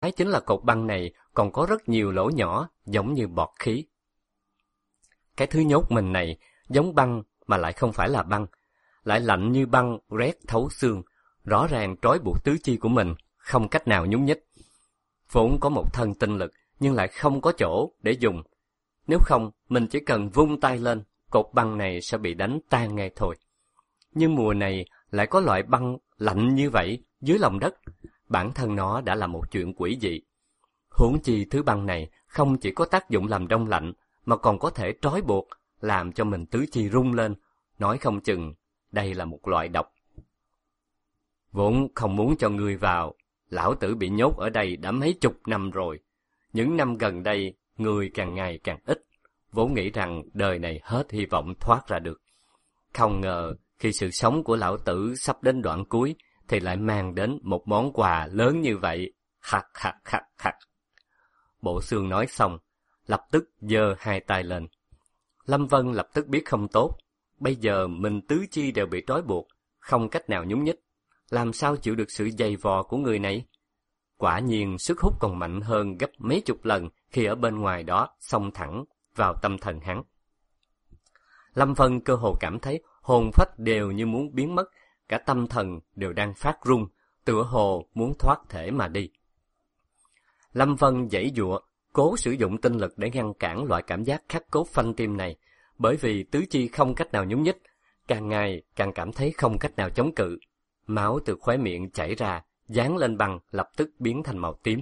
ấy chính là cột băng này còn có rất nhiều lỗ nhỏ giống như bọt khí. Cái thứ nhốt mình này giống băng mà lại không phải là băng, lại lạnh như băng, rét thấu xương, rõ ràng trói buộc tứ chi của mình, không cách nào nhúc nhích. Vốn có một thân tinh lực nhưng lại không có chỗ để dùng. Nếu không, mình chỉ cần vung tay lên, cột băng này sẽ bị đánh tan ngay thôi. Nhưng mùa này lại có loại băng lạnh như vậy dưới lòng đất, bản thân nó đã là một chuyện quỷ dị. Huống chi thứ băng này không chỉ có tác dụng làm đông lạnh, mà còn có thể trói buộc, làm cho mình tứ chi rung lên, nói không chừng đây là một loại độc. Vốn không muốn cho ngươi vào, lão tử bị nhốt ở đây đã mấy chục năm rồi. Những năm gần đây, người càng ngày càng ít, vốn nghĩ rằng đời này hết hy vọng thoát ra được. Không ngờ, khi sự sống của lão tử sắp đến đoạn cuối, thì lại mang đến một món quà lớn như vậy. Hạc hạc hạc hạc. Bộ xương nói xong, lập tức giơ hai tay lên. Lâm Vân lập tức biết không tốt. Bây giờ mình tứ chi đều bị trói buộc, không cách nào nhúc nhích. Làm sao chịu được sự dày vò của người này? Quả nhiên sức hút còn mạnh hơn gấp mấy chục lần khi ở bên ngoài đó xông thẳng vào tâm thần hắn. Lâm Vân cơ hồ cảm thấy hồn phách đều như muốn biến mất, cả tâm thần đều đang phát run, tựa hồ muốn thoát thể mà đi. Lâm Vân giãy giụa, cố sử dụng tinh lực để ngăn cản loại cảm giác khắc cốt phanh tim này, bởi vì tứ chi không cách nào nhúc nhích, càng ngày càng cảm thấy không cách nào chống cự. Máu từ khóe miệng chảy ra, dán lên băng lập tức biến thành màu tím.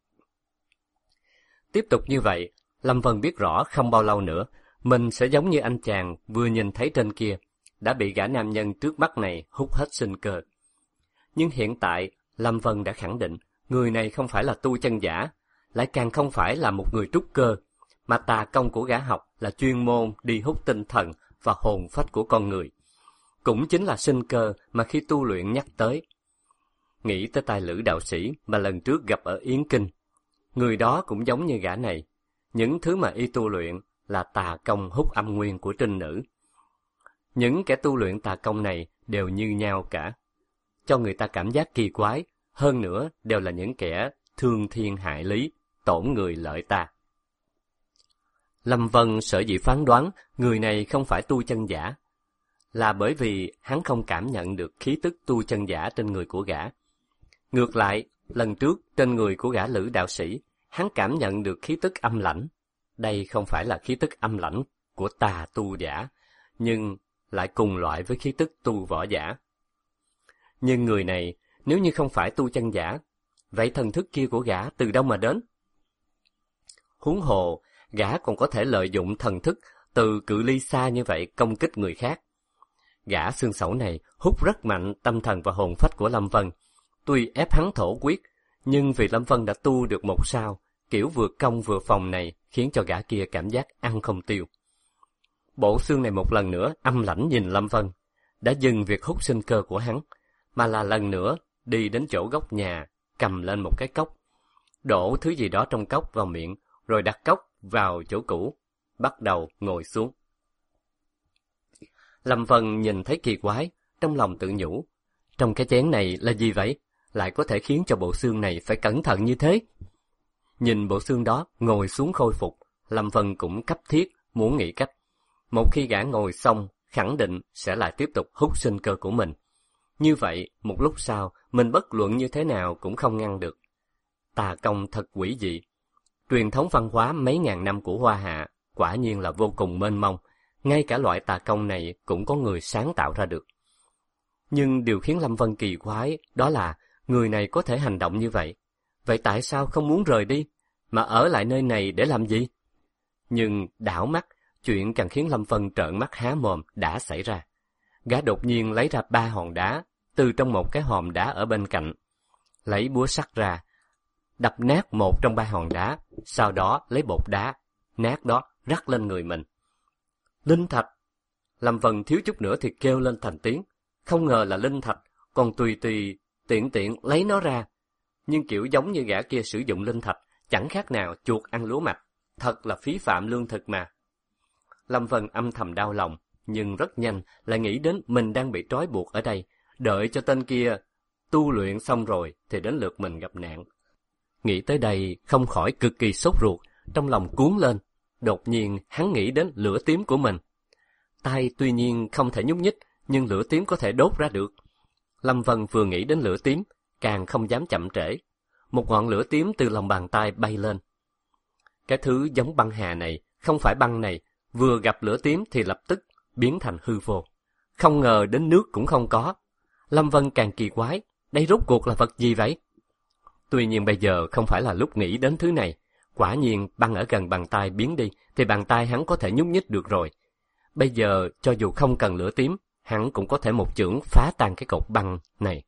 Tiếp tục như vậy, Lâm Vân biết rõ không bao lâu nữa, mình sẽ giống như anh chàng vừa nhìn thấy trên kia, đã bị gã nam nhân trước mắt này hút hết sinh cơ. Nhưng hiện tại, Lâm Vân đã khẳng định, người này không phải là tu chân giả, lại càng không phải là một người trúc cơ, mà tà công của gã học là chuyên môn đi hút tinh thần và hồn phách của con người. Cũng chính là sinh cơ mà khi tu luyện nhắc tới. Nghĩ tới tài lữ đạo sĩ mà lần trước gặp ở Yến Kinh. Người đó cũng giống như gã này. Những thứ mà y tu luyện là tà công hút âm nguyên của trinh nữ. Những kẻ tu luyện tà công này đều như nhau cả. Cho người ta cảm giác kỳ quái, hơn nữa đều là những kẻ thương thiên hại lý, tổn người lợi ta. Lâm Vân sở dĩ phán đoán người này không phải tu chân giả, là bởi vì hắn không cảm nhận được khí tức tu chân giả trên người của gã. Ngược lại, lần trước trên người của gã lữ đạo sĩ, hắn cảm nhận được khí tức âm lãnh. Đây không phải là khí tức âm lãnh của tà tu giả, nhưng lại cùng loại với khí tức tu võ giả. Nhưng người này, nếu như không phải tu chân giả, vậy thần thức kia của gã từ đâu mà đến? Huống hồ, gã còn có thể lợi dụng thần thức từ cự ly xa như vậy công kích người khác. Gã xương sẩu này hút rất mạnh tâm thần và hồn phách của Lâm Vân. Tuy ép hắn thổ quyết, nhưng vì Lâm Vân đã tu được một sao, kiểu vừa công vừa phòng này khiến cho gã kia cảm giác ăn không tiêu. Bộ xương này một lần nữa âm lãnh nhìn Lâm Vân, đã dừng việc hút sinh cơ của hắn, mà là lần nữa đi đến chỗ góc nhà, cầm lên một cái cốc, đổ thứ gì đó trong cốc vào miệng, rồi đặt cốc vào chỗ cũ, bắt đầu ngồi xuống. Lâm Vân nhìn thấy kỳ quái, trong lòng tự nhủ, trong cái chén này là gì vậy? Lại có thể khiến cho bộ xương này phải cẩn thận như thế. Nhìn bộ xương đó ngồi xuống khôi phục, Lâm Vân cũng cấp thiết muốn nghĩ cách. Một khi gã ngồi xong, khẳng định sẽ lại tiếp tục hút sinh cơ của mình. Như vậy, một lúc sau, mình bất luận như thế nào cũng không ngăn được. Tà công thật quỷ dị. Truyền thống văn hóa mấy ngàn năm của Hoa Hạ quả nhiên là vô cùng mênh mông. Ngay cả loại tà công này cũng có người sáng tạo ra được. Nhưng điều khiến Lâm Vân kỳ quái đó là người này có thể hành động như vậy. Vậy tại sao không muốn rời đi, mà ở lại nơi này để làm gì? Nhưng đảo mắt, chuyện càng khiến Lâm Vân trợn mắt há mồm đã xảy ra. Gã đột nhiên lấy ra 3 hòn đá từ trong một cái hòm đá ở bên cạnh. Lấy búa sắt ra, đập nát một trong 3 hòn đá, sau đó lấy bột đá, nát đó rắc lên người mình. Linh thạch! Lâm Vân thiếu chút nữa thì kêu lên thành tiếng. Không ngờ là linh thạch, còn tùy tiện lấy nó ra. Nhưng kiểu giống như gã kia sử dụng linh thạch, chẳng khác nào chuột ăn lúa mạch. Thật là phí phạm lương thực mà. Lâm Vân âm thầm đau lòng, nhưng rất nhanh lại nghĩ đến mình đang bị trói buộc ở đây. Đợi cho tên kia tu luyện xong rồi thì đến lượt mình gặp nạn. Nghĩ tới đây không khỏi cực kỳ sốt ruột, trong lòng cuốn lên. Đột nhiên hắn nghĩ đến lửa tím của mình. Tay tuy nhiên không thể nhúc nhích, nhưng lửa tím có thể đốt ra được. Lâm Vân vừa nghĩ đến lửa tím, càng không dám chậm trễ. Một ngọn lửa tím từ lòng bàn tay bay lên. Cái thứ giống băng hà này, không phải băng này, vừa gặp lửa tím thì lập tức biến thành hư vô. Không ngờ đến nước cũng không có. Lâm Vân càng kỳ quái, đây rốt cuộc là vật gì vậy? Tuy nhiên bây giờ không phải là lúc nghĩ đến thứ này. Quả nhiên băng ở gần bàn tay biến đi, thì bàn tay hắn có thể nhúc nhích được rồi. Bây giờ cho dù không cần lửa tím, hắn cũng có thể một chưởng phá tan cái cột băng này.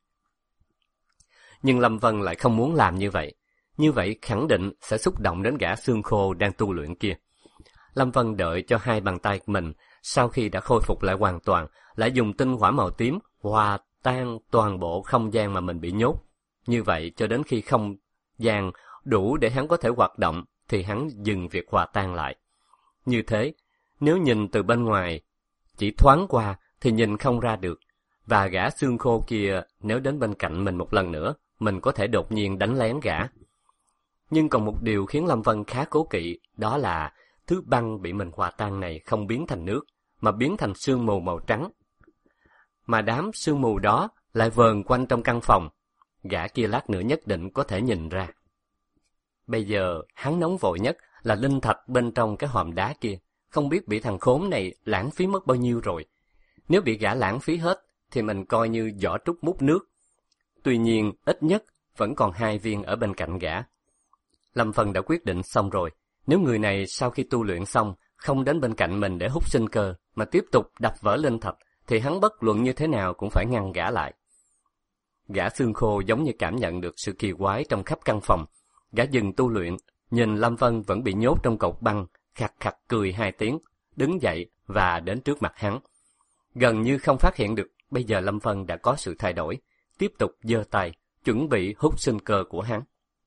Nhưng Lâm Vân lại không muốn làm như vậy. Như vậy khẳng định sẽ xúc động đến gã xương khô đang tu luyện kia. Lâm Vân đợi cho hai bàn tay mình, sau khi đã khôi phục lại hoàn toàn, lại dùng tinh hỏa màu tím hòa tan toàn bộ không gian mà mình bị nhốt. Như vậy cho đến khi không gian đủ để hắn có thể hoạt động, thì hắn dừng việc hòa tan lại. Như thế, nếu nhìn từ bên ngoài, chỉ thoáng qua thì nhìn không ra được. Và gã xương khô kia nếu đến bên cạnh mình một lần nữa, mình có thể đột nhiên đánh lén gã. Nhưng còn một điều khiến Lâm Vân khá cố kỵ, đó là thứ băng bị mình hòa tan này không biến thành nước, mà biến thành sương mù màu trắng. Mà đám sương mù đó lại vờn quanh trong căn phòng. Gã kia lát nữa nhất định có thể nhìn ra. Bây giờ hắn nóng vội nhất là linh thạch bên trong cái hòm đá kia, không biết bị thằng khốn này lãng phí mất bao nhiêu rồi. Nếu bị gã lãng phí hết thì mình coi như giỏ trúc múc nước. Tuy nhiên ít nhất vẫn còn 2 viên ở bên cạnh gã. Lâm Vân đã quyết định xong rồi, nếu người này sau khi tu luyện xong không đến bên cạnh mình để hút sinh cơ mà tiếp tục đập vỡ linh thạch, thì hắn bất luận như thế nào cũng phải ngăn gã lại. Gã xương khô giống như cảm nhận được sự kỳ quái trong khắp căn phòng. Gã dừng tu luyện, nhìn Lâm Vân vẫn bị nhốt trong cột băng, khặt khặt cười 2 tiếng, đứng dậy và đến trước mặt hắn. Gần như không phát hiện được, bây giờ Lâm Vân đã có sự thay đổi, tiếp tục giơ tay, chuẩn bị hút sinh cơ của hắn.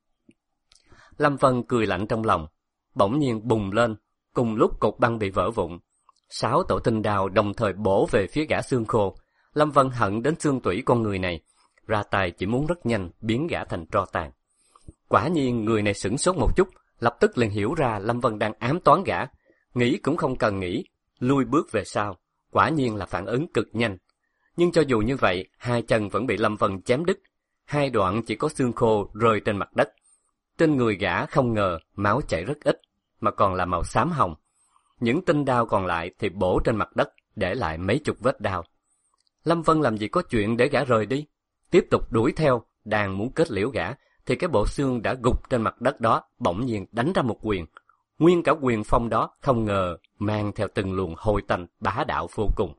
Lâm Vân cười lạnh trong lòng, bỗng nhiên bùng lên, cùng lúc cột băng bị vỡ vụn. 6 tổ tinh đao đồng thời bổ về phía gã xương khô. Lâm Vân hận đến xương tủy con người này, ra tay chỉ muốn rất nhanh biến gã thành tro tàn. Quả nhiên người này sửng sốt một chút, lập tức liền hiểu ra Lâm Vân đang ám toán gã. Nghĩ cũng không cần nghĩ, lui bước về sau, quả nhiên là phản ứng cực nhanh. Nhưng cho dù như vậy, 2 chân vẫn bị Lâm Vân chém đứt, 2 đoạn chỉ có xương khô rơi trên mặt đất. Trên người gã không ngờ máu chảy rất ít, mà còn là màu xám hồng. Những tinh đao còn lại thì bổ trên mặt đất, để lại mấy chục vết đao. Lâm Vân làm gì có chuyện để gã rời đi, tiếp tục đuổi theo, đang muốn kết liễu gã, thì cái bộ xương đã gục trên mặt đất đó bỗng nhiên đánh ra một quyền. Nguyên cả quyền phong đó không ngờ mang theo từng luồng hôi tanh bá đạo vô cùng.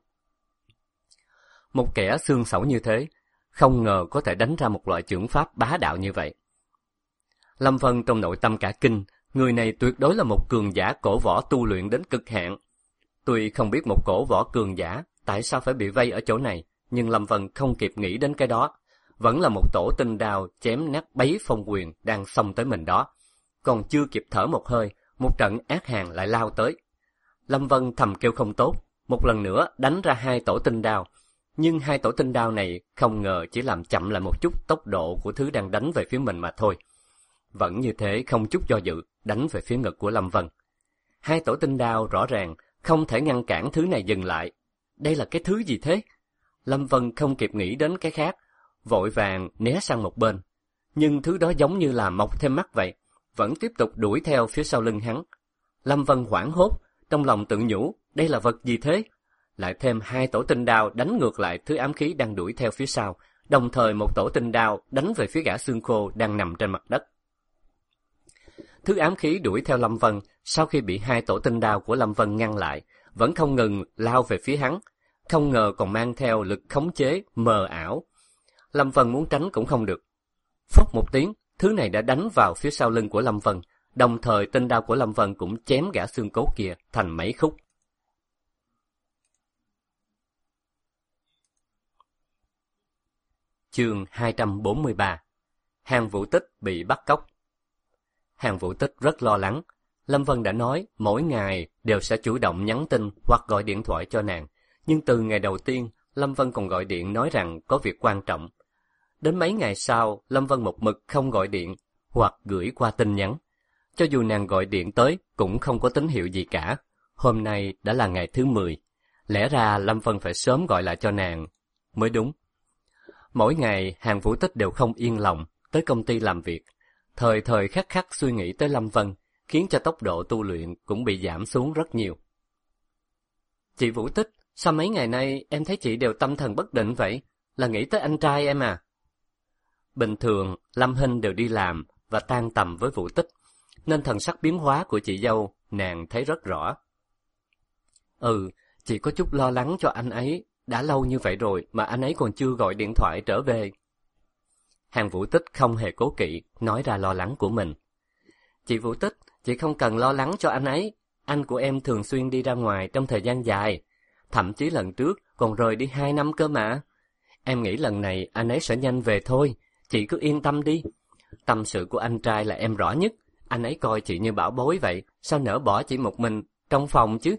Một kẻ xương xẩu như thế, không ngờ có thể đánh ra một loại chưởng pháp bá đạo như vậy. Lâm Vân trong nội tâm cả kinh, người này tuyệt đối là một cường giả cổ võ tu luyện đến cực hạn. Tuy không biết một cổ võ cường giả tại sao phải bị vây ở chỗ này, nhưng Lâm Vân không kịp nghĩ đến cái đó. Vẫn là một tổ tinh đao chém nát bấy phong quyền đang xông tới mình đó. Còn chưa kịp thở một hơi, một trận ác hàn lại lao tới. Lâm Vân thầm kêu không tốt, một lần nữa đánh ra 2 tổ tinh đao. Nhưng 2 tổ tinh đao này không ngờ chỉ làm chậm lại một chút tốc độ của thứ đang đánh về phía mình mà thôi. Vẫn như thế không chút do dự, đánh về phía ngực của Lâm Vân. 2 tổ tinh đao rõ ràng không thể ngăn cản thứ này dừng lại. Đây là cái thứ gì thế? Lâm Vân không kịp nghĩ đến cái khác, vội vàng né sang một bên. Nhưng thứ đó giống như là mọc thêm mắt vậy, vẫn tiếp tục đuổi theo phía sau lưng hắn. Lâm Vân hoảng hốt, trong lòng tự nhủ, đây là vật gì thế? Lại thêm 2 tổ tinh đao đánh ngược lại thứ ám khí đang đuổi theo phía sau, đồng thời một tổ tinh đao đánh về phía gã xương khô đang nằm trên mặt đất. Thứ ám khí đuổi theo Lâm Vân, sau khi bị 2 tổ tinh đao của Lâm Vân ngăn lại, vẫn không ngừng lao về phía hắn, không ngờ còn mang theo lực khống chế mờ ảo. Lâm Vân muốn tránh cũng không được. Phốc một tiếng, thứ này đã đánh vào phía sau lưng của Lâm Vân, đồng thời tinh đao của Lâm Vân cũng chém gã xương cốt kia thành mấy khúc. Chương 243. Hàn Vũ Tích bị bắt cóc. Hàn Vũ Tích rất lo lắng. Lâm Vân đã nói mỗi ngày đều sẽ chủ động nhắn tin hoặc gọi điện thoại cho nàng. Nhưng từ ngày đầu tiên, Lâm Vân còn gọi điện nói rằng có việc quan trọng. Đến mấy ngày sau, Lâm Vân một mực không gọi điện. hoặc gửi qua tin nhắn. Cho dù nàng gọi điện tới cũng không có tín hiệu gì cả. Hôm nay đã là ngày thứ 10. Lẽ ra Lâm Vân phải sớm gọi lại cho nàng mới đúng. Mỗi ngày Hàn Vũ Tích đều không yên lòng tới công ty làm việc. Thời thời khắc khắc suy nghĩ tới Lâm Vân, khiến cho tốc độ tu luyện cũng bị giảm xuống rất nhiều. Chị Vũ Tích, sao mấy ngày nay em thấy chị đều tâm thần bất định vậy? Là nghĩ tới anh trai em à? Bình thường, Lâm Hinh đều đi làm và tan tầm với Vũ Tích, nên thần sắc biến hóa của chị dâu nàng thấy rất rõ. Chị có chút lo lắng cho anh ấy, đã lâu như vậy rồi mà anh ấy còn chưa gọi điện thoại trở về. Hàn Vũ Tích không hề cố kỵ nói ra lo lắng của mình. Chị Vũ Tích, chị không cần lo lắng cho anh ấy, anh của em thường xuyên đi ra ngoài trong thời gian dài, thậm chí lần trước còn rời đi 2 năm cơ mà. Em nghĩ lần này anh ấy sẽ nhanh về thôi, chị cứ yên tâm đi. Tâm sự của anh trai là em rõ nhất, anh ấy coi chị như bảo bối vậy, sao nỡ bỏ chị một mình trong phòng chứ?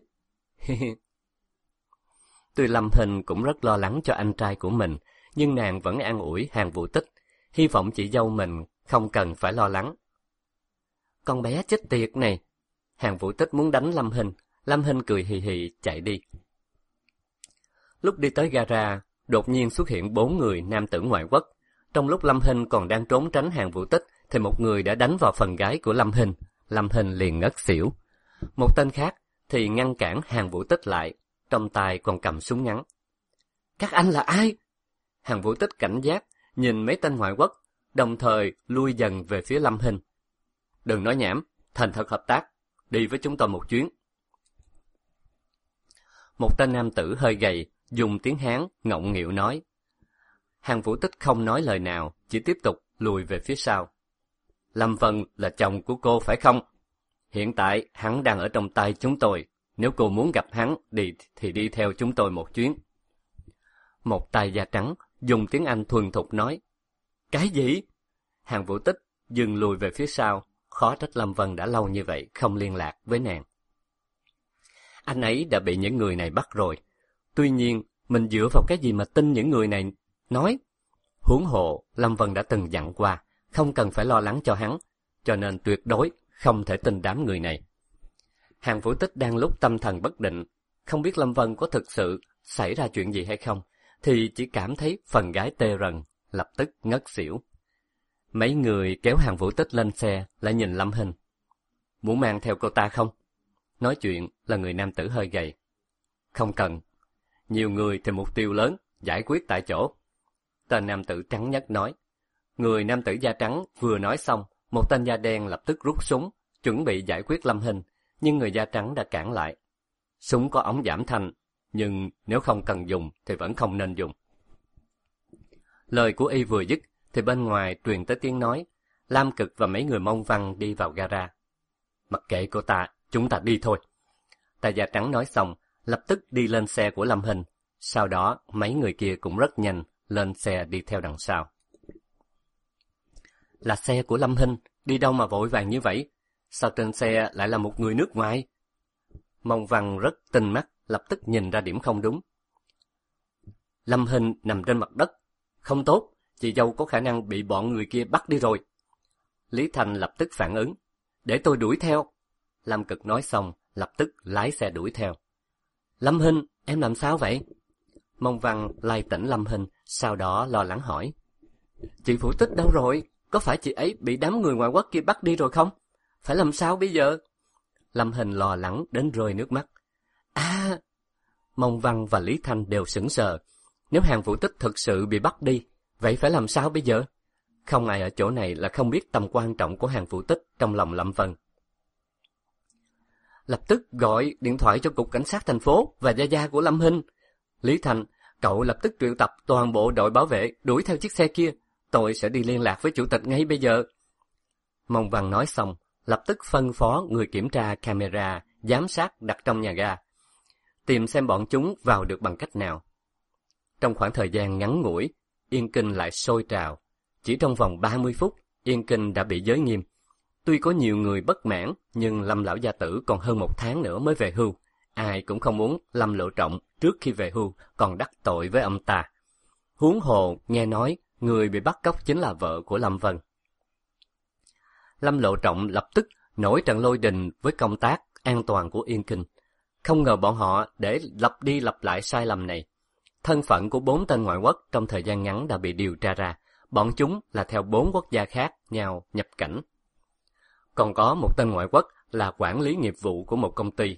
Tuy Lâm Hinh cũng rất lo lắng cho anh trai của mình, nhưng nàng vẫn an ủi Hàn Vũ Tích, hy vọng chị dâu mình không cần phải lo lắng. Con bé chết tiệt này! Hàn Vũ Tích muốn đánh Lâm Hinh cười hì hì chạy đi. Lúc đi tới gara, đột nhiên xuất hiện 4 người nam tử ngoại quốc. Trong lúc Lâm Hinh còn đang trốn tránh Hàn Vũ Tích, thì một người đã đánh vào phần gáy của Lâm Hinh liền ngất xỉu. Một tên khác thì ngăn cản Hàn Vũ Tích lại, trong tay còn cầm súng ngắn. Các anh là ai? Hàn Vũ Tích cảnh giác, nhìn mấy tên ngoại quốc, đồng thời lui dần về phía Lâm Hinh. Đừng nói nhảm, thành thật hợp tác, đi với chúng tôi một chuyến. Một tên nam tử hơi gầy, dùng tiếng Hán ngọng nghịu nói. Hàn Vũ Tích không nói lời nào, chỉ tiếp tục lùi về phía sau. Lâm Vân là chồng của cô phải không? Hiện tại hắn đang ở trong tay chúng tôi, nếu cô muốn gặp hắn thì đi theo chúng tôi một chuyến. Một tay da trắng dùng tiếng Anh thuần thục nói. Cái gì? Hàn Vũ Tích dừng lùi về phía sau, khó trách Lâm Vân đã lâu như vậy không liên lạc với nàng. Anh ấy đã bị những người này bắt rồi. Tuy nhiên, mình dựa vào cái gì mà tin những người này nói? Huống hộ, Lâm Vân đã từng dặn qua, không cần phải lo lắng cho hắn, cho nên tuyệt đối không thể tin đám người này. Hàn Vũ Tích đang lúc tâm thần bất định, không biết Lâm Vân có thực sự xảy ra chuyện gì hay không, thì chỉ cảm thấy phần gáy tê rần, lập tức ngất xỉu. Mấy người kéo Hàn Vũ Tích lên xe, lại nhìn Lâm Hinh. Muốn mang theo cô ta không? Nói chuyện là người nam tử hơi gầy. Không cần. Nhiều người thì mục tiêu lớn, giải quyết tại chỗ. Tên nam tử trắng nhất nói. Người nam tử da trắng vừa nói xong, một tên da đen lập tức rút súng, chuẩn bị giải quyết Lâm Hinh, nhưng người da trắng đã cản lại. Súng có ống giảm thanh, nhưng nếu không cần dùng thì vẫn không nên dùng. Lời của y vừa dứt, thì bên ngoài truyền tới tiếng nói. Lam Cực và mấy người Mông Văn đi vào gara. Mặc kệ cô ta, chúng ta đi thôi. Tay da trắng nói xong, lập tức đi lên xe của Lâm Hinh. Sau đó, mấy người kia cũng rất nhanh, lên xe đi theo đằng sau. Là xe của Lâm Hinh, đi đâu mà vội vàng như vậy? Sao trên xe lại là một người nước ngoài? Mông Văn rất tinh mắt, lập tức nhìn ra điểm không đúng. Lâm Hinh nằm trên mặt đất. Không tốt, chị dâu có khả năng bị bọn người kia bắt đi rồi. Lý Thành lập tức phản ứng. Để tôi đuổi theo. Lam Cực nói xong, lập tức lái xe đuổi theo. Lâm Hinh, em làm sao vậy? Mông Văn lay tỉnh Lâm Hinh, sau đó lo lắng hỏi. Chị Vũ Tích đâu rồi? Có phải chị ấy bị đám người ngoại quốc kia bắt đi rồi không? Phải làm sao bây giờ? Lâm Hinh lo lắng đến rơi nước mắt. Mông Văn và Lý Thanh đều sững sờ. Nếu Hàn Vũ Tích thực sự bị bắt đi, vậy phải làm sao bây giờ? Không ai ở chỗ này là không biết tầm quan trọng của Hàn Vũ Tích trong lòng Lâm Vân. Lập tức gọi điện thoại cho cục cảnh sát thành phố và gia gia của Lâm Hinh. Lý Thành, cậu lập tức triệu tập toàn bộ đội bảo vệ đuổi theo chiếc xe kia. Tôi sẽ đi liên lạc với chủ tịch ngay bây giờ. Mông Văn nói xong, lập tức phân phó người kiểm tra camera, giám sát đặt trong nhà ga. Tìm xem bọn chúng vào được bằng cách nào. Trong khoảng thời gian ngắn ngủi, Yên Kinh lại sôi trào. Chỉ trong vòng 30 phút, Yên Kinh đã bị giới nghiêm. Tuy có nhiều người bất mãn, nhưng Lâm lão gia tử còn hơn 1 tháng nữa mới về hưu. Ai cũng không muốn Lâm Lộ Trọng trước khi về hưu còn đắc tội với ông ta. Huống hồ nghe nói người bị bắt cóc chính là vợ của Lâm Vân. Lâm Lộ Trọng lập tức nổi trận lôi đình với công tác an toàn của Yên Kinh. Không ngờ bọn họ để lặp đi lặp lại sai lầm này. Thân phận của 4 tên ngoại quốc trong thời gian ngắn đã bị điều tra ra. Bọn chúng là theo 4 quốc gia khác nhau nhập cảnh. Còn có một tên ngoại quốc là quản lý nghiệp vụ của một công ty.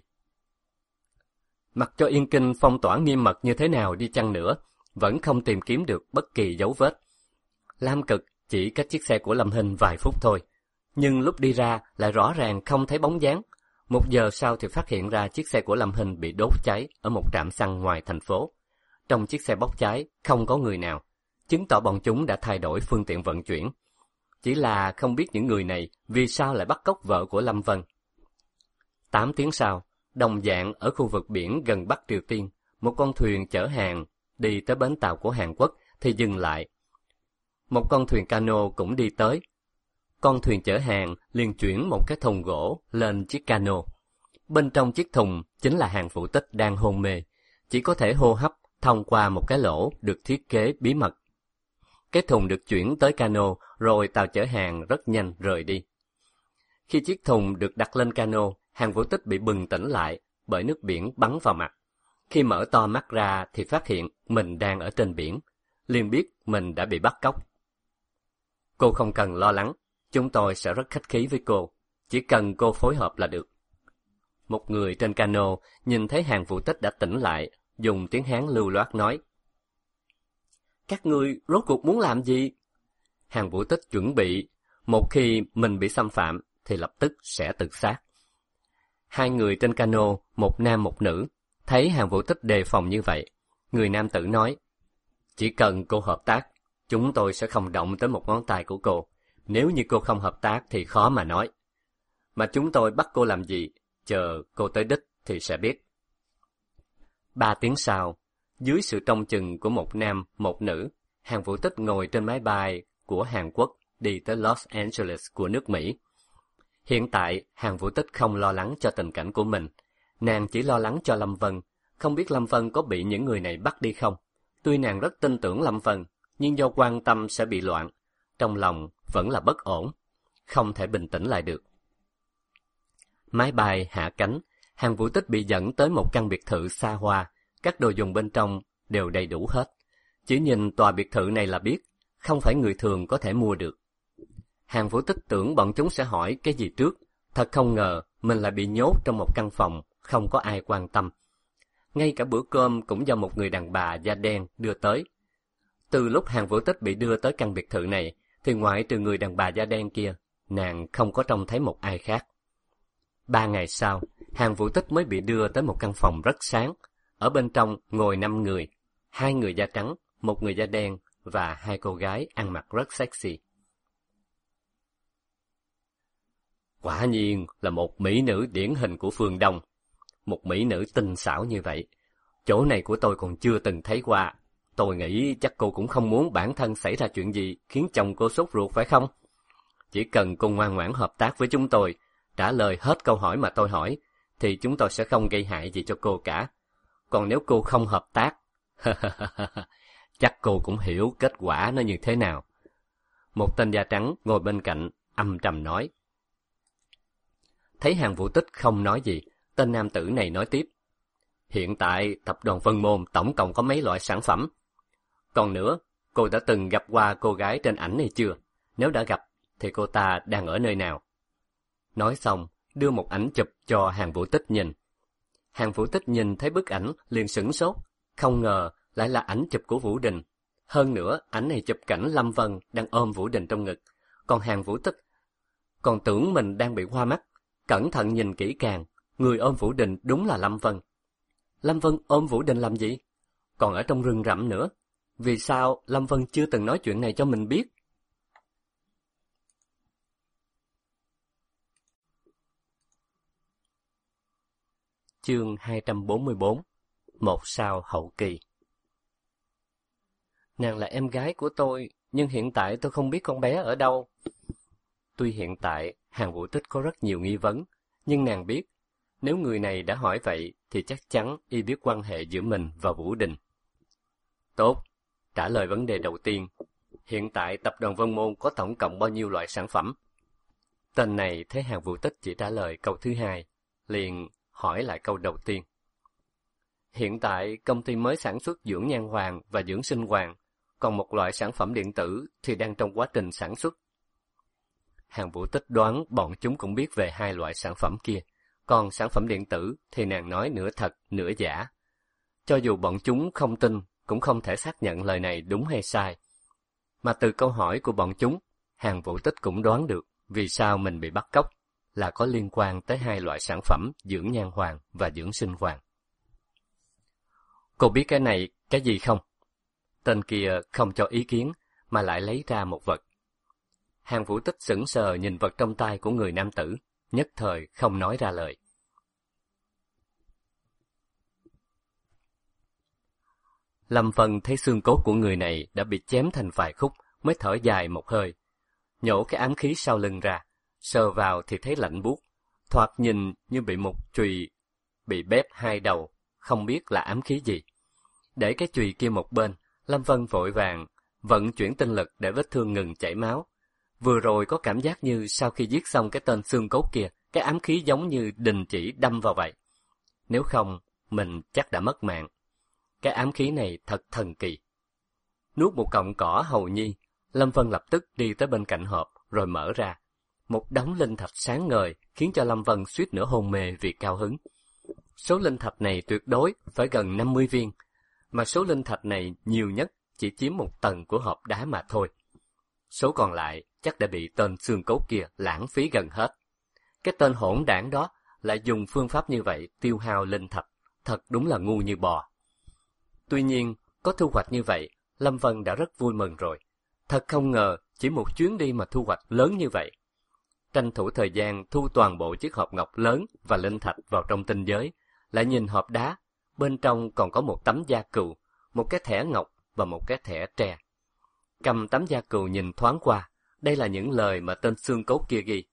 Mặc cho Yên Kinh phong tỏa nghiêm mật như thế nào đi chăng nữa, vẫn không tìm kiếm được bất kỳ dấu vết. Lam Cực chỉ cách chiếc xe của Lâm Hinh vài phút thôi, nhưng lúc đi ra lại rõ ràng không thấy bóng dáng. 1 giờ sau thì phát hiện ra chiếc xe của Lâm Hinh bị đốt cháy ở một trạm xăng ngoài thành phố. Trong chiếc xe bốc cháy không có người nào, chứng tỏ bọn chúng đã thay đổi phương tiện vận chuyển. Chỉ là không biết những người này vì sao lại bắt cóc vợ của Lâm Vân. 8 tiếng sau, đồng dạng ở khu vực biển gần Bắc Triều Tiên, một con thuyền chở hàng đi tới bến tàu của Hàn Quốc thì dừng lại. Một con thuyền cano cũng đi tới. Con thuyền chở hàng liền chuyển một cái thùng gỗ lên chiếc cano. Bên trong chiếc thùng chính là Hàn Vũ Tích đang hôn mê, chỉ có thể hô hấp thông qua một cái lỗ được thiết kế bí mật. Cái thùng được chuyển tới cano, rồi tàu chở hàng rất nhanh rời đi. Khi chiếc thùng được đặt lên cano, Hàn Vũ Tích bị bừng tỉnh lại bởi nước biển bắn vào mặt. Khi mở to mắt ra thì phát hiện mình đang ở trên biển, liền biết mình đã bị bắt cóc. Cô không cần lo lắng, chúng tôi sẽ rất khách khí với cô, chỉ cần cô phối hợp là được. Một người trên cano nhìn thấy Hàn Vũ Tích đã tỉnh lại, dùng tiếng Hán lưu loát nói: "Các ngươi rốt cuộc muốn làm gì?" Hàn Vũ Tích chuẩn bị, một khi mình bị xâm phạm thì lập tức sẽ tự sát. 2 người trên cano, một nam một nữ, thấy Hàn Vũ Tích đề phòng như vậy. Người nam tử nói: "Chỉ cần cô hợp tác, chúng tôi sẽ không động tới một ngón tay của cô. Nếu như cô không hợp tác thì khó mà nói. Mà chúng tôi bắt cô làm gì, chờ cô tới đích thì sẽ biết." 3 tiếng sau, dưới sự trông chừng của một nam, một nữ, Hàn Vũ Tích ngồi trên máy bay của Hàn Quốc đi tới Los Angeles của nước Mỹ. Hiện tại, Hàn Vũ Tích không lo lắng cho tình cảnh của mình. Nàng chỉ lo lắng cho Lâm Vân, không biết Lâm Vân có bị những người này bắt đi không. Tuy nàng rất tin tưởng Lâm Vân, nhưng do quan tâm sẽ bị loạn, trong lòng vẫn là bất ổn, không thể bình tĩnh lại được. Máy bay hạ cánh, Hàn Vũ Tích bị dẫn tới một căn biệt thự xa hoa, các đồ dùng bên trong đều đầy đủ hết. Chỉ nhìn tòa biệt thự này là biết, không phải người thường có thể mua được. Hàn Vũ Tích tưởng bọn chúng sẽ hỏi cái gì trước, thật không ngờ mình lại bị nhốt trong một căn phòng, không có ai quan tâm. Ngay cả bữa cơm cũng do một người đàn bà da đen đưa tới. Từ lúc Hàn Vũ Tích bị đưa tới căn biệt thự này, thì ngoại trừ người đàn bà da đen kia, nàng không có trông thấy một ai khác. 3 ngày sau, Hàn Vũ Tích mới bị đưa tới một căn phòng rất sáng. Ở bên trong ngồi 5 người, 2 người da trắng, 1 người da đen và 2 cô gái ăn mặc rất sexy. Quả nhiên là một mỹ nữ điển hình của phương Đông. Một mỹ nữ tinh xảo như vậy, chỗ này của tôi còn chưa từng thấy qua. Tôi nghĩ chắc cô cũng không muốn bản thân xảy ra chuyện gì khiến chồng cô sốt ruột phải không? Chỉ cần cô ngoan ngoãn hợp tác với chúng tôi, trả lời hết câu hỏi mà tôi hỏi, thì chúng tôi sẽ không gây hại gì cho cô cả. Còn nếu cô không hợp tác, chắc cô cũng hiểu kết quả nó như thế nào. Một tên da trắng ngồi bên cạnh, âm trầm nói. Thấy Hàn Vũ Tích không nói gì, tên nam tử này nói tiếp. Hiện tại, tập đoàn Vân Môn tổng cộng có mấy loại sản phẩm. Còn nữa, cô đã từng gặp qua cô gái trên ảnh này chưa? Nếu đã gặp, thì cô ta đang ở nơi nào? Nói xong, đưa một ảnh chụp cho Hàn Vũ Tích nhìn. Hàn Vũ Tích nhìn thấy bức ảnh liền sửng sốt, không ngờ lại là ảnh chụp của Vũ Đình. Hơn nữa, ảnh này chụp cảnh Lâm Vân đang ôm Vũ Đình trong ngực, còn Hàn Vũ Tích còn tưởng mình đang bị hoa mắt, cẩn thận nhìn kỹ càng, người ôm Vũ Đình đúng là Lâm Vân. Lâm Vân ôm Vũ Đình làm gì? Còn ở trong rừng rậm nữa. Vì sao Lâm Vân chưa từng nói chuyện này cho mình biết? Chương 244. 1 sao hậu kỳ. Nàng là em gái của tôi, nhưng hiện tại tôi không biết con bé ở đâu. Tuy hiện tại Hàn Vũ Tích có rất nhiều nghi vấn, nhưng nàng biết, nếu người này đã hỏi vậy thì chắc chắn y biết quan hệ giữa mình và Vũ Đình. Tốt, trả lời vấn đề đầu tiên. Hiện tại tập đoàn Vân Môn có tổng cộng bao nhiêu loại sản phẩm? Tên này thấy Hàn Vũ Tích chỉ trả lời câu thứ hai, liền hỏi lại câu đầu tiên. Hiện tại công ty mới sản xuất dưỡng nhan hoàng và dưỡng sinh hoàng, còn một loại sản phẩm điện tử thì đang trong quá trình sản xuất. Hàn Vũ Tích đoán bọn chúng cũng biết về hai loại sản phẩm kia, còn sản phẩm điện tử thì nàng nói nửa thật, nửa giả. Cho dù bọn chúng không tin, cũng không thể xác nhận lời này đúng hay sai. Mà từ câu hỏi của bọn chúng, Hàn Vũ Tích cũng đoán được vì sao mình bị bắt cóc, là có liên quan tới hai loại sản phẩm dưỡng nhan hoàng và dưỡng sinh hoàng. Cô biết cái này cái gì không? Tên kia không cho ý kiến, mà lại lấy ra một vật. Hàn Vũ Tích sững sờ nhìn vật trong tay của người nam tử, nhất thời không nói ra lời. Lâm Vân thấy xương cốt của người này đã bị chém thành vài khúc, mới thở dài một hơi. Nhổ cái ám khí sau lưng ra, sờ vào thì thấy lạnh buốt, thoạt nhìn như bị một chùy bị bếp hai đầu, không biết là ám khí gì. Để cái chùy kia một bên, Lâm Vân vội vàng vận chuyển tinh lực để vết thương ngừng chảy máu. Vừa rồi có cảm giác như sau khi giết xong cái tên xương cốt kia, cái ám khí giống như đình chỉ đâm vào vậy. Nếu không, mình chắc đã mất mạng. Cái ám khí này thật thần kỳ. Nuốt một cọng cỏ hầu nhi, Lâm Vân lập tức đi tới bên cạnh hộp rồi mở ra. Một đống linh thạch sáng ngời khiến cho Lâm Vân suýt nữa hôn mê vì cao hứng. Số linh thạch này tuyệt đối phải gần 50 viên, mà số linh thạch này nhiều nhất chỉ chiếm một tầng của hộp đá mà thôi. Số còn lại chắc đã bị tên xương cốt kia lãng phí gần hết. Cái tên hỗn đảng đó lại dùng phương pháp như vậy tiêu hao linh thạch, thật đúng là ngu như bò. Tuy nhiên, có thu hoạch như vậy, Lâm Vân đã rất vui mừng rồi. Thật không ngờ, chỉ một chuyến đi mà thu hoạch lớn như vậy. Tranh thủ thời gian thu toàn bộ chiếc hộp ngọc lớn và linh thạch vào trong tinh giới, lại nhìn hộp đá, bên trong còn có một tấm da cừu, một cái thẻ ngọc và một cái thẻ tre. Cầm tấm da cừu nhìn thoáng qua, đây là những lời mà tên xương cốt kia ghi.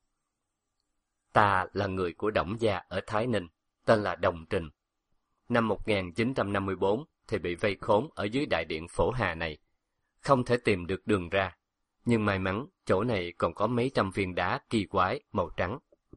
Ta là người của Đổng gia ở Thái Ninh, tên là Đồng Trình. Năm 1954 thì bị vây khốn ở dưới đại điện Phổ Hà này, không thể tìm được đường ra. Nhưng may mắn chỗ này còn có mấy trăm viên đá kỳ quái màu trắng.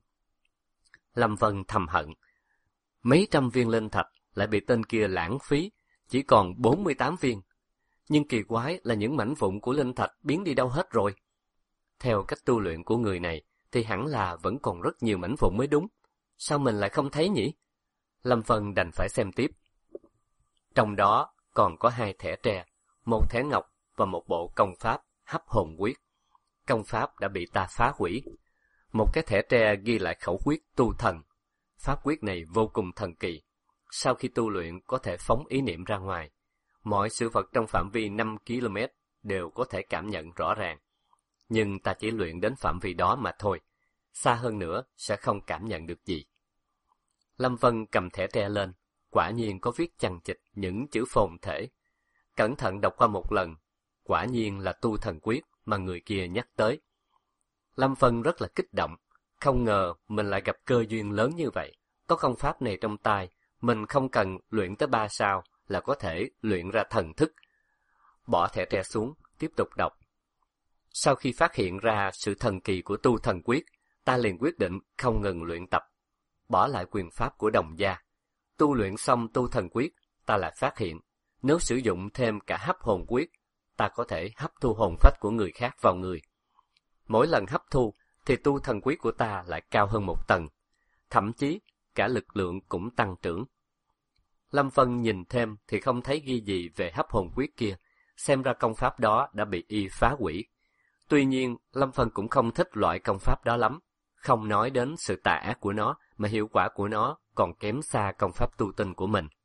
Lâm Vân thầm hận, mấy trăm viên linh thạch lại bị tên kia lãng phí, chỉ còn 48 viên. Nhưng kỳ quái là những mảnh vụn của linh thạch biến đi đâu hết rồi. Theo cách tu luyện của người này thì hẳn là vẫn còn rất nhiều mảnh vụn mới đúng. Sao mình lại không thấy nhỉ? Lâm Vân đành phải xem tiếp. Trong đó còn có hai thẻ tre, một thẻ ngọc và một bộ công pháp hấp hồn quyết. Công pháp đã bị ta phá hủy. Một cái thẻ tre ghi lại khẩu quyết tu thần. Pháp quyết này vô cùng thần kỳ. Sau khi tu luyện có thể phóng ý niệm ra ngoài. Mọi sự vật trong phạm vi 5 km đều có thể cảm nhận rõ ràng. Nhưng ta chỉ luyện đến phạm vi đó mà thôi. Xa hơn nữa sẽ không cảm nhận được gì. Lâm Vân cầm thẻ tre lên. Quả nhiên có viết chằng chịt những chữ phồn thể. Cẩn thận đọc qua một lần. Quả nhiên là tu thần quyết mà người kia nhắc tới. Lâm Vân rất là kích động. Không ngờ mình lại gặp cơ duyên lớn như vậy. Có công pháp này trong tay, mình không cần luyện tới 3 sao là có thể luyện ra thần thức. Bỏ thẻ tre xuống, tiếp tục đọc. Sau khi phát hiện ra sự thần kỳ của tu thần quyết, ta liền quyết định không ngừng luyện tập. Bỏ lại quyền pháp của Đồng gia. Tu luyện xong tu thần quyết, ta lại phát hiện, nếu sử dụng thêm cả hấp hồn quyết, ta có thể hấp thu hồn phách của người khác vào người. Mỗi lần hấp thu, thì tu thần quyết của ta lại cao hơn một tầng. Thậm chí, cả lực lượng cũng tăng trưởng. Lâm Vân nhìn thêm thì không thấy ghi gì về hấp hồn quyết kia, xem ra công pháp đó đã bị y phá hủy. Tuy nhiên, Lâm Vân cũng không thích loại công pháp đó lắm. Không nói đến sự tà ác của nó, mà hiệu quả của nó còn kém xa công pháp tu tinh của mình.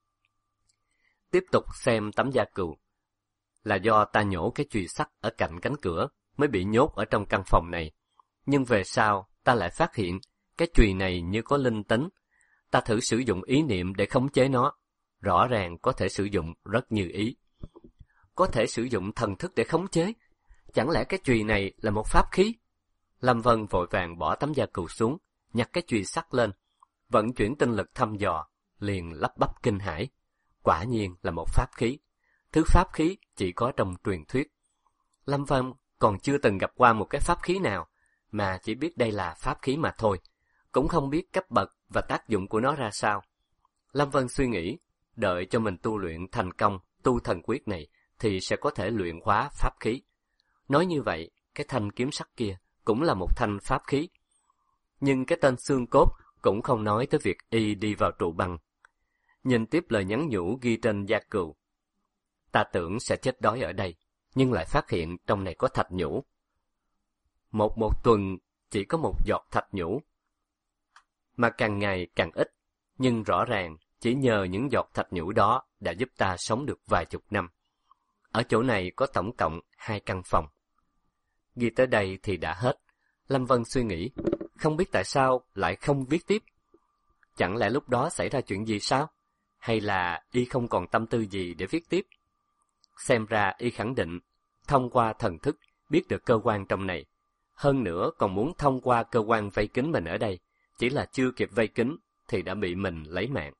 Tiếp tục xem tấm da cừu. Là do ta nhổ cái chùy sắt ở cạnh cánh cửa mới bị nhốt ở trong căn phòng này. Nhưng về sau, ta lại phát hiện cái chùy này như có linh tính. Ta thử sử dụng ý niệm để khống chế nó. Rõ ràng có thể sử dụng rất như ý. Có thể sử dụng thần thức để khống chế. Chẳng lẽ cái chùy này là một pháp khí? Lâm Vân vội vàng bỏ tấm da cừu xuống, nhặt cái chùy sắt lên, vận chuyển tinh lực thăm dò, liền lắp bắp kinh hãi. Quả nhiên là một pháp khí. Thứ pháp khí chỉ có trong truyền thuyết. Lâm Vân còn chưa từng gặp qua một cái pháp khí nào. mà chỉ biết đây là pháp khí mà thôi, cũng không biết cấp bậc và tác dụng của nó ra sao. Lâm Vân suy nghĩ, đợi cho mình tu luyện thành công tu thần quyết này thì sẽ có thể luyện hóa pháp khí. Nói như vậy, cái thanh kiếm sắt kia cũng là một thanh pháp khí. Nhưng cái tên Xương Cốt cũng không nói tới việc y đi vào trụ băng. Nhìn tiếp lời nhắn nhủ ghi trên da cừu. Ta tưởng sẽ chết đói ở đây, nhưng lại phát hiện trong này có thạch nhũ. Một tuần chỉ có một giọt thạch nhũ, mà càng ngày càng ít, nhưng rõ ràng chỉ nhờ những giọt thạch nhũ đó đã giúp ta sống được vài chục năm. Ở chỗ này có tổng cộng 2 căn phòng. Ghi tới đây thì đã hết. Lâm Vân suy nghĩ, không biết tại sao lại không viết tiếp. Chẳng lẽ lúc đó xảy ra chuyện gì sao? Hay là y không còn tâm tư gì để viết tiếp? Xem ra y khẳng định, thông qua thần thức biết được cơ quan trong này. Hơn nữa còn muốn thông qua cơ quan vây kín mình ở đây, chỉ là chưa kịp vây kín thì đã bị mình lấy mạng.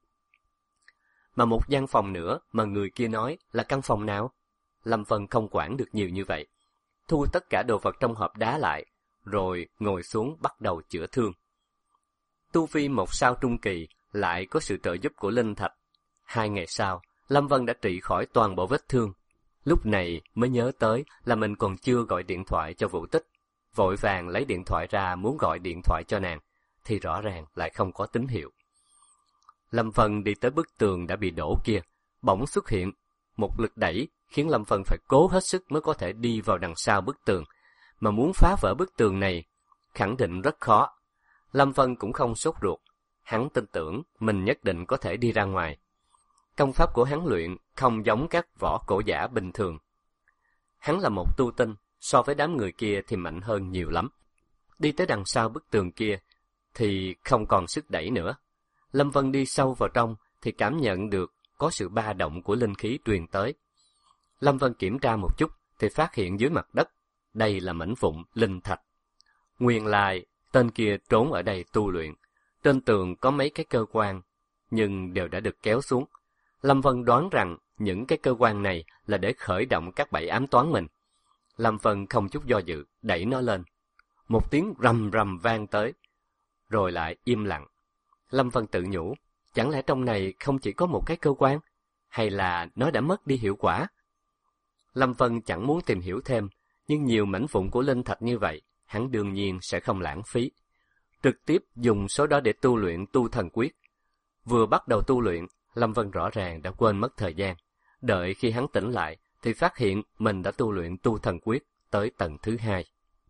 Mà một gian phòng nữa mà người kia nói là căn phòng nào? Lâm Vân không quản được nhiều như vậy. Thu tất cả đồ vật trong hộp đá lại, rồi ngồi xuống bắt đầu chữa thương. Tu vi 1 sao trung kỳ lại có sự trợ giúp của linh thạch. 2 ngày sau, Lâm Vân đã trị khỏi toàn bộ vết thương. Lúc này mới nhớ tới là mình còn chưa gọi điện thoại cho Vũ Tích. Vội vàng lấy điện thoại ra muốn gọi điện thoại cho nàng, thì rõ ràng lại không có tín hiệu. Lâm Vân đi tới bức tường đã bị đổ kia, bỗng xuất hiện một lực đẩy khiến Lâm Vân phải cố hết sức mới có thể đi vào đằng sau bức tường, mà muốn phá vỡ bức tường này khẳng định rất khó. Lâm Vân cũng không sốt ruột, hắn tin tưởng mình nhất định có thể đi ra ngoài. Công pháp của hắn luyện không giống các võ cổ giả bình thường. Hắn là một tu tinh, so với đám người kia thì mạnh hơn nhiều lắm. Đi tới đằng sau bức tường kia thì không còn sức đẩy nữa. Lâm Vân đi sâu vào trong thì cảm nhận được có sự ba động của linh khí truyền tới. Lâm Vân kiểm tra một chút thì phát hiện dưới mặt đất, đây là mảnh vụn linh thạch. Nguyên lai, tên kia trốn ở đây tu luyện. Trên tường có mấy cái cơ quan, nhưng đều đã được kéo xuống. Lâm Vân đoán rằng những cái cơ quan này là để khởi động các bẫy ám toán mình. Lâm Vân không chút do dự, đẩy nó lên. Một tiếng rầm rầm vang tới, rồi lại im lặng. Lâm Vân tự nhủ, chẳng lẽ trong này không chỉ có một cái cơ quan, hay là nó đã mất đi hiệu quả? Lâm Vân chẳng muốn tìm hiểu thêm, nhưng nhiều mảnh vụn của linh thạch như vậy, hắn đương nhiên sẽ không lãng phí. Trực tiếp dùng số đó để tu luyện tu thần quyết. Vừa bắt đầu tu luyện, Lâm Vân rõ ràng đã quên mất thời gian. Đợi khi hắn tỉnh lại, thì phát hiện mình đã tu luyện tu thần quyết tới tầng thứ 2.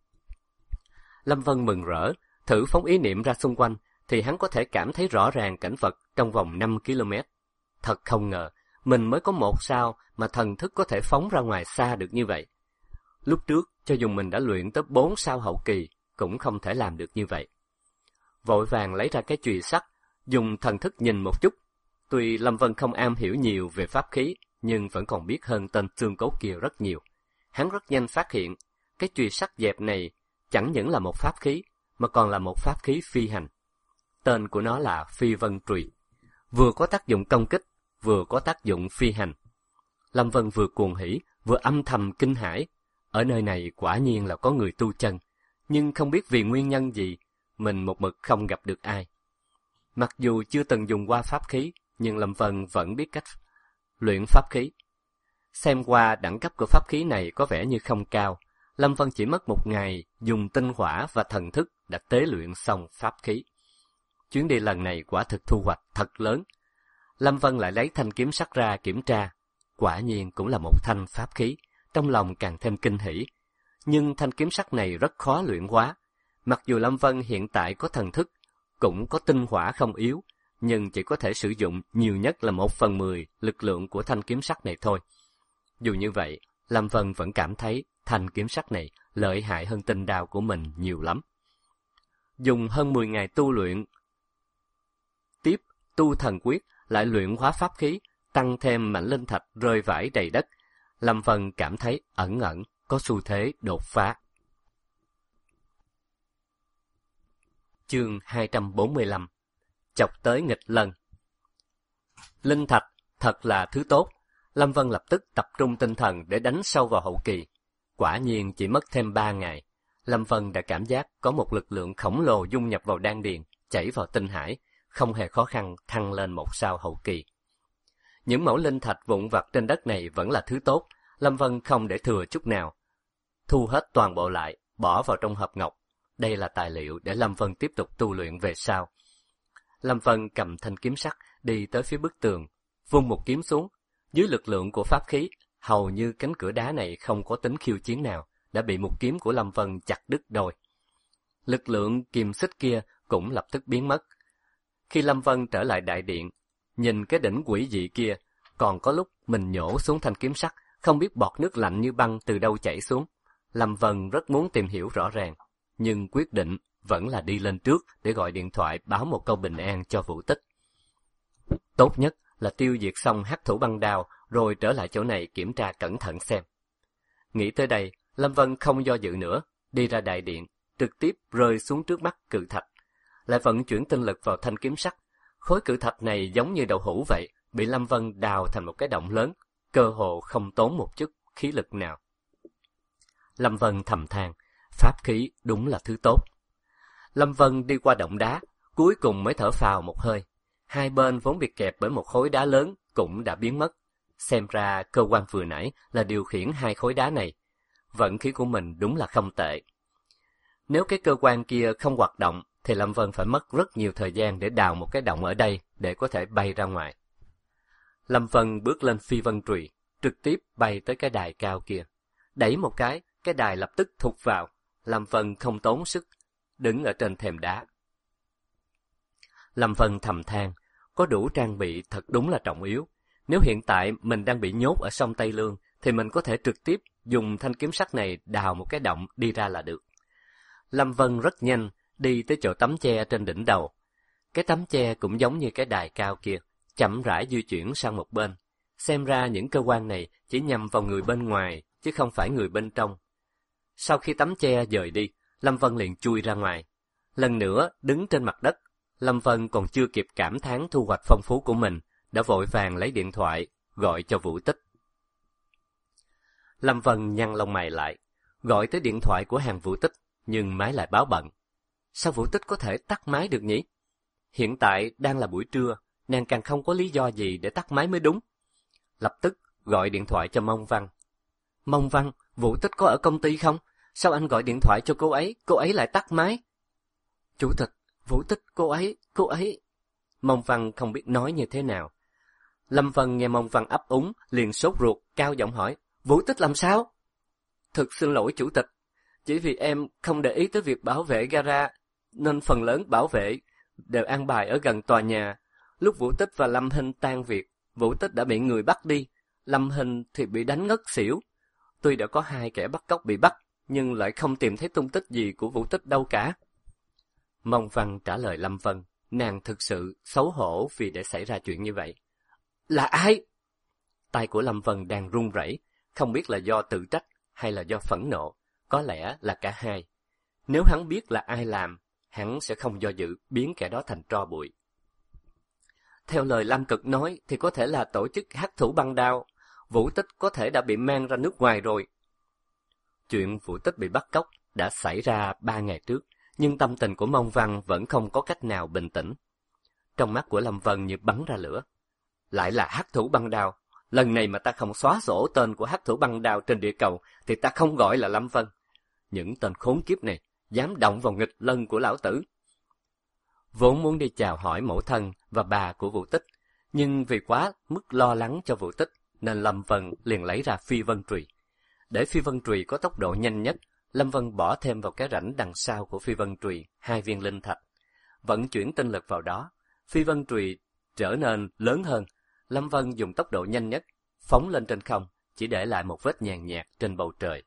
Lâm Vân mừng rỡ, thử phóng ý niệm ra xung quanh, thì hắn có thể cảm thấy rõ ràng cảnh vật trong vòng 5 km. Thật không ngờ, mình mới có 1 sao mà thần thức có thể phóng ra ngoài xa được như vậy. Lúc trước, cho dù mình đã luyện tới 4 sao hậu kỳ, cũng không thể làm được như vậy. Vội vàng lấy ra cái chùy sắt, dùng thần thức nhìn một chút. Tuy Lâm Vân không am hiểu nhiều về pháp khí, nhưng vẫn còn biết hơn tên Xương Cốt kia rất nhiều. Hắn rất nhanh phát hiện, cái chùy sắt dẹp này chẳng những là một pháp khí, mà còn là một pháp khí phi hành. Tên của nó là Phi Vân Trùy, vừa có tác dụng công kích, vừa có tác dụng phi hành. Lâm Vân vừa cuồng hỉ, vừa âm thầm kinh hãi. Ở nơi này quả nhiên là có người tu chân, nhưng không biết vì nguyên nhân gì, mình một mực không gặp được ai. Mặc dù chưa từng dùng qua pháp khí, nhưng Lâm Vân vẫn biết cách luyện pháp khí. Xem qua đẳng cấp của pháp khí này có vẻ như không cao, Lâm Vân chỉ mất 1 ngày dùng tinh hỏa và thần thức đã tế luyện xong pháp khí. Chuyến đi lần này quả thực thu hoạch thật lớn. Lâm Vân lại lấy thanh kiếm sắt ra kiểm tra, quả nhiên cũng là một thanh pháp khí, trong lòng càng thêm kinh hỉ. Nhưng thanh kiếm sắt này rất khó luyện hóa. Mặc dù Lâm Vân hiện tại có thần thức, cũng có tinh hỏa không yếu, nhưng chỉ có thể sử dụng nhiều nhất là 1/10 lực lượng của thanh kiếm sắt này thôi. Dù như vậy, Lâm Vân vẫn cảm thấy thanh kiếm sắt này lợi hại hơn tinh đao của mình nhiều lắm. Dùng hơn 10 ngày tu luyện tiếp tu thần quyết, lại luyện hóa pháp khí, tăng thêm mảnh linh thạch rơi vãi đầy đất, Lâm Vân cảm thấy ẩn ẩn có xu thế đột phá. Chương 245. Chọc tới nghịch lân. Linh thạch thật là thứ tốt. Lâm Vân lập tức tập trung tinh thần để đánh sâu vào hậu kỳ. Quả nhiên chỉ mất thêm 3 ngày, Lâm Vân đã cảm giác có một lực lượng khổng lồ dung nhập vào đan điền, chảy vào tinh hải, không hề khó khăn thăng lên một sao hậu kỳ. Những mẫu linh thạch vụn vặt trên đất này vẫn là thứ tốt, Lâm Vân không để thừa chút nào. Thu hết toàn bộ lại, bỏ vào trong hộp ngọc. Đây là tài liệu để Lâm Vân tiếp tục tu luyện về sau. Lâm Vân cầm thanh kiếm sắt đi tới phía bức tường, vung một kiếm xuống. Dưới lực lượng của pháp khí, hầu như cánh cửa đá này không có tính khiêu chiến nào, đã bị một kiếm của Lâm Vân chặt đứt đôi. Lực lượng kiềm xích kia cũng lập tức biến mất. Khi Lâm Vân trở lại đại điện, nhìn cái đỉnh quỷ dị kia, còn có lúc mình nhổ xuống thanh kiếm sắt, không biết bọt nước lạnh như băng từ đâu chảy xuống. Lâm Vân rất muốn tìm hiểu rõ ràng, nhưng quyết định vẫn là đi lên trước để gọi điện thoại báo một câu bình an cho Vũ Tích. Tốt nhất là tiêu diệt xong hắc thủ băng đao, rồi trở lại chỗ này kiểm tra cẩn thận xem. Nghĩ tới đây, Lâm Vân không do dự nữa, đi ra đại điện, trực tiếp rơi xuống trước mắt cự thạch, lại vận chuyển tinh lực vào thanh kiếm sắt. Khối cự thạch này giống như đậu hũ vậy, bị Lâm Vân đào thành một cái động lớn, cơ hồ không tốn một chút khí lực nào. Lâm Vân thầm than, pháp khí đúng là thứ tốt. Lâm Vân đi qua động đá, cuối cùng mới thở phào một hơi. Hai bên vốn bị kẹp bởi một khối đá lớn cũng đã biến mất. Xem ra cơ quan vừa nãy là điều khiển hai khối đá này. Vận khí của mình đúng là không tệ. Nếu cái cơ quan kia không hoạt động, thì Lâm Vân phải mất rất nhiều thời gian để đào một cái động ở đây để có thể bay ra ngoài. Lâm Vân bước lên phi vân trùy, trực tiếp bay tới cái đài cao kia. Đẩy một cái đài lập tức thụt vào. Lâm Vân không tốn sức, đứng ở trên thềm đá. Lâm Vân thầm than, có đủ trang bị thật đúng là trọng yếu. Nếu hiện tại mình đang bị nhốt ở sông Tây Lương, thì mình có thể trực tiếp dùng thanh kiếm sắt này đào một cái động đi ra là được. Lâm Vân rất nhanh đi tới chỗ tấm che trên đỉnh đầu. Cái tấm che cũng giống như cái đài cao kia, chậm rãi di chuyển sang một bên. Xem ra những cơ quan này chỉ nhằm vào người bên ngoài, chứ không phải người bên trong. Sau khi tấm che dời đi, Lâm Vân liền chui ra ngoài. Lần nữa đứng trên mặt đất, Lâm Vân còn chưa kịp cảm thán thu hoạch phong phú của mình, đã vội vàng lấy điện thoại, gọi cho Vũ Tích. Lâm Vân nhăn lông mày lại, gọi tới điện thoại của hàng Vũ Tích, nhưng máy lại báo bận. Sao Vũ Tích có thể tắt máy được nhỉ? Hiện tại đang là buổi trưa, nàng càng không có lý do gì để tắt máy mới đúng. Lập tức gọi điện thoại cho Mông Văn. Mông Văn, Vũ Tích có ở công ty không? Sao anh gọi điện thoại cho cô ấy lại tắt máy? Chủ tịch, Vũ Tích, cô ấy... Mông Văn không biết nói như thế nào. Lâm Vân nghe Mông Văn ấp úng, liền sốt ruột, cao giọng hỏi, Vũ Tích làm sao? Thực xin lỗi chủ tịch, chỉ vì em không để ý tới việc bảo vệ gara, nên phần lớn bảo vệ đều an bài ở gần tòa nhà. Lúc Vũ Tích và Lâm Hinh tan việc, Vũ Tích đã bị người bắt đi, Lâm Hinh thì bị đánh ngất xỉu. Tuy đã có 2 kẻ bắt cóc bị bắt, nhưng lại không tìm thấy tung tích gì của Vũ Tích đâu cả. Mông Văn trả lời Lâm Vân, nàng thực sự xấu hổ vì để xảy ra chuyện như vậy. Là ai? Tay của Lâm Vân đang run rẩy, không biết là do tự trách hay là do phẫn nộ, có lẽ là cả hai. Nếu hắn biết là ai làm, hắn sẽ không do dự biến kẻ đó thành tro bụi. Theo lời Lâm Cực nói thì có thể là tổ chức hắc thủ băng đao, Vũ Tích có thể đã bị mang ra nước ngoài rồi. Chuyện Vũ Tích bị bắt cóc đã xảy ra 3 ngày trước, nhưng tâm tình của Mông Văn vẫn không có cách nào bình tĩnh. Trong mắt của Lâm Vân như bắn ra lửa. Lại là hắc thủ băng đao, lần này mà ta không xóa sổ tên của hắc thủ băng đao trên địa cầu thì ta không gọi là Lâm Vân. Những tên khốn kiếp này dám động vào nghịch lân của lão tử. Vốn muốn đi chào hỏi mẫu thân và bà của Vũ Tích, nhưng vì quá mức lo lắng cho Vũ Tích nên Lâm Vân liền lấy ra phi vân trùy. Để phi vân trùy có tốc độ nhanh nhất, Lâm Vân bỏ thêm vào cái rãnh đằng sau của phi vân trùy 2 viên linh thạch, vận chuyển tinh lực vào đó. Phi vân trùy trở nên lớn hơn. Lâm Vân dùng tốc độ nhanh nhất phóng lên trên không, chỉ để lại một vết nhàn nhạt trên bầu trời.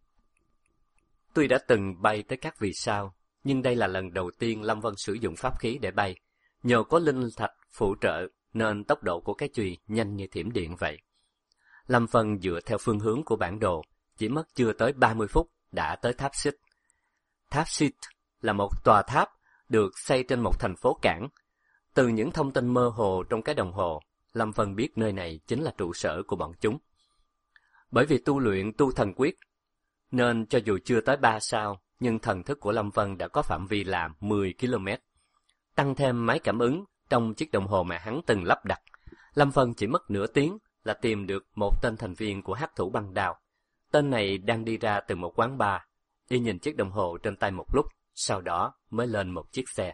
Tuy đã từng bay tới các vì sao, nhưng đây là lần đầu tiên Lâm Vân sử dụng pháp khí để bay. Nhờ có linh thạch phụ trợ nên tốc độ của cái chùy nhanh như thiểm điện vậy. Lâm Vân dựa theo phương hướng của bản đồ, chỉ mất chưa tới 30 phút đã tới tháp Xích. Tháp Xích là một tòa tháp được xây trên một thành phố cảng. Từ những thông tin mơ hồ trong cái đồng hồ, Lâm Vân biết nơi này chính là trụ sở của bọn chúng. Bởi vì tu luyện tu thần quyết, nên cho dù chưa tới 3 sao, nhưng thần thức của Lâm Vân đã có phạm vi là 10 km. Tăng thêm máy cảm ứng trong chiếc đồng hồ mà hắn từng lắp đặt, Lâm Vân chỉ mất nửa tiếng là tìm được một tên thành viên của hắc thủ băng đao. Tên này đang đi ra từ một quán bar. Y nhìn chiếc đồng hồ trên tay một lúc, sau đó mới lên một chiếc xe.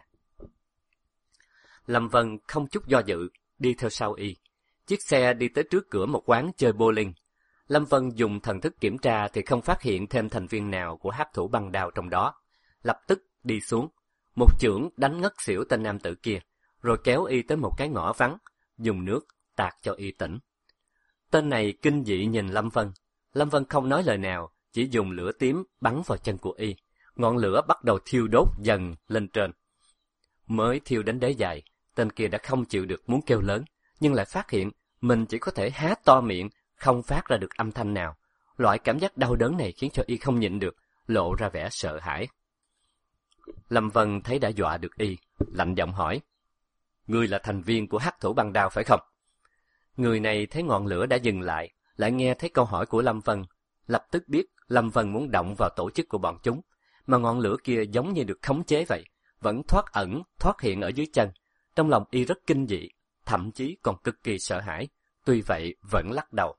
Lâm Vân không chút do dự, đi theo sau Y. Chiếc xe đi tới trước cửa một quán chơi bowling. Lâm Vân dùng thần thức kiểm tra thì không phát hiện thêm thành viên nào của hắc thủ băng đao trong đó. Lập tức đi xuống, một chưởng đánh ngất xỉu tên nam tử kia, rồi kéo Y tới một cái ngõ vắng, dùng nước tạt cho Y tỉnh. Tên này kinh dị nhìn Lâm Vân. Lâm Vân không nói lời nào, chỉ dùng lửa tím bắn vào chân của Y. Ngọn lửa bắt đầu thiêu đốt dần lên trên. Mới thiêu đến đế dài, tên kia đã không chịu được muốn kêu lớn, nhưng lại phát hiện mình chỉ có thể há to miệng, không phát ra được âm thanh nào. Loại cảm giác đau đớn này khiến cho Y không nhịn được, lộ ra vẻ sợ hãi. Lâm Vân thấy đã dọa được Y, lạnh giọng hỏi: "Ngươi là thành viên của hắc thủ băng đao phải không?" Người này thấy ngọn lửa đã dừng lại, lại nghe thấy câu hỏi của Lâm Vân, lập tức biết Lâm Vân muốn động vào tổ chức của bọn chúng, mà ngọn lửa kia giống như được khống chế vậy, vẫn thoát ẩn, thoát hiện ở dưới chân. Trong lòng Y rất kinh dị, thậm chí còn cực kỳ sợ hãi, tuy vậy vẫn lắc đầu.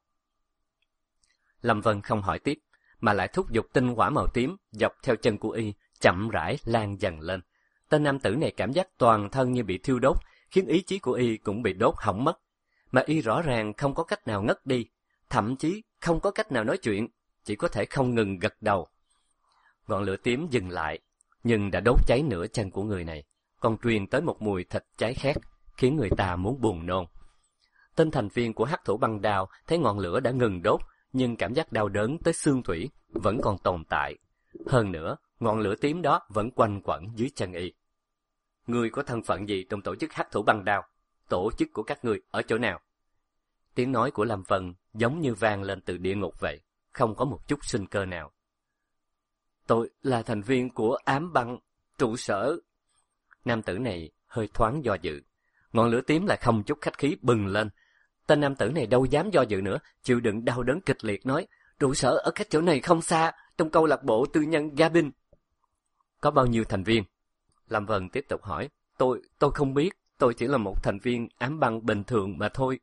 Lâm Vân không hỏi tiếp, mà lại thúc giục tinh hỏa màu tím dọc theo chân của Y, chậm rãi lan dần lên. Tên nam tử này cảm giác toàn thân như bị thiêu đốt, khiến ý chí của Y cũng bị đốt hỏng mất. Mà Y rõ ràng không có cách nào ngất đi, thậm chí không có cách nào nói chuyện, chỉ có thể không ngừng gật đầu. Ngọn lửa tím dừng lại, nhưng đã đốt cháy nửa chân của người này, còn truyền tới một mùi thịt cháy khét, khiến người ta muốn buồn nôn. Tên thành viên của hắc thủ băng đao thấy ngọn lửa đã ngừng đốt, nhưng cảm giác đau đớn tới xương thủy vẫn còn tồn tại. Hơn nữa, ngọn lửa tím đó vẫn quanh quẩn dưới chân Y. "Ngươi có thân phận gì trong tổ chức hắc thủ băng đao? Tổ chức của các ngươi ở chỗ nào?" Tiếng nói của Lâm Vân giống như vang lên từ địa ngục vậy, không có một chút sinh cơ nào. "Tôi là thành viên của ám băng, trụ sở." Nam tử này hơi thoáng do dự. Ngọn lửa tím lại không chút khách khí bừng lên. Tên nam tử này đâu dám do dự nữa, chịu đựng đau đớn kịch liệt nói: "Trụ sở ở cách chỗ này không xa, trong câu lạc bộ tư nhân Gabin." "Có bao nhiêu thành viên?" Lâm Vân tiếp tục hỏi. Tôi không biết, tôi chỉ là một thành viên ám băng bình thường mà thôi."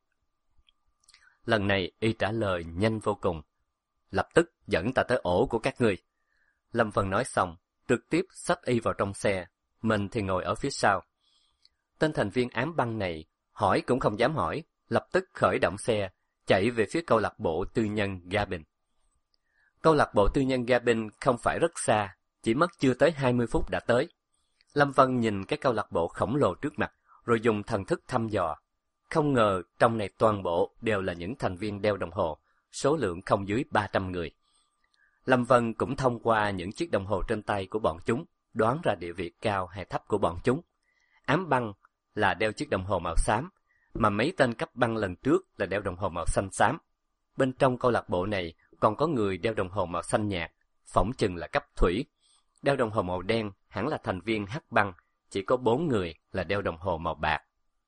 Lần này Y trả lời nhanh vô cùng: "Lập tức dẫn ta tới ổ của các ngươi." Lâm Vân nói xong, trực tiếp xách Y vào trong xe, mình thì ngồi ở phía sau. Tên thành viên ám băng này hỏi cũng không dám hỏi, lập tức khởi động xe, chạy về phía câu lạc bộ tư nhân Gabin. Câu lạc bộ tư nhân Gabin không phải rất xa, chỉ mất chưa tới 20 phút đã tới. Lâm Vân nhìn cái câu lạc bộ khổng lồ trước mặt, rồi dùng thần thức thăm dò. Không ngờ trong này toàn bộ đều là những thành viên đeo đồng hồ, số lượng không dưới 300 người. Lâm Vân cũng thông qua những chiếc đồng hồ trên tay của bọn chúng, đoán ra địa vị cao hay thấp của bọn chúng. Ám băng là đeo chiếc đồng hồ màu xám, mà mấy tên cấp băng lần trước là đeo đồng hồ màu xanh xám. Bên trong câu lạc bộ này còn có người đeo đồng hồ màu xanh nhạt, phỏng chừng là cấp thủy. Đeo đồng hồ màu đen hẳn là thành viên hắc băng, chỉ có 4 người là đeo đồng hồ màu bạc.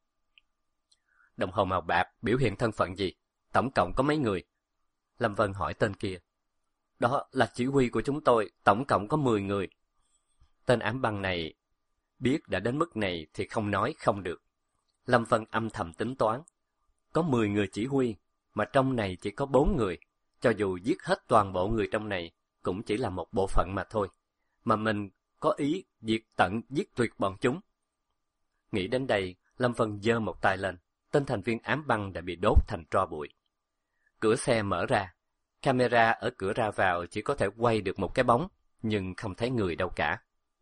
Đồng hồ màu bạc biểu hiện thân phận gì? Tổng cộng có mấy người? Lâm Vân hỏi tên kia. Đó là chỉ huy của chúng tôi, tổng cộng có 10 người. Tên ám băng này biết đã đến mức này thì không nói không được. Lâm Vân âm thầm tính toán. Có 10 người chỉ huy, mà trong này chỉ có 4 người. Cho dù giết hết toàn bộ người trong này, cũng chỉ là một bộ phận mà thôi. Mà mình có ý diệt tận giết tuyệt bọn chúng. Nghĩ đến đây, Lâm Vân giơ một tay lên. Tên thành viên ám băng đã bị đốt thành tro bụi. Cửa xe mở ra. Camera ở cửa ra vào chỉ có thể quay được một cái bóng, nhưng không thấy người đâu cả.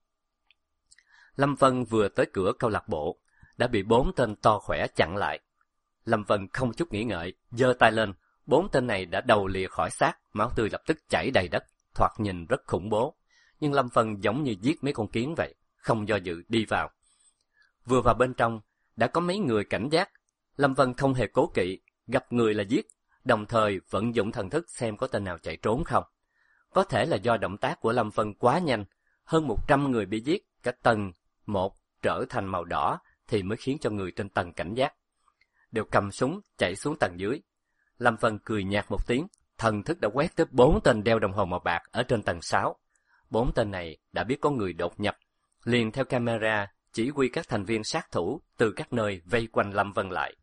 Lâm Vân vừa tới cửa câu lạc bộ, đã bị 4 tên to khỏe chặn lại. Lâm Vân không chút nghĩ ngợi, giơ tay lên, 4 tên này đã đầu lìa khỏi xác, máu tươi lập tức chảy đầy đất, thoạt nhìn rất khủng bố. Nhưng Lâm Vân giống như giết mấy con kiến vậy, không do dự đi vào. Vừa vào bên trong, đã có mấy người cảnh giác. Lâm Vân không hề cố kỵ, gặp người là giết, đồng thời vận dụng thần thức xem có tên nào chạy trốn không. Có thể là do động tác của Lâm Vân quá nhanh, hơn 100 người bị giết, cả tầng 1 trở thành màu đỏ thì mới khiến cho người trên tầng cảnh giác. Đều cầm súng chạy xuống tầng dưới. Lâm Vân cười nhạt một tiếng, thần thức đã quét tới 4 tên đeo đồng hồ màu bạc ở trên tầng 6. 4 tên này đã biết có người đột nhập, liền theo camera chỉ huy các thành viên sát thủ từ các nơi vây quanh Lâm Vân lại.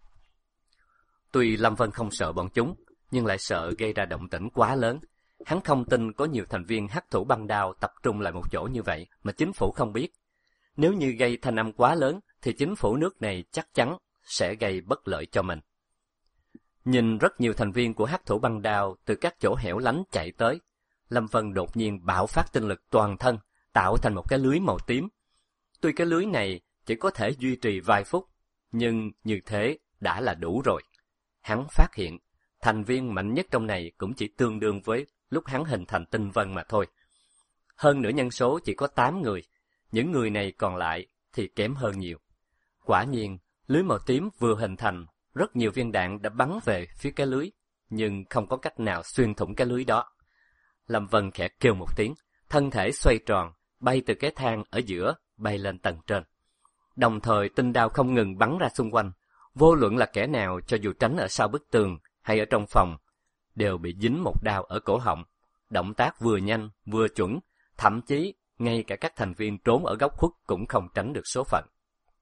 Tuy Lâm Vân không sợ bọn chúng, nhưng lại sợ gây ra động tĩnh quá lớn. Hắn không tin có nhiều thành viên hắc thủ băng đao tập trung lại một chỗ như vậy mà chính phủ không biết. Nếu như gây thanh âm quá lớn thì chính phủ nước này chắc chắn sẽ gây bất lợi cho mình. Nhìn rất nhiều thành viên của hắc thủ băng đao từ các chỗ hẻo lánh chạy tới, Lâm Vân đột nhiên bạo phát tinh lực toàn thân, tạo thành một cái lưới màu tím. Tuy cái lưới này chỉ có thể duy trì vài phút, nhưng như thế đã là đủ rồi. Hắn phát hiện, thành viên mạnh nhất trong này cũng chỉ tương đương với lúc hắn hình thành tinh vân mà thôi. Hơn nữa nhân số chỉ có 8 người, những người này còn lại thì kém hơn nhiều. Quả nhiên, lưới màu tím vừa hình thành, rất nhiều viên đạn đã bắn về phía cái lưới, nhưng không có cách nào xuyên thủng cái lưới đó. Lâm Vân khẽ kêu một tiếng, thân thể xoay tròn, bay từ cái thang ở giữa, bay lên tầng trên. Đồng thời tinh đao không ngừng bắn ra xung quanh, vô luận là kẻ nào cho dù tránh ở sau bức tường hay ở trong phòng, đều bị dính một đao ở cổ họng. Động tác vừa nhanh, vừa chuẩn, thậm chí ngay cả các thành viên trốn ở góc khuất cũng không tránh được số phận.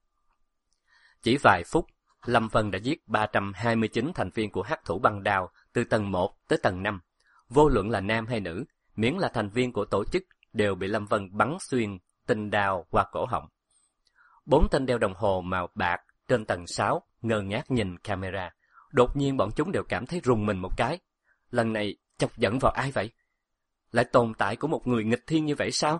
Chỉ vài phút, Lâm Vân đã giết 329 thành viên của hắc thủ băng đao từ tầng 1 tới tầng 5. Vô luận là nam hay nữ, miễn là thành viên của tổ chức đều bị Lâm Vân bắn xuyên tinh đao qua cổ họng. 4 tên đeo đồng hồ màu bạc trên tầng 6 ngơ ngác nhìn camera. Đột nhiên bọn chúng đều cảm thấy rùng mình một cái. Lần này chọc giận vào ai vậy? Lại tồn tại của một người nghịch thiên như vậy sao?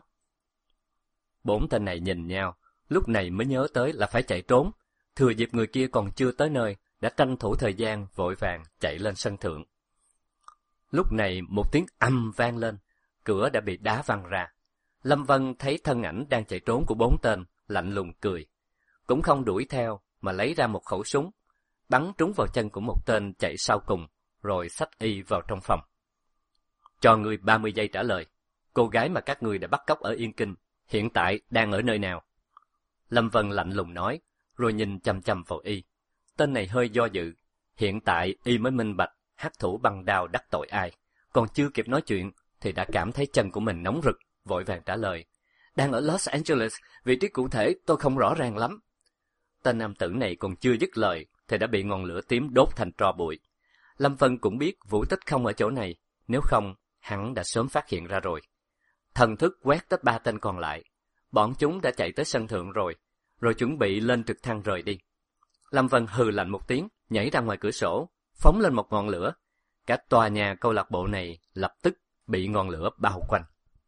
4 tên này nhìn nhau, lúc này mới nhớ tới là phải chạy trốn. Thừa dịp người kia còn chưa tới nơi, đã tranh thủ thời gian vội vàng chạy lên sân thượng. Lúc này một tiếng ầm vang lên, cửa đã bị đá văng ra. Lâm Vân thấy thân ảnh đang chạy trốn của 4 tên, lạnh lùng cười. Cũng không đuổi theo, mà lấy ra một khẩu súng, bắn trúng vào chân của một tên chạy sau cùng, rồi xách y vào trong phòng. Cho người 30 giây trả lời. Cô gái mà các người đã bắt cóc ở Yên Kinh, hiện tại đang ở nơi nào? Lâm Vân lạnh lùng nói, rồi nhìn chằm chằm vào y. Tên này hơi do dự. Hiện tại y mới minh bạch hắc thủ băng đao đắc tội ai. Còn chưa kịp nói chuyện, thì đã cảm thấy chân của mình nóng rực, vội vàng trả lời. Đang ở Los Angeles, vị trí cụ thể tôi không rõ ràng lắm. Tên nam tử này còn chưa dứt lời, thì đã bị ngọn lửa tím đốt thành tro bụi. Lâm Vân cũng biết Vũ Tích không ở chỗ này, nếu không, hắn đã sớm phát hiện ra rồi. Thần thức quét tới 3 tên còn lại. Bọn chúng đã chạy tới sân thượng rồi chuẩn bị lên trực thăng rời đi. Lâm Vân hừ lạnh một tiếng, nhảy ra ngoài cửa sổ, phóng lên một ngọn lửa. Cả tòa nhà câu lạc bộ này lập tức bị ngọn lửa bao quanh.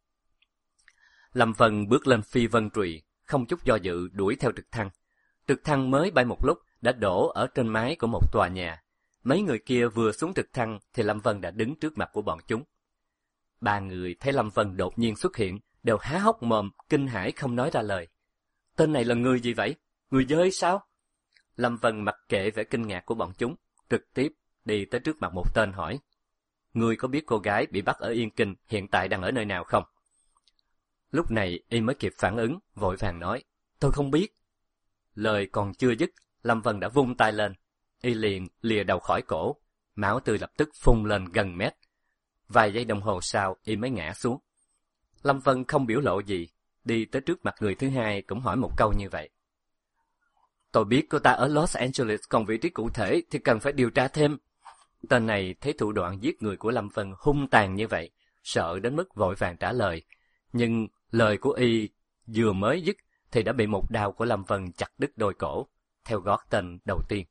Lâm Vân bước lên phi vân trùy, không chút do dự đuổi theo trực thăng. Trực thăng mới bay một lúc đã đổ ở trên mái của một tòa nhà. Mấy người kia vừa xuống trực thăng thì Lâm Vân đã đứng trước mặt của bọn chúng. 3 người thấy Lâm Vân đột nhiên xuất hiện, đều há hốc mồm, kinh hãi không nói ra lời. Tên này là người gì vậy? Người dơi sao? Lâm Vân mặc kệ vẻ kinh ngạc của bọn chúng, trực tiếp đi tới trước mặt một tên hỏi. Ngươi có biết cô gái bị bắt ở Yên Kinh hiện tại đang ở nơi nào không? Lúc này y mới kịp phản ứng, vội vàng nói. Tôi không biết. Lời còn chưa dứt, Lâm Vân đã vung tay lên. Y liền lìa đầu khỏi cổ, máu tươi lập tức phun lên gần mét. Vài giây đồng hồ sau, y mới ngã xuống. Lâm Vân không biểu lộ gì, đi tới trước mặt người thứ hai cũng hỏi một câu như vậy. Tôi biết cô ta ở Los Angeles, còn vị trí cụ thể thì cần phải điều tra thêm. Tên này thấy thủ đoạn giết người của Lâm Vân hung tàn như vậy, sợ đến mức vội vàng trả lời. Nhưng lời của y vừa mới dứt thì đã bị một đao của Lâm Vân chặt đứt đôi cổ, theo gót tên đầu tiên.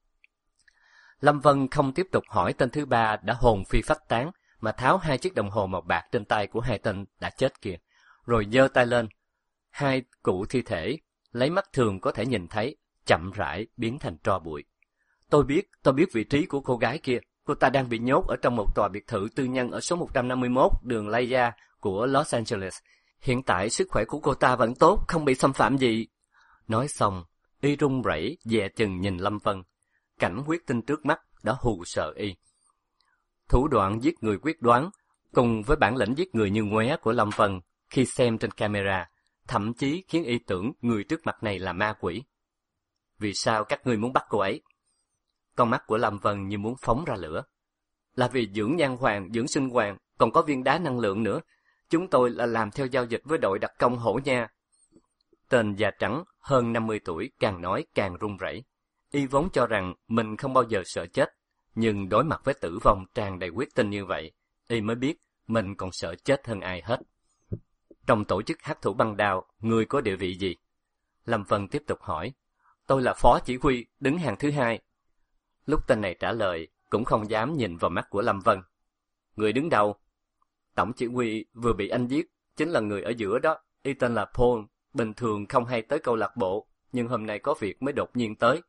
Lâm Vân không tiếp tục hỏi tên thứ ba đã hồn phi phách tán, mà tháo 2 chiếc đồng hồ màu bạc trên tay của 2 tên đã chết kia, rồi giơ tay lên. 2 cụ thi thể, lấy mắt thường có thể nhìn thấy, chậm rãi biến thành tro bụi. Tôi biết vị trí của cô gái kia. Cô ta đang bị nhốt ở trong một tòa biệt thự tư nhân ở số 151 đường Laya của Los Angeles. Hiện tại sức khỏe của cô ta vẫn tốt, không bị xâm phạm gì. Nói xong, y run rẩy dè chừng nhìn Lâm Vân. Cảnh huyết tinh trước mắt đã hù sợ y. Thủ đoạn giết người quyết đoán, cùng với bản lĩnh giết người như ngoé của Lâm Vân khi xem trên camera, thậm chí khiến y tưởng người trước mặt này là ma quỷ. Vì sao các ngươi muốn bắt cô ấy? Con mắt của Lâm Vân như muốn phóng ra lửa. Là vì dưỡng nhan hoàng, dưỡng sinh hoàng, còn có viên đá năng lượng nữa. Chúng tôi là làm theo giao dịch với đội đặc công Hổ Nha. Tên da trắng hơn 50 tuổi càng nói càng run rẩy. Y vốn cho rằng mình không bao giờ sợ chết, nhưng đối mặt với tử vong tràn đầy quyết tâm như vậy, Y mới biết mình còn sợ chết hơn ai hết. Trong tổ chức hắc thủ băng đao, ngươi có địa vị gì? Lâm Vân tiếp tục hỏi. Tôi là phó chỉ huy, đứng hàng thứ hai. Lúc tên này trả lời, cũng không dám nhìn vào mắt của Lâm Vân. Người đứng đầu? Tổng chỉ huy vừa bị anh giết, chính là người ở giữa đó. Y tên là Paul, bình thường không hay tới câu lạc bộ, nhưng hôm nay có việc mới đột nhiên tới.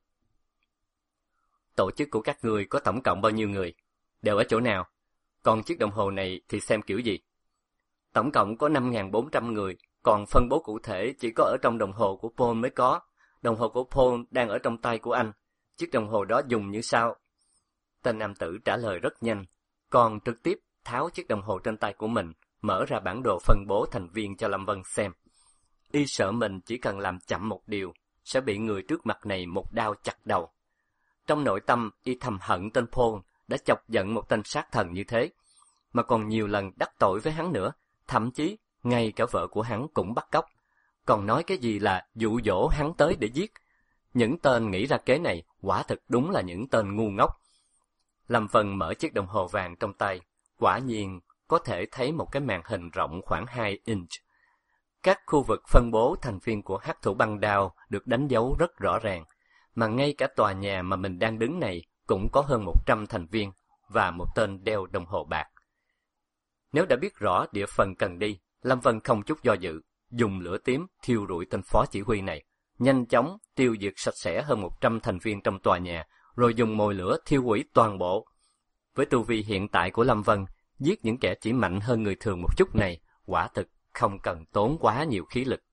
Tổ chức của các ngươi có tổng cộng bao nhiêu người? Đều ở chỗ nào? Còn chiếc đồng hồ này thì xem kiểu gì? Tổng cộng có 5.400 người, còn phân bố cụ thể chỉ có ở trong đồng hồ của Paul mới có. Đồng hồ của Paul đang ở trong tay của anh. Chiếc đồng hồ đó dùng như sau. Tên nam tử trả lời rất nhanh, còn trực tiếp tháo chiếc đồng hồ trên tay của mình, mở ra bản đồ phân bố thành viên cho Lâm Vân xem. Y sợ mình chỉ cần làm chậm một điều, sẽ bị người trước mặt này một đao chặt đầu. Trong nội tâm, Y thầm hận tên Paul đã chọc giận một tên sát thần như thế, mà còn nhiều lần đắc tội với hắn nữa, thậm chí ngay cả vợ của hắn cũng bắt cóc. Còn nói cái gì là dụ dỗ hắn tới để giết. Những tên nghĩ ra kế này quả thực đúng là những tên ngu ngốc. Lâm Vân mở chiếc đồng hồ vàng trong tay, quả nhiên có thể thấy một cái màn hình rộng khoảng 2 inch. Các khu vực phân bố thành viên của hắc thủ băng đao được đánh dấu rất rõ ràng, mà ngay cả tòa nhà mà mình đang đứng này cũng có hơn 100 thành viên và một tên đeo đồng hồ bạc. Nếu đã biết rõ địa phần cần đi, Lâm Vân không chút do dự, dùng lửa tím thiêu rụi tên phó chỉ huy này, nhanh chóng tiêu diệt sạch sẽ hơn 100 thành viên trong tòa nhà, rồi dùng mồi lửa thiêu hủy toàn bộ. Với tu vi hiện tại của Lâm Vân, giết những kẻ chỉ mạnh hơn người thường một chút này, quả thực không cần tốn quá nhiều khí lực.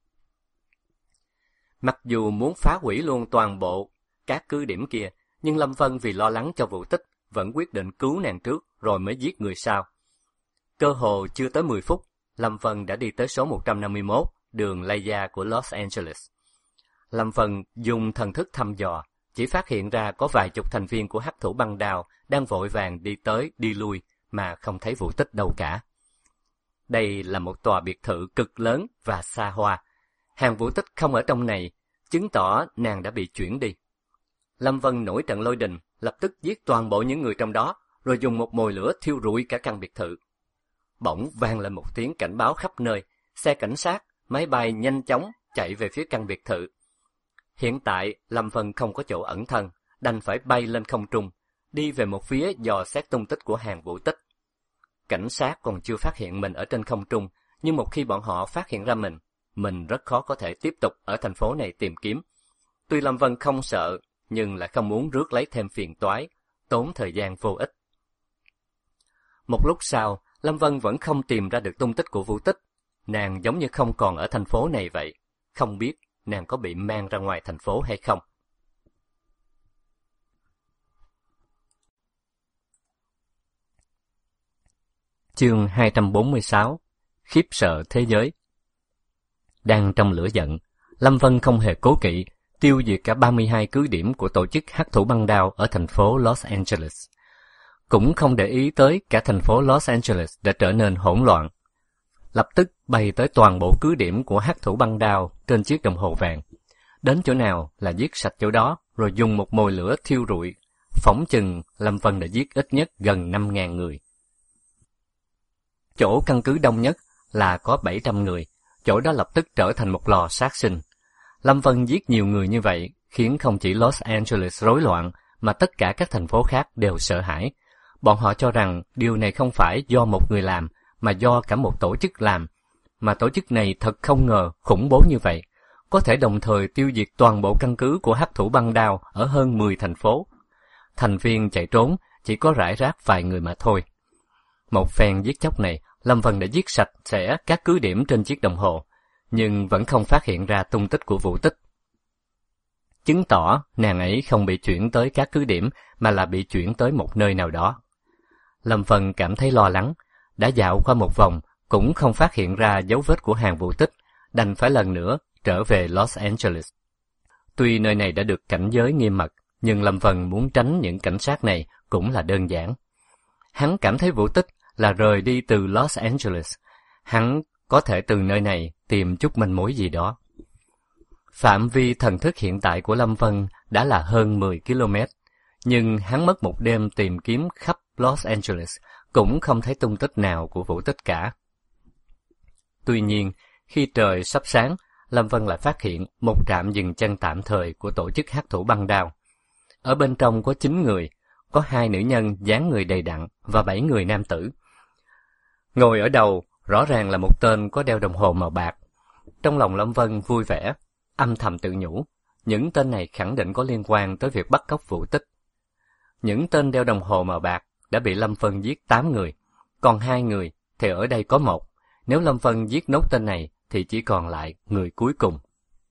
Mặc dù muốn phá hủy luôn toàn bộ các cứ điểm kia, nhưng Lâm Vân vì lo lắng cho Vũ Tích, vẫn quyết định cứu nàng trước rồi mới giết người sau. Cơ hồ chưa tới 10 phút, Lâm Vân đã đi tới số 151, đường Laya của Los Angeles. Lâm Vân dùng thần thức thăm dò, chỉ phát hiện ra có vài chục thành viên của hắc thủ băng đao đang vội vàng đi tới đi lui mà không thấy Vũ Tích đâu cả. Đây là một tòa biệt thự cực lớn và xa hoa. Hàng Vũ Tích không ở trong này, chứng tỏ nàng đã bị chuyển đi. Lâm Vân nổi trận lôi đình, lập tức giết toàn bộ những người trong đó, rồi dùng một mồi lửa thiêu rụi cả căn biệt thự. Bỗng vang lên một tiếng cảnh báo khắp nơi, xe cảnh sát, máy bay nhanh chóng chạy về phía căn biệt thự. Hiện tại, Lâm Vân không có chỗ ẩn thân, đành phải bay lên không trung, đi về một phía dò xét tung tích của hàng Vũ Tích. Cảnh sát còn chưa phát hiện mình ở trên không trung, nhưng một khi bọn họ phát hiện ra mình rất khó có thể tiếp tục ở thành phố này tìm kiếm. Tuy Lâm Vân không sợ, nhưng lại không muốn rước lấy thêm phiền toái, tốn thời gian vô ích. Một lúc sau, Lâm Vân vẫn không tìm ra được tung tích của Vũ Tích. Nàng giống như không còn ở thành phố này vậy, không biết nàng có bị mang ra ngoài thành phố hay không. Chương 246. Khiếp sợ thế giới. Đang trong lửa giận, Lâm Vân không hề cố kỵ, tiêu diệt cả 32 cứ điểm của tổ chức hắc thủ băng đao ở thành phố Los Angeles. Cũng không để ý tới cả thành phố Los Angeles đã trở nên hỗn loạn. Lập tức bay tới toàn bộ cứ điểm của hắc thủ băng đao trên chiếc đồng hồ vàng. Đến chỗ nào là giết sạch chỗ đó, rồi dùng một mồi lửa thiêu rụi. Phỏng chừng Lâm Vân đã giết ít nhất gần 5.000 người. Chỗ căn cứ đông nhất là có 700 người, chỗ đó lập tức trở thành một lò sát sinh. Lâm Vân giết nhiều người như vậy, khiến không chỉ Los Angeles rối loạn, mà tất cả các thành phố khác đều sợ hãi. Bọn họ cho rằng điều này không phải do một người làm, mà do cả một tổ chức làm. Mà tổ chức này thật không ngờ khủng bố như vậy, có thể đồng thời tiêu diệt toàn bộ căn cứ của hắc thủ băng đao ở hơn 10 thành phố. Thành viên chạy trốn chỉ có rải rác vài người mà thôi. Một phen giết chóc này, Lâm Vân đã giết sạch sẽ các cứ điểm trên chiếc đồng hồ, nhưng vẫn không phát hiện ra tung tích của Vũ Tích. Chứng tỏ nàng ấy không bị chuyển tới các cứ điểm, mà là bị chuyển tới một nơi nào đó. Lâm Vân cảm thấy lo lắng, đã dạo qua một vòng, cũng không phát hiện ra dấu vết của hàng Vũ Tích, đành phải lần nữa trở về Los Angeles. Tuy nơi này đã được cảnh giới nghiêm mật, nhưng Lâm Vân muốn tránh những cảnh sát này cũng là đơn giản. Hắn cảm thấy Vũ Tích là rời đi từ Los Angeles. hắn có thể từ nơi này tìm chút manh mối gì đó. Phạm vi thần thức hiện tại của Lâm Vân đã là hơn 10 km, nhưng hắn mất một đêm tìm kiếm khắp Los Angeles, cũng không thấy tung tích nào của Vũ Tích cả. Tuy nhiên, khi trời sắp sáng, Lâm Vân lại phát hiện một trạm dừng chân tạm thời của tổ chức hắc thủ băng đao. Ở bên trong có 9 người, có 2 nữ nhân dáng người đầy đặn và 7 người nam tử. Ngồi ở đầu, rõ ràng là một tên có đeo đồng hồ màu bạc. Trong lòng Lâm Vân vui vẻ, âm thầm tự nhủ, những tên này khẳng định có liên quan tới việc bắt cóc Vũ Tích. Những tên đeo đồng hồ màu bạc đã bị Lâm Vân giết 8 người, còn 2 người thì ở đây có 1. Nếu Lâm Vân giết nốt tên này thì chỉ còn lại người cuối cùng.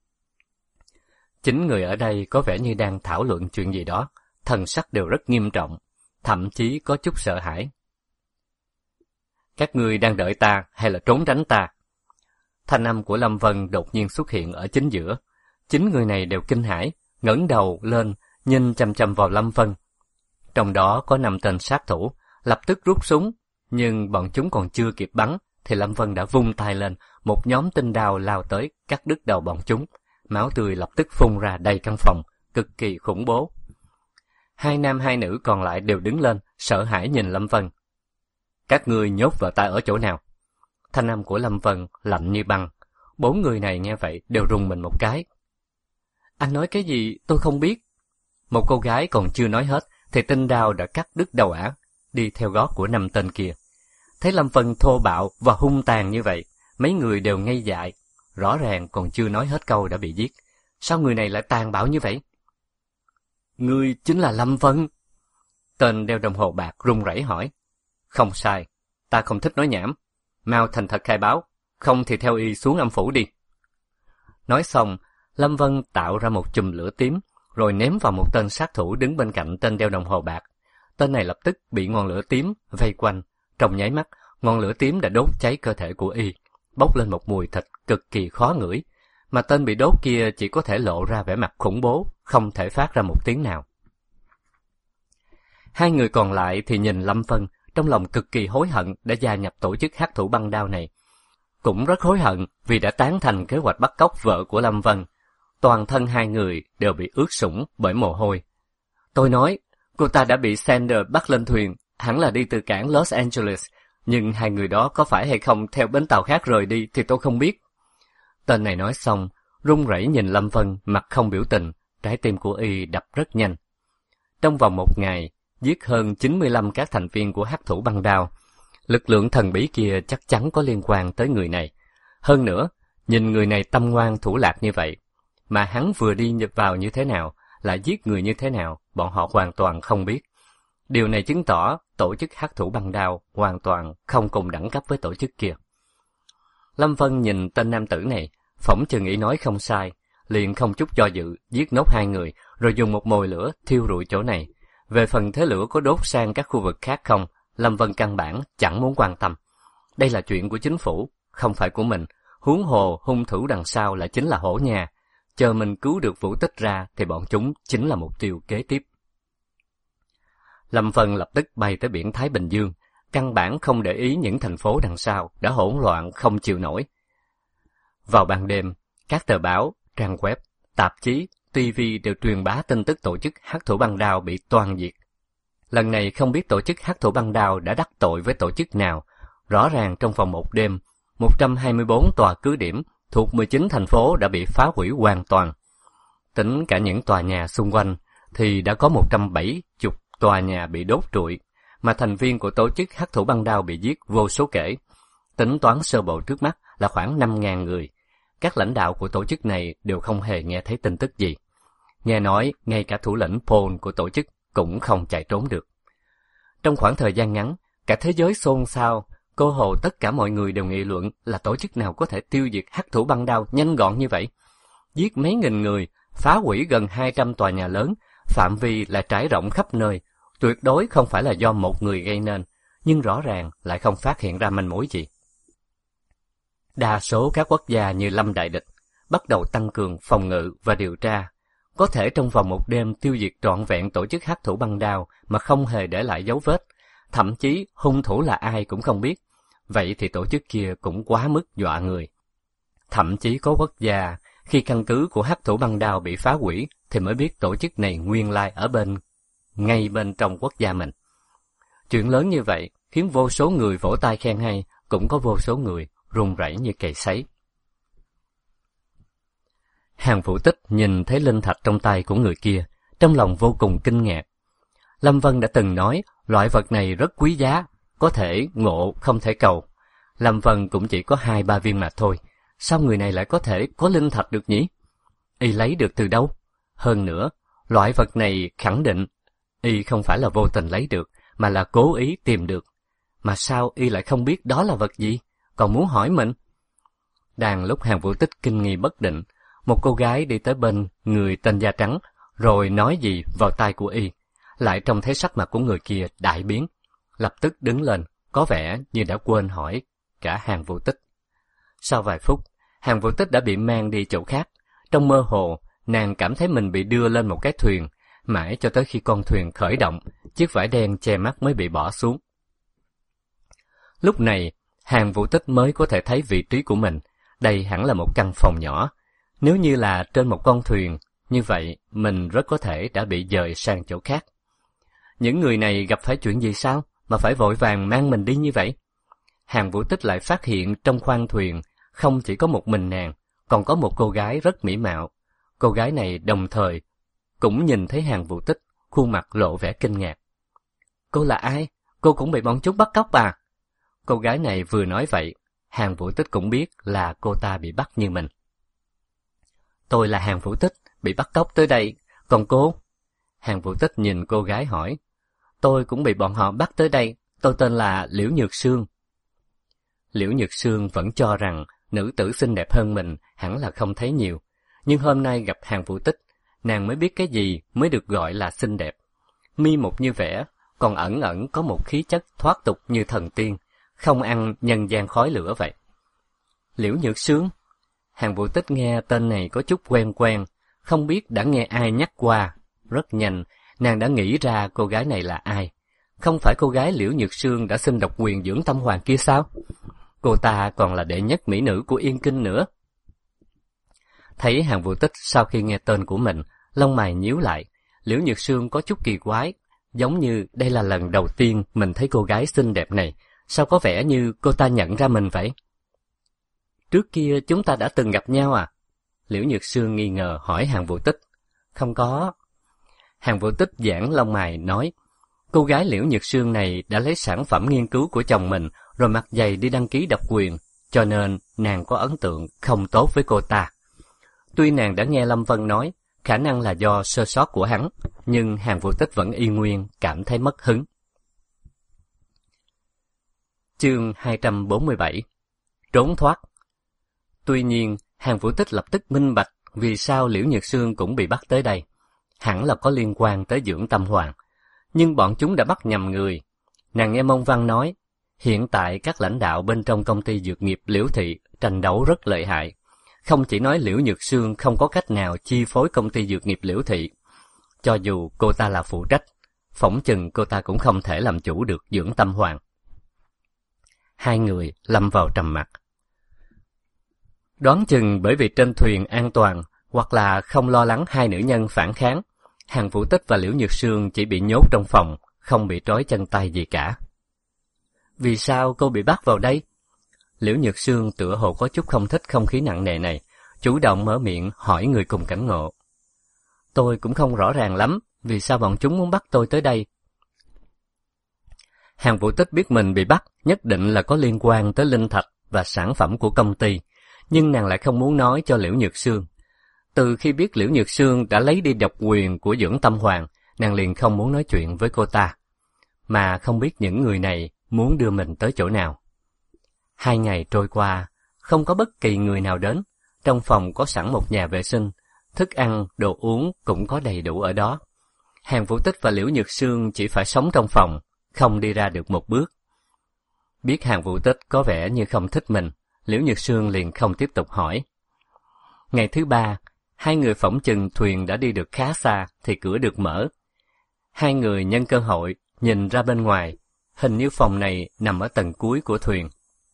9 người ở đây có vẻ như đang thảo luận chuyện gì đó, thần sắc đều rất nghiêm trọng, thậm chí có chút sợ hãi. Các ngươi đang đợi ta hay là trốn tránh ta? Thanh âm của Lâm Vân đột nhiên xuất hiện ở chính giữa. 9 người này đều kinh hãi, ngẩng đầu lên, nhìn chằm chằm vào Lâm Vân. Trong đó có 5 tên sát thủ, lập tức rút súng, nhưng bọn chúng còn chưa kịp bắn, thì Lâm Vân đã vung tay lên, một nhóm tinh đao lao tới, cắt đứt đầu bọn chúng. Máu tươi lập tức phun ra đầy căn phòng, cực kỳ khủng bố. 2 nam 2 nữ còn lại đều đứng lên, sợ hãi nhìn Lâm Vân. Các ngươi nhốt vợ ta ở chỗ nào? Thanh âm của Lâm Vân lạnh như băng. 4 người này nghe vậy đều rùng mình một cái. Anh nói cái gì tôi không biết. Một cô gái còn chưa nói hết thì tinh đao đã cắt đứt đầu ả, đi theo gót của 5 tên kia. Thấy Lâm Vân thô bạo và hung tàn như vậy, mấy người đều ngây dại. Rõ ràng còn chưa nói hết câu đã bị giết. Sao người này lại tàn bạo như vậy? Ngươi chính là Lâm Vân. Tên đeo đồng hồ bạc run rẩy hỏi. Không sai, ta không thích nói nhảm. Mau thành thật khai báo, không thì theo y xuống âm phủ đi. Nói xong, Lâm Vân tạo ra một chùm lửa tím, rồi ném vào một tên sát thủ đứng bên cạnh tên đeo đồng hồ bạc. Tên này lập tức bị ngọn lửa tím vây quanh. Trong nháy mắt, ngọn lửa tím đã đốt cháy cơ thể của y, bốc lên một mùi thịt cực kỳ khó ngửi, mà tên bị đốt kia chỉ có thể lộ ra vẻ mặt khủng bố, không thể phát ra một tiếng nào. 2 người còn lại thì nhìn Lâm Vân, trong lòng cực kỳ hối hận đã gia nhập tổ chức hắc thủ băng đao này. Cũng rất hối hận vì đã tán thành kế hoạch bắt cóc vợ của Lâm Vân. Toàn thân 2 người đều bị ướt sũng bởi mồ hôi. Tôi nói, cô ta đã bị Sander bắt lên thuyền, hẳn là đi từ cảng Los Angeles, nhưng 2 người đó có phải hay không theo bến tàu khác rời đi thì tôi không biết. Tên này nói xong, run rẩy nhìn Lâm Vân, mặt không biểu tình, trái tim của y đập rất nhanh. Trong vòng 1 ngày, giết hơn 95 các thành viên của hắc thủ băng đao. Lực lượng thần bí kia chắc chắn có liên quan tới người này. Hơn nữa, nhìn người này tâm ngoan thủ lạc như vậy, mà hắn vừa đi nhập vào như thế nào, lại giết người như thế nào, bọn họ hoàn toàn không biết. Điều này chứng tỏ tổ chức hắc thủ băng đao hoàn toàn không cùng đẳng cấp với tổ chức kia. Lâm Vân nhìn tên nam tử này, phỏng chừng ý nói không sai, liền không chút do dự giết nốt 2 người, rồi dùng một mồi lửa thiêu rụi chỗ này. Về phần thế lửa có đốt sang các khu vực khác không, Lâm Vân căn bản chẳng muốn quan tâm. Đây là chuyện của chính phủ, không phải của mình. Huống hồ hung thủ đằng sau là chính là Hổ Nha. Chờ mình cứu được Vũ Tích ra thì bọn chúng chính là mục tiêu kế tiếp. Lâm Vân lập tức bay tới biển Thái Bình Dương, căn bản không để ý những thành phố đằng sau đã hỗn loạn không chịu nổi. Vào ban đêm, các tờ báo, trang web, tạp chí, TV đều truyền bá tin tức tổ chức hắc thủ băng đao bị toàn diệt. Lần này không biết tổ chức hắc thủ băng đao đã đắc tội với tổ chức nào. Rõ ràng trong vòng 1 đêm, 124 tòa cứ điểm thuộc 19 thành phố đã bị phá hủy hoàn toàn. Tính cả những tòa nhà xung quanh thì đã có 170 tòa nhà bị đốt trụi, mà thành viên của tổ chức hắc thủ băng đao bị giết vô số kể. Tính toán sơ bộ trước mắt là khoảng 5.000 người. Các lãnh đạo của tổ chức này đều không hề nghe thấy tin tức gì. Nghe nói ngay cả thủ lĩnh Paul của tổ chức cũng không chạy trốn được. Trong khoảng thời gian ngắn, cả thế giới xôn xao, cơ hồ tất cả mọi người đều nghị luận là tổ chức nào có thể tiêu diệt hắc thủ băng đao nhanh gọn như vậy. Giết mấy nghìn người, phá hủy gần 200 tòa nhà lớn, phạm vi là trải rộng khắp nơi, tuyệt đối không phải là do một người gây nên, nhưng rõ ràng lại không phát hiện ra manh mối gì. Đa số các quốc gia như Lâm Đại Địch bắt đầu tăng cường phòng ngự và điều tra, có thể trong vòng 1 đêm tiêu diệt trọn vẹn tổ chức hắc thủ băng đao mà không hề để lại dấu vết, thậm chí hung thủ là ai cũng không biết. vậy thì tổ chức kia cũng quá mức dọa người. Thậm chí có quốc gia, khi căn cứ của hắc thủ băng đao bị phá hủy thì mới biết tổ chức này nguyên lai ở ngay bên trong quốc gia mình. Chuyện lớn như vậy khiến vô số người vỗ tay khen hay, cũng có vô số người run rẩy như cày sấy. Hàn Vũ Tích nhìn thấy linh thạch trong tay của người kia, trong lòng vô cùng kinh ngạc. Lâm Vân đã từng nói loại vật này rất quý giá, có thể ngộ không thể cầu. Lâm Vân cũng chỉ có 2-3 viên mà thôi, sao người này lại có thể có linh thạch được nhỉ? Y lấy được từ đâu? Hơn nữa, loại vật này khẳng định Y không phải là vô tình lấy được, mà là cố ý tìm được. Mà sao Y lại không biết đó là vật gì, còn muốn hỏi mình? Đang lúc Hàn Vũ Tích kinh nghi bất định, một cô gái đi tới bên người tên da trắng, rồi nói gì vào tai của Y. Lại trông thấy sắc mặt của người kia đại biến, lập tức đứng lên, có vẻ như đã quên hỏi cả Hàn Vũ Tích. Sau vài phút, Hàn Vũ Tích đã bị mang đi chỗ khác. Trong mơ hồ, nàng cảm thấy mình bị đưa lên một cái thuyền, mãi cho tới khi con thuyền khởi động, chiếc vải đen che mắt mới bị bỏ xuống. Lúc này, Hàn Vũ Tích mới có thể thấy vị trí của mình. Đây hẳn là một căn phòng nhỏ. Nếu như là trên một con thuyền, như vậy mình rất có thể đã bị dời sang chỗ khác. Những người này gặp phải chuyện gì sao mà phải vội vàng mang mình đi như vậy? Hàn Vũ Tích lại phát hiện trong khoang thuyền không chỉ có một mình nàng, còn có một cô gái rất mỹ mạo. Cô gái này đồng thời cũng nhìn thấy Hàn Vũ Tích, khuôn mặt lộ vẻ kinh ngạc. Cô là ai? Cô cũng bị bọn chúng bắt cóc à? Cô gái này vừa nói vậy, Hàn Vũ Tích cũng biết là cô ta bị bắt như mình. Tôi là Hàn Vũ Tích, bị bắt cóc tới đây, còn cô? Hàn Vũ Tích nhìn cô gái hỏi. Tôi cũng bị bọn họ bắt tới đây, tôi tên là Liễu Nhược Sương. Liễu Nhược Sương vẫn cho rằng nữ tử xinh đẹp hơn mình hẳn là không thấy nhiều, nhưng hôm nay gặp Hàn Vũ Tích, nàng mới biết cái gì mới được gọi là xinh đẹp. Mi một như vẽ, còn ẩn ẩn có một khí chất thoát tục như thần tiên, không ăn nhân gian khói lửa vậy. Liễu Nhược Sương? Hàn Vũ Tích nghe tên này có chút quen quen, không biết đã nghe ai nhắc qua. Rất nhanh, nàng đã nghĩ ra cô gái này là ai. Không phải cô gái Liễu Nhược Sương đã xin độc quyền dưỡng tâm hoàng kia sao? Cô ta còn là đệ nhất mỹ nữ của Yên Kinh nữa. Thấy Hàn Vũ Tích sau khi nghe tên của mình, lông mày nhíu lại. Liễu Nhược Sương có chút kỳ quái, giống như đây là lần đầu tiên mình thấy cô gái xinh đẹp này. Sao có vẻ như cô ta nhận ra mình vậy? Trước kia chúng ta đã từng gặp nhau à? Liễu Nhược Sương nghi ngờ hỏi Hàn Vũ Tích. Không có. Hàn Vũ Tích giãn lông mày nói, cô gái Liễu Nhược Sương này đã lấy sản phẩm nghiên cứu của chồng mình rồi mặt dày đi đăng ký độc quyền, cho nên nàng có ấn tượng không tốt với cô ta. Tuy nàng đã nghe Lâm Vân nói khả năng là do sơ sót của hắn, nhưng Hàn Vũ Tích vẫn y nguyên cảm thấy mất hứng. Chương 247. Trốn thoát. Tuy nhiên, Hàn Vũ Tích lập tức minh bạch vì sao Liễu Nhược Sương cũng bị bắt tới đây. Hẳn là có liên quan tới dưỡng tâm hoàng. Nhưng bọn chúng đã bắt nhầm người. Nàng nghe Mông Văn nói, hiện tại các lãnh đạo bên trong công ty dược nghiệp Liễu Thị tranh đấu rất lợi hại. Không chỉ nói Liễu Nhược Sương không có cách nào chi phối công ty dược nghiệp Liễu Thị. Cho dù cô ta là phụ trách, phỏng chừng cô ta cũng không thể làm chủ được dưỡng tâm hoàng. Hai người lâm vào trầm mặc. Đoán chừng bởi vì trên thuyền an toàn, hoặc là không lo lắng hai nữ nhân phản kháng, Hàn Vũ Tích và Liễu Nhược Sương chỉ bị nhốt trong phòng, không bị trói chân tay gì cả. Vì sao cô bị bắt vào đây? Liễu Nhược Sương tựa hồ có chút không thích không khí nặng nề này, chủ động mở miệng hỏi người cùng cảnh ngộ. Tôi cũng không rõ ràng lắm, vì sao bọn chúng muốn bắt tôi tới đây? Hàn Vũ Tích biết mình bị bắt nhất định là có liên quan tới linh thạch và sản phẩm của công ty, nhưng nàng lại không muốn nói cho Liễu Nhược Sương. Từ khi biết Liễu Nhược Sương đã lấy đi độc quyền của dưỡng tâm hoàng, nàng liền không muốn nói chuyện với cô ta, mà không biết những người này muốn đưa mình tới chỗ nào. 2 ngày trôi qua, không có bất kỳ người nào đến. Trong phòng có sẵn một nhà vệ sinh, thức ăn, đồ uống cũng có đầy đủ ở đó. Hàn Vũ Tích và Liễu Nhược Sương chỉ phải sống trong phòng, không đi ra được một bước. Biết Hàn Vũ Tích có vẻ như không thích mình, Liễu Nhược Sương liền không tiếp tục hỏi. Ngày thứ 3, hai người phỏng chừng thuyền đã đi được khá xa thì cửa được mở. Hai người nhân cơ hội nhìn ra bên ngoài, hình như phòng này nằm ở tầng cuối của thuyền.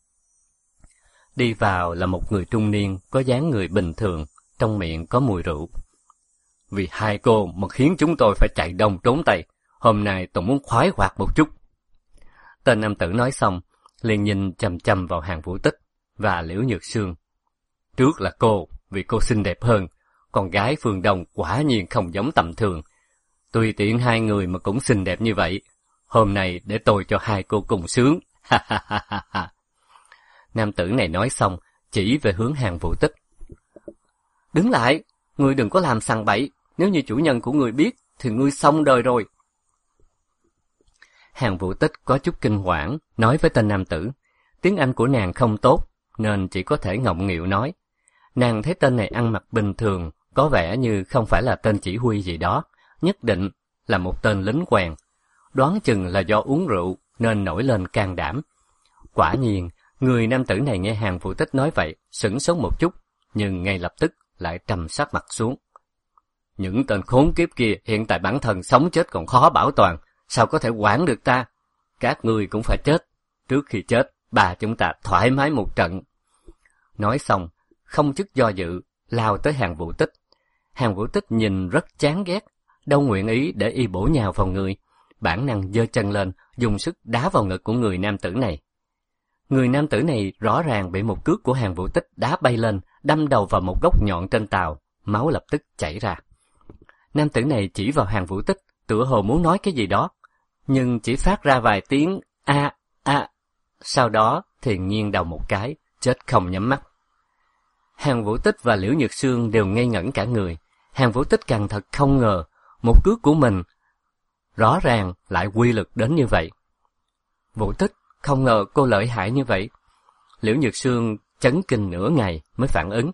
Đi vào là một người trung niên, có dáng người bình thường, trong miệng có mùi rượu. Vì hai cô mà khiến chúng tôi phải chạy đông trốn tây. Hôm nay tôi muốn khoái hoạt một chút. Tên nam tử nói xong, liền nhìn chằm chằm vào Hàn Vũ Tích và Liễu Nhược Sương. Trước là cô, vì cô xinh đẹp hơn, con gái phương Đông quả nhiên không giống tầm thường. Tùy tiện hai người mà cũng xinh đẹp như vậy. Hôm nay để tôi cho hai cô cùng sướng. Ha ha ha ha ha. Nam tử này nói xong, chỉ về hướng Hàn Vũ Tích. Đứng lại, ngươi đừng có làm sằng bậy, nếu như chủ nhân của ngươi biết, thì ngươi xong đời rồi. Hàn Vũ Tích có chút kinh hoảng, nói với tên nam tử. Tiếng Anh của nàng không tốt, nên chỉ có thể ngọng nghịu nói. Nàng thấy tên này ăn mặc bình thường, có vẻ như không phải là tên chỉ huy gì đó, nhất định là một tên lính quèn. Đoán chừng là do uống rượu, nên nổi lên can đảm. Quả nhiên, người nam tử này nghe Hàn Vũ Tích nói vậy, sửng sốt một chút, nhưng ngay lập tức lại trầm sắc mặt xuống. Những tên khốn kiếp kia hiện tại bản thân sống chết còn khó bảo toàn, sao có thể quản được ta? Các ngươi cũng phải chết. Trước khi chết, bà chúng ta thoải mái một trận. Nói xong, không chút do dự, lao tới Hàn Vũ Tích. Hàn Vũ Tích nhìn rất chán ghét, đâu nguyện ý để y bổ nhào vào người. Bản năng giơ chân lên, dùng sức đá vào ngực của người nam tử này. Người nam tử này rõ ràng bị một cước của Hàn Vũ Tích đá bay lên, đâm đầu vào một gốc nhọn trên tàu, máu lập tức chảy ra. Nam tử này chỉ vào Hàn Vũ Tích, tựa hồ muốn nói cái gì đó, nhưng chỉ phát ra vài tiếng a a, sau đó thì nghiêng đầu một cái, chết không nhắm mắt. Hàn Vũ Tích và Liễu Nhược Sương đều ngây ngẩn cả người. Hàn Vũ Tích càng thật không ngờ, một cước của mình rõ ràng lại quy lực đến như vậy. Vũ Tích, không ngờ cô lợi hại như vậy. Liễu Nhược Sương chấn kinh nửa ngày mới phản ứng.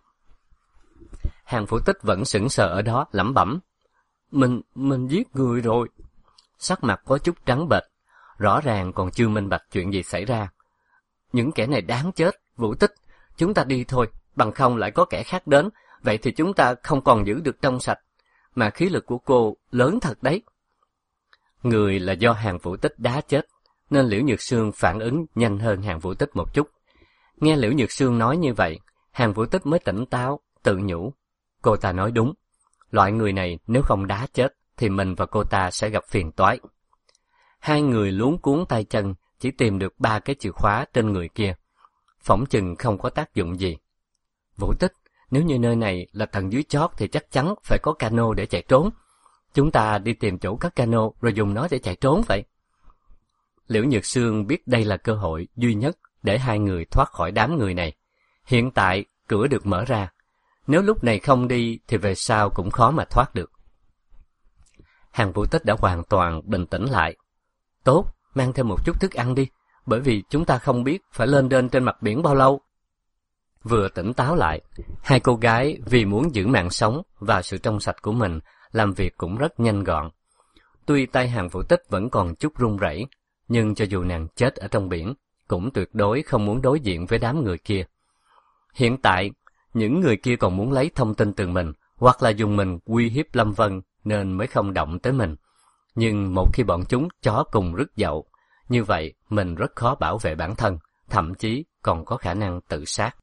Hàn Vũ Tích vẫn sững sờ ở đó lẩm bẩm. Mình giết người rồi. Sắc mặt có chút trắng bệch, rõ ràng còn chưa minh bạch chuyện gì xảy ra. Những kẻ này đáng chết, Vũ Tích, chúng ta đi thôi, bằng không lại có kẻ khác đến, vậy thì chúng ta không còn giữ được trong sạch, mà khí lực của cô lớn thật đấy. Người là do Hàn Vũ Tích đá chết, nên Liễu Nhược Sương phản ứng nhanh hơn Hàn Vũ Tích một chút. Nghe Liễu Nhược Sương nói như vậy, Hàn Vũ Tích mới tỉnh táo, tự nhủ. Cô ta nói đúng, loại người này nếu không đá chết, thì mình và cô ta sẽ gặp phiền toái. Hai người luống cuống tay chân, chỉ tìm được 3 cái chìa khóa trên người kia. Phỏng chừng không có tác dụng gì. Vũ Tích, nếu như nơi này là tầng dưới chót thì chắc chắn phải có cano để chạy trốn. Chúng ta đi tìm chỗ cất cano rồi dùng nó để chạy trốn vậy. Liễu Nhược Sương biết đây là cơ hội duy nhất để hai người thoát khỏi đám người này. Hiện tại cửa được mở ra. Nếu lúc này không đi thì về sau cũng khó mà thoát được. Hàn Vũ Tích đã hoàn toàn bình tĩnh lại. Tốt, mang thêm một chút thức ăn đi, bởi vì chúng ta không biết phải lên đên trên mặt biển bao lâu. Vừa tỉnh táo lại, hai cô gái vì muốn giữ mạng sống và sự trong sạch của mình, làm việc cũng rất nhanh gọn. Tuy tay Hàn Vũ Tích vẫn còn chút run rẩy, nhưng cho dù nàng chết ở trong biển, cũng tuyệt đối không muốn đối diện với đám người kia. Hiện tại, những người kia còn muốn lấy thông tin từ mình, hoặc là dùng mình uy hiếp Lâm Vân nên mới không động tới mình. Nhưng một khi bọn chúng chó cùng rứt dậu, như vậy mình rất khó bảo vệ bản thân, thậm chí còn có khả năng tự sát.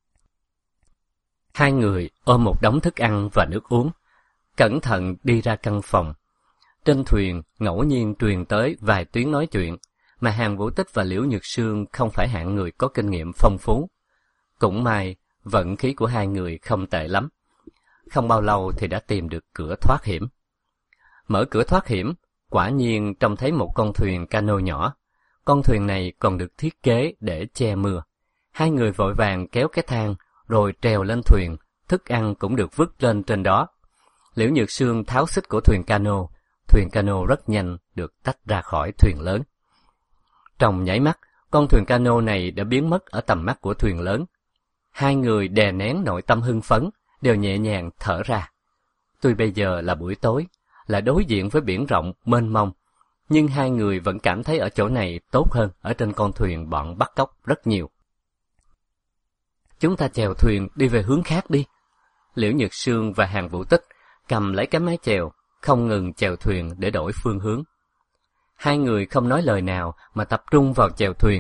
Hai người ôm một đống thức ăn và nước uống, cẩn thận đi ra căn phòng. Trên thuyền ngẫu nhiên truyền tới vài tiếng nói chuyện, mà Hàn Vũ Tích và Liễu Nhược Sương không phải hạng người có kinh nghiệm phong phú. Cũng may, vận khí của hai người không tệ lắm. Không bao lâu thì đã tìm được cửa thoát hiểm. Mở cửa thoát hiểm, quả nhiên trông thấy một con thuyền cano nhỏ. Con thuyền này còn được thiết kế để che mưa. Hai người vội vàng kéo cái thang, rồi trèo lên thuyền, thức ăn cũng được vứt lên trên đó. Liễu Nhược Sương tháo xích của thuyền cano rất nhanh được tách ra khỏi thuyền lớn. Trong nháy mắt, con thuyền cano này đã biến mất ở tầm mắt của thuyền lớn. Hai người đè nén nội tâm hưng phấn, đều nhẹ nhàng thở ra. Tuy bây giờ là buổi tối, là đối diện với biển rộng mênh mông, nhưng hai người vẫn cảm thấy ở chỗ này tốt hơn ở trên con thuyền bọn bắt cóc rất nhiều. Chúng ta chèo thuyền đi về hướng khác đi. Liễu Nhược Sương và Hàn Vũ Tích cầm lấy cái mái chèo, không ngừng chèo thuyền để đổi phương hướng. Hai người không nói lời nào mà tập trung vào chèo thuyền,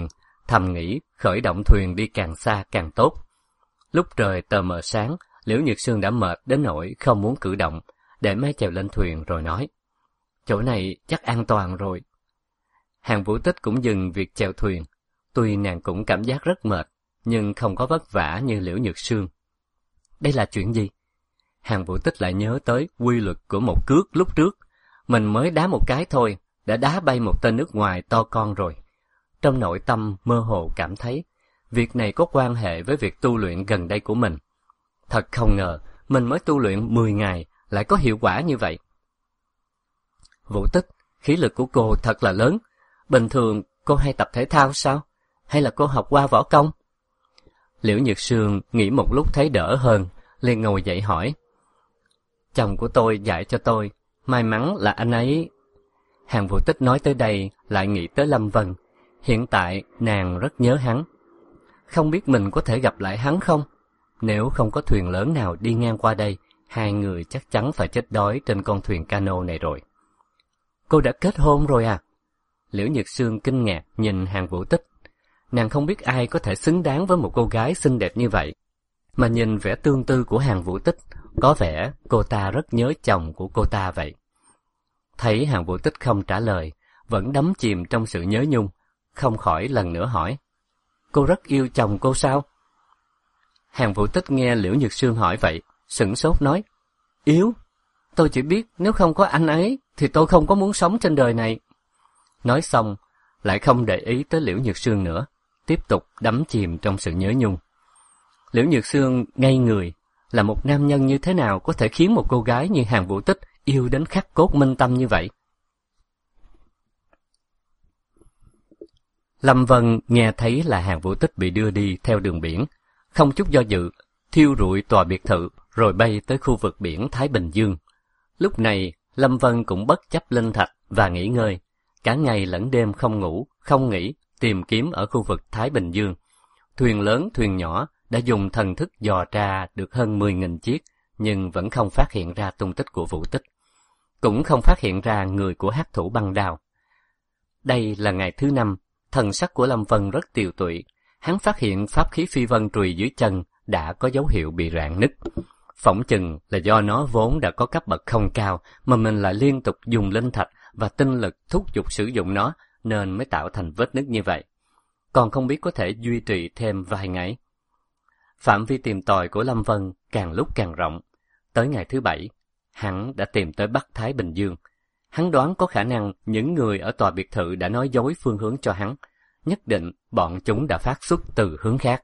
thầm nghĩ khởi động thuyền đi càng xa càng tốt. Lúc trời tờ mờ sáng, Liễu Nhược Sương đã mệt đến nỗi không muốn cử động, để máy chèo lên thuyền rồi nói: "Chỗ này chắc an toàn rồi." Hàn Vũ Tích cũng dừng việc chèo thuyền. Tuy nàng cũng cảm giác rất mệt, nhưng không có vất vả như Liễu Nhược Sương. Đây là chuyện gì? Hàn Vũ Tích lại nhớ tới quy luật của một cước lúc trước. Mình mới đá một cái thôi, đã đá bay một tên nước ngoài to con rồi. Trong nội tâm mơ hồ cảm thấy, việc này có quan hệ với việc tu luyện gần đây của mình. Thật không ngờ, mình mới tu luyện 10 ngày, lại có hiệu quả như vậy. Vũ Tích, khí lực của cô thật là lớn. Bình thường cô hay tập thể thao sao? Hay là cô học qua võ công? Liễu Nhược Sương nghĩ một lúc thấy đỡ hơn, liền ngồi dậy hỏi. Chồng của tôi dạy cho tôi, may mắn là anh ấy... Hàn Vũ Tích nói tới đây lại nghĩ tới Lâm Vân. Hiện tại nàng rất nhớ hắn. Không biết mình có thể gặp lại hắn không? Nếu không có thuyền lớn nào đi ngang qua đây, hai người chắc chắn phải chết đói trên con thuyền cano này rồi. Cô đã kết hôn rồi à? Liễu Nhược Sương kinh ngạc nhìn Hàn Vũ Tích. Nàng không biết ai có thể xứng đáng với một cô gái xinh đẹp như vậy. Mà nhìn vẻ tương tư của Hàn Vũ Tích, có vẻ cô ta rất nhớ chồng của cô ta vậy. Thấy Hàn Vũ Tích không trả lời, vẫn đắm chìm trong sự nhớ nhung, không khỏi lần nữa hỏi. Cô rất yêu chồng cô sao? Hàn Vũ Tích nghe Liễu Nhược Sương hỏi vậy, sửng sốt nói. Yêu? Tôi chỉ biết nếu không có anh ấy, thì tôi không có muốn sống trên đời này. Nói xong, lại không để ý tới Liễu Nhược Sương nữa, tiếp tục đắm chìm trong sự nhớ nhung. Liễu Nhược Sương ngây người, là một nam nhân như thế nào có thể khiến một cô gái như Hàn Vũ Tích yêu đến khắc cốt minh tâm như vậy? Lâm Vân nghe thấy là Hàn Vũ Tích bị đưa đi theo đường biển, không chút do dự, thiêu rụi tòa biệt thự rồi bay tới khu vực biển Thái Bình Dương. Lúc này, Lâm Vân cũng bất chấp linh thạch và nghỉ ngơi, cả ngày lẫn đêm không ngủ, không nghỉ, tìm kiếm ở khu vực Thái Bình Dương. Thuyền lớn, thuyền nhỏ đã dùng thần thức dò tra được hơn 10.000 chiếc, nhưng vẫn không phát hiện ra tung tích của Vũ Tích. Cũng không phát hiện ra người của hắc thủ băng đao. Đây là ngày thứ 5, thần sắc của Lâm Vân rất tiều tụy. Hắn phát hiện pháp khí phi vân chùy dưới chân đã có dấu hiệu bị rạn nứt. Phỏng chừng là do nó vốn đã có cấp bậc không cao, mà mình lại liên tục dùng linh thạch và tinh lực thúc giục sử dụng nó, nên mới tạo thành vết nứt như vậy. Còn không biết có thể duy trì thêm vài ngày. Phạm vi tìm tòi của Lâm Vân càng lúc càng rộng. Tới ngày thứ 7, hắn đã tìm tới Bắc Thái Bình Dương. Hắn đoán có khả năng những người ở tòa biệt thự đã nói dối phương hướng cho hắn. Nhất định bọn chúng đã phát xuất từ hướng khác.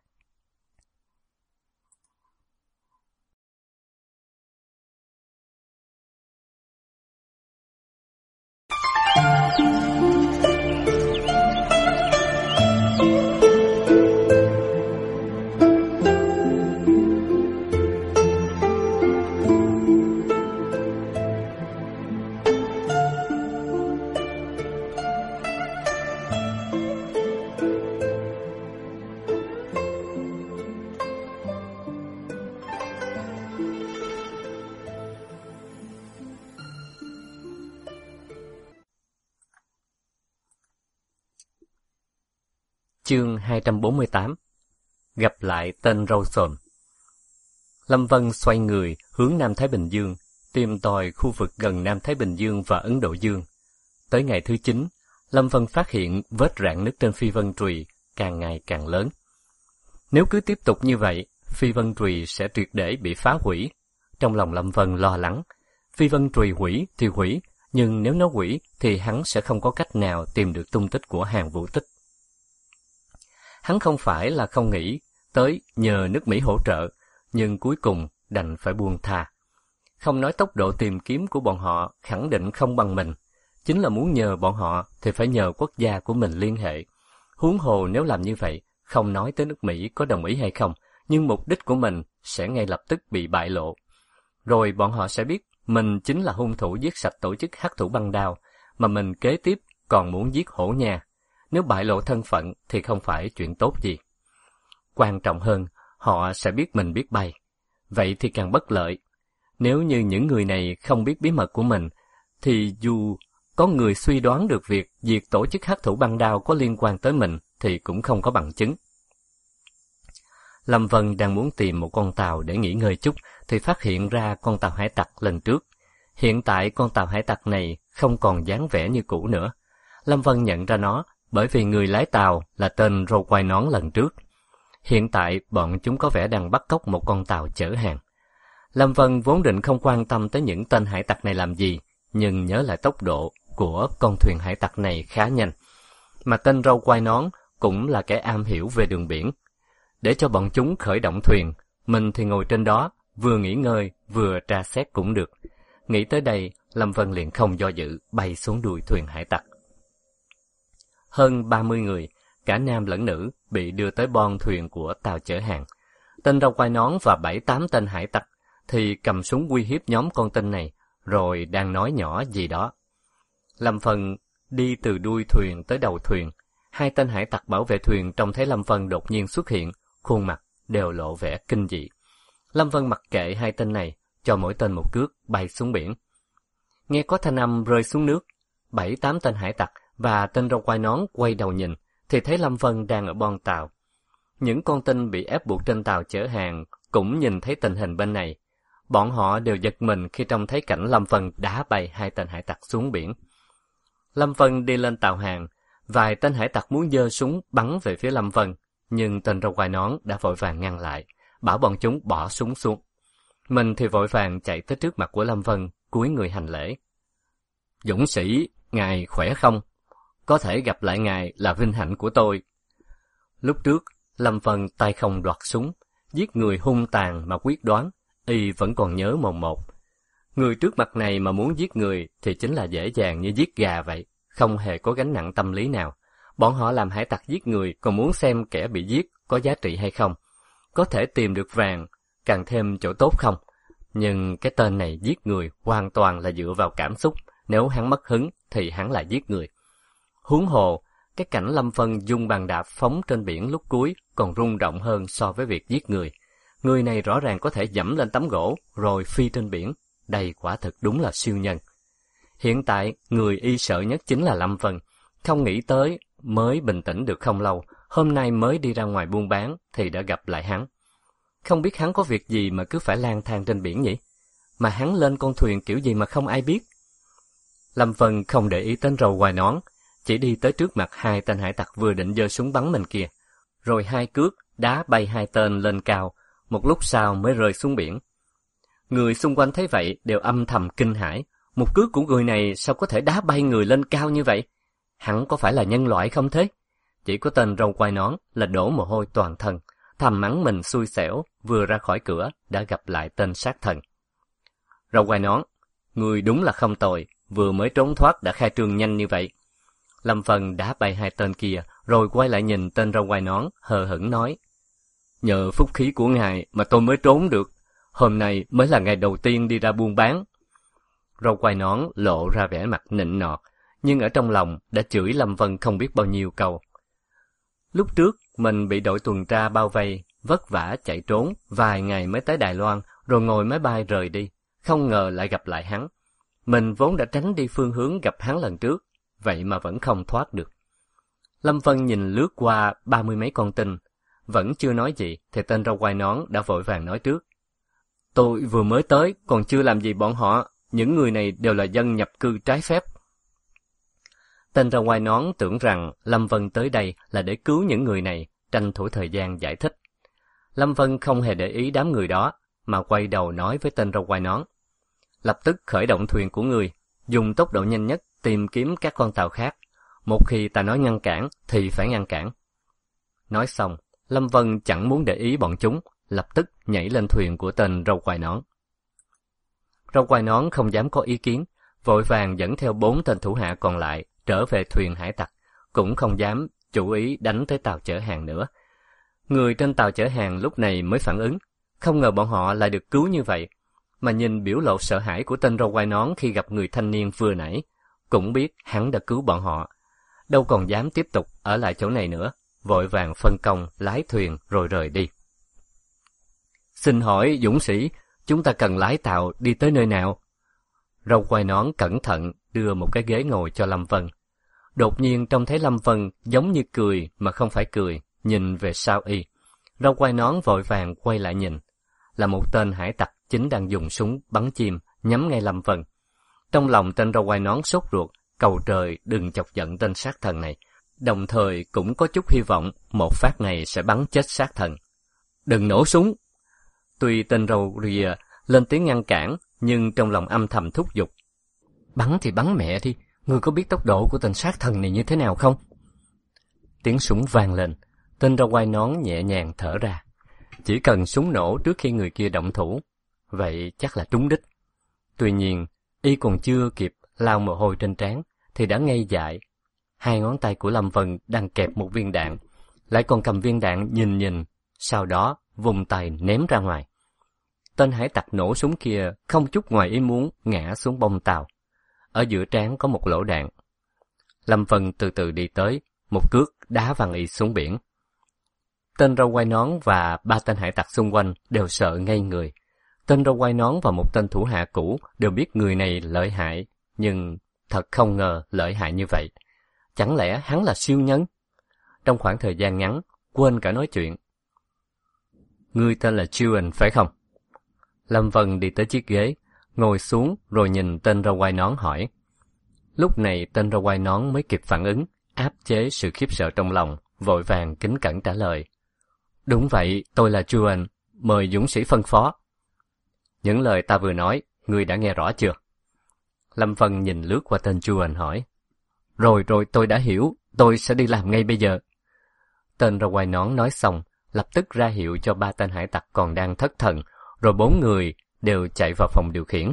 Chương 248. Gặp lại tên râu xồm. Lâm Vân xoay người hướng Nam Thái Bình Dương, tìm tòi khu vực gần Nam Thái Bình Dương và Ấn Độ Dương. Tới ngày thứ 9, Lâm Vân phát hiện vết rạn nứt trên phi vân chùy càng ngày càng lớn. Nếu cứ tiếp tục như vậy, phi vân chùy sẽ triệt để bị phá hủy. Trong lòng Lâm Vân lo lắng, phi vân chùy hủy thì hủy, nhưng nếu nó hủy thì hắn sẽ không có cách nào tìm được tung tích của Hàn Vũ Tích. Hắn không phải là không nghĩ tới nhờ nước Mỹ hỗ trợ, nhưng cuối cùng đành phải buông tha. Không nói tốc độ tìm kiếm của bọn họ khẳng định không bằng mình. Chính là muốn nhờ bọn họ thì phải nhờ quốc gia của mình liên hệ. Huống hồ nếu làm như vậy, không nói tới nước Mỹ có đồng ý hay không, nhưng mục đích của mình sẽ ngay lập tức bị bại lộ. Rồi bọn họ sẽ biết mình chính là hung thủ giết sạch tổ chức hắc thủ băng đao, mà mình kế tiếp còn muốn giết Hổ Nha. Nếu bại lộ thân phận thì không phải chuyện tốt gì. Quan trọng hơn, họ sẽ biết mình biết bay. Vậy thì càng bất lợi. Nếu như những người này không biết bí mật của mình, thì dù có người suy đoán được việc diệt tổ chức hắc thủ băng đao có liên quan tới mình, thì cũng không có bằng chứng. Lâm Vân đang muốn tìm một con tàu để nghỉ ngơi chút thì phát hiện ra con tàu hải tặc lần trước. Hiện tại con tàu hải tặc này không còn dáng vẻ như cũ nữa. Lâm Vân nhận ra nó bởi vì người lái tàu là tên râu quai nón lần trước. Hiện tại bọn chúng có vẻ đang bắt cóc một con tàu chở hàng. Lâm Vân vốn định không quan tâm tới những tên hải tặc này làm gì, nhưng nhớ lại tốc độ của con thuyền hải tặc này khá nhanh. Mà tên râu quai nón cũng là kẻ am hiểu về đường biển. Để cho bọn chúng khởi động thuyền, mình thì ngồi trên đó, vừa nghỉ ngơi, vừa tra xét cũng được. Nghĩ tới đây, Lâm Vân liền không do dự, bay xuống đuôi thuyền hải tặc. Hơn 30 người, cả nam lẫn nữ, bị đưa tới bon thuyền của tàu chở hàng. Tên râu quai nón và 7-8 tên hải tặc thì cầm súng uy hiếp nhóm con tin này, rồi đang nói nhỏ gì đó. Lâm Vân đi từ đuôi thuyền tới đầu thuyền. Hai tên hải tặc bảo vệ thuyền trông thấy Lâm Vân đột nhiên xuất hiện, khuôn mặt đều lộ vẻ kinh dị. Lâm Vân mặc kệ hai tên này, cho mỗi tên một cước bay xuống biển. Nghe có thanh âm rơi xuống nước, 7-8 tên hải tặc và tên râu quai nón quay đầu nhìn, thì thấy Lâm Vân đang ở bon tàu. Những con tin bị ép buộc trên tàu chở hàng cũng nhìn thấy tình hình bên này. Bọn họ đều giật mình khi trông thấy cảnh Lâm Vân đá bay hai tên hải tặc xuống biển. Lâm Vân đi lên tàu hàng, vài tên hải tặc muốn giơ súng bắn về phía Lâm Vân, nhưng tên râu quai nón đã vội vàng ngăn lại, bảo bọn chúng bỏ súng xuống. Mình thì vội vàng chạy tới trước mặt của Lâm Vân, cúi người hành lễ. Dũng sĩ, ngài khỏe không? Có thể gặp lại ngài là vinh hạnh của tôi. Lúc trước, Lâm Vân tay không đoạt súng, giết người hung tàn mà quyết đoán, y vẫn còn nhớ mồn một. Người trước mặt này mà muốn giết người thì chính là dễ dàng như giết gà vậy, không hề có gánh nặng tâm lý nào. Bọn họ làm hải tặc giết người còn muốn xem kẻ bị giết có giá trị hay không, có thể tìm được vàng, càng thêm chỗ tốt không. Nhưng cái tên này giết người hoàn toàn là dựa vào cảm xúc, nếu hắn mất hứng thì hắn lại giết người. Huống hồ, cái cảnh Lâm Vân dùng bàn đạp phóng trên biển lúc cuối còn rung động hơn so với việc giết người. Người này rõ ràng có thể dẫm lên tấm gỗ rồi phi trên biển. Đây quả thực đúng là siêu nhân. Hiện tại, người y sợ nhất chính là Lâm Vân. Không nghĩ tới, mới bình tĩnh được không lâu, hôm nay mới đi ra ngoài buôn bán thì đã gặp lại hắn. Không biết hắn có việc gì mà cứ phải lang thang trên biển nhỉ? Mà hắn lên con thuyền kiểu gì mà không ai biết? Lâm Vân không để ý đến râu quai nón, chỉ đi tới trước mặt hai tên hải tặc vừa định giơ súng bắn mình kia. Rồi hai cước đá bay hai tên lên cao, một lúc sau mới rơi xuống biển. Người xung quanh thấy vậy đều âm thầm kinh hãi. Một cước của người này sao có thể đá bay người lên cao như vậy? Hắn có phải là nhân loại không thế? Chỉ có tên râu quai nón là đổ mồ hôi toàn thân, thầm mắng mình xui xẻo, vừa ra khỏi cửa đã gặp lại tên sát thần. Râu quai nón, người đúng là không tồi, vừa mới trốn thoát đã khai trương nhanh như vậy. Lâm Vân đá bay hai tên kia, rồi quay lại nhìn tên râu quai nón, hờ hững nói. Nhờ phúc khí của ngài mà tôi mới trốn được. Hôm nay mới là ngày đầu tiên đi ra buôn bán. Râu quai nón lộ ra vẻ mặt nịnh nọt, nhưng ở trong lòng đã chửi Lâm Vân không biết bao nhiêu câu. Lúc trước, mình bị đội tuần tra bao vây, vất vả chạy trốn, vài ngày mới tới Đài Loan, rồi ngồi máy bay rời đi. Không ngờ lại gặp lại hắn. Mình vốn đã tránh đi phương hướng gặp hắn lần trước, vậy mà vẫn không thoát được. Lâm Vân nhìn lướt qua 30 mấy con tin, vẫn chưa nói gì, thì tên râu quai nón đã vội vàng nói trước. Tôi vừa mới tới, còn chưa làm gì bọn họ, những người này đều là dân nhập cư trái phép. Tên râu quai nón tưởng rằng Lâm Vân tới đây là để cứu những người này, tranh thủ thời gian giải thích. Lâm Vân không hề để ý đám người đó, mà quay đầu nói với tên râu quai nón. Lập tức khởi động thuyền của người, dùng tốc độ nhanh nhất tìm kiếm các con tàu khác. Một khi ta nói ngăn cản, thì phải ngăn cản. Nói xong, Lâm Vân chẳng muốn để ý bọn chúng, lập tức nhảy lên thuyền của tên râu quai nón. Râu quai nón không dám có ý kiến, vội vàng dẫn theo 4 tên thủ hạ còn lại trở về thuyền hải tặc, cũng không dám chủ ý đánh tới tàu chở hàng nữa. Người trên tàu chở hàng lúc này mới phản ứng, không ngờ bọn họ lại được cứu như vậy, mà nhìn biểu lộ sợ hãi của tên râu quai nón khi gặp người thanh niên vừa nãy, cũng biết hắn đã cứu bọn họ, đâu còn dám tiếp tục ở lại chỗ này nữa, vội vàng phân công lái thuyền rồi rời đi. Xin hỏi dũng sĩ, chúng ta cần lái tàu đi tới nơi nào? Râu quai nón cẩn thận đưa một cái ghế ngồi cho Lâm Vân. Đột nhiên trông thấy Lâm Vân giống như cười mà không phải cười, nhìn về sau y. Râu quai nón vội vàng quay lại nhìn. Là một tên hải tặc chính đang dùng súng bắn chim nhắm ngay Lâm Vân. Trong lòng tên râu quai nón sốt ruột, cầu trời đừng chọc giận tên sát thần này, đồng thời cũng có chút hy vọng một phát này sẽ bắn chết sát thần. Đừng nổ súng! Tuy tên râu rìa lên tiếng ngăn cản, nhưng trong lòng âm thầm thúc giục. Bắn thì bắn mẹ đi, ngươi có biết tốc độ của tên sát thần này như thế nào không? Tiếng súng vang lên, tên râu quai nón nhẹ nhàng thở ra. Chỉ cần súng nổ trước khi người kia động thủ, vậy chắc là trúng đích. Tuy nhiên, y còn chưa kịp lau mồ hôi trên trán, thì đã ngây dại. Hai ngón tay của Lâm Vân đang kẹp một viên đạn, lại còn cầm viên đạn nhìn, sau đó vùng tay ném ra ngoài. Tên hải tặc nổ súng kia không chút ngoài ý muốn ngã xuống bông tàu. Ở giữa trán có một lỗ đạn. Lâm Vân từ từ đi tới, một cước đá văng y xuống biển. Tên râu quai nón và ba tên hải tặc xung quanh đều sợ ngây người. Tên râu quai nón và một tên thủ hạ cũ đều biết người này lợi hại, nhưng thật không ngờ lợi hại như vậy. Chẳng lẽ hắn là siêu nhân? Trong khoảng thời gian ngắn, quên cả nói chuyện. Ngươi tên là Juan phải không? Lâm Vân đi tới chiếc ghế, ngồi xuống rồi nhìn tên râu quai nón hỏi. Lúc này tên râu quai nón mới kịp phản ứng, áp chế sự khiếp sợ trong lòng, vội vàng kính cẩn trả lời. Đúng vậy, tôi là Juan, mời dũng sĩ phân phó. Những lời ta vừa nói, ngươi đã nghe rõ chưa? Lâm Vân nhìn lướt qua tên Juan hỏi. Rồi tôi đã hiểu, tôi sẽ đi làm ngay bây giờ. Tên râu quai nón nói xong, lập tức ra hiệu cho ba tên hải tặc còn đang thất thần, rồi 4 người đều chạy vào phòng điều khiển.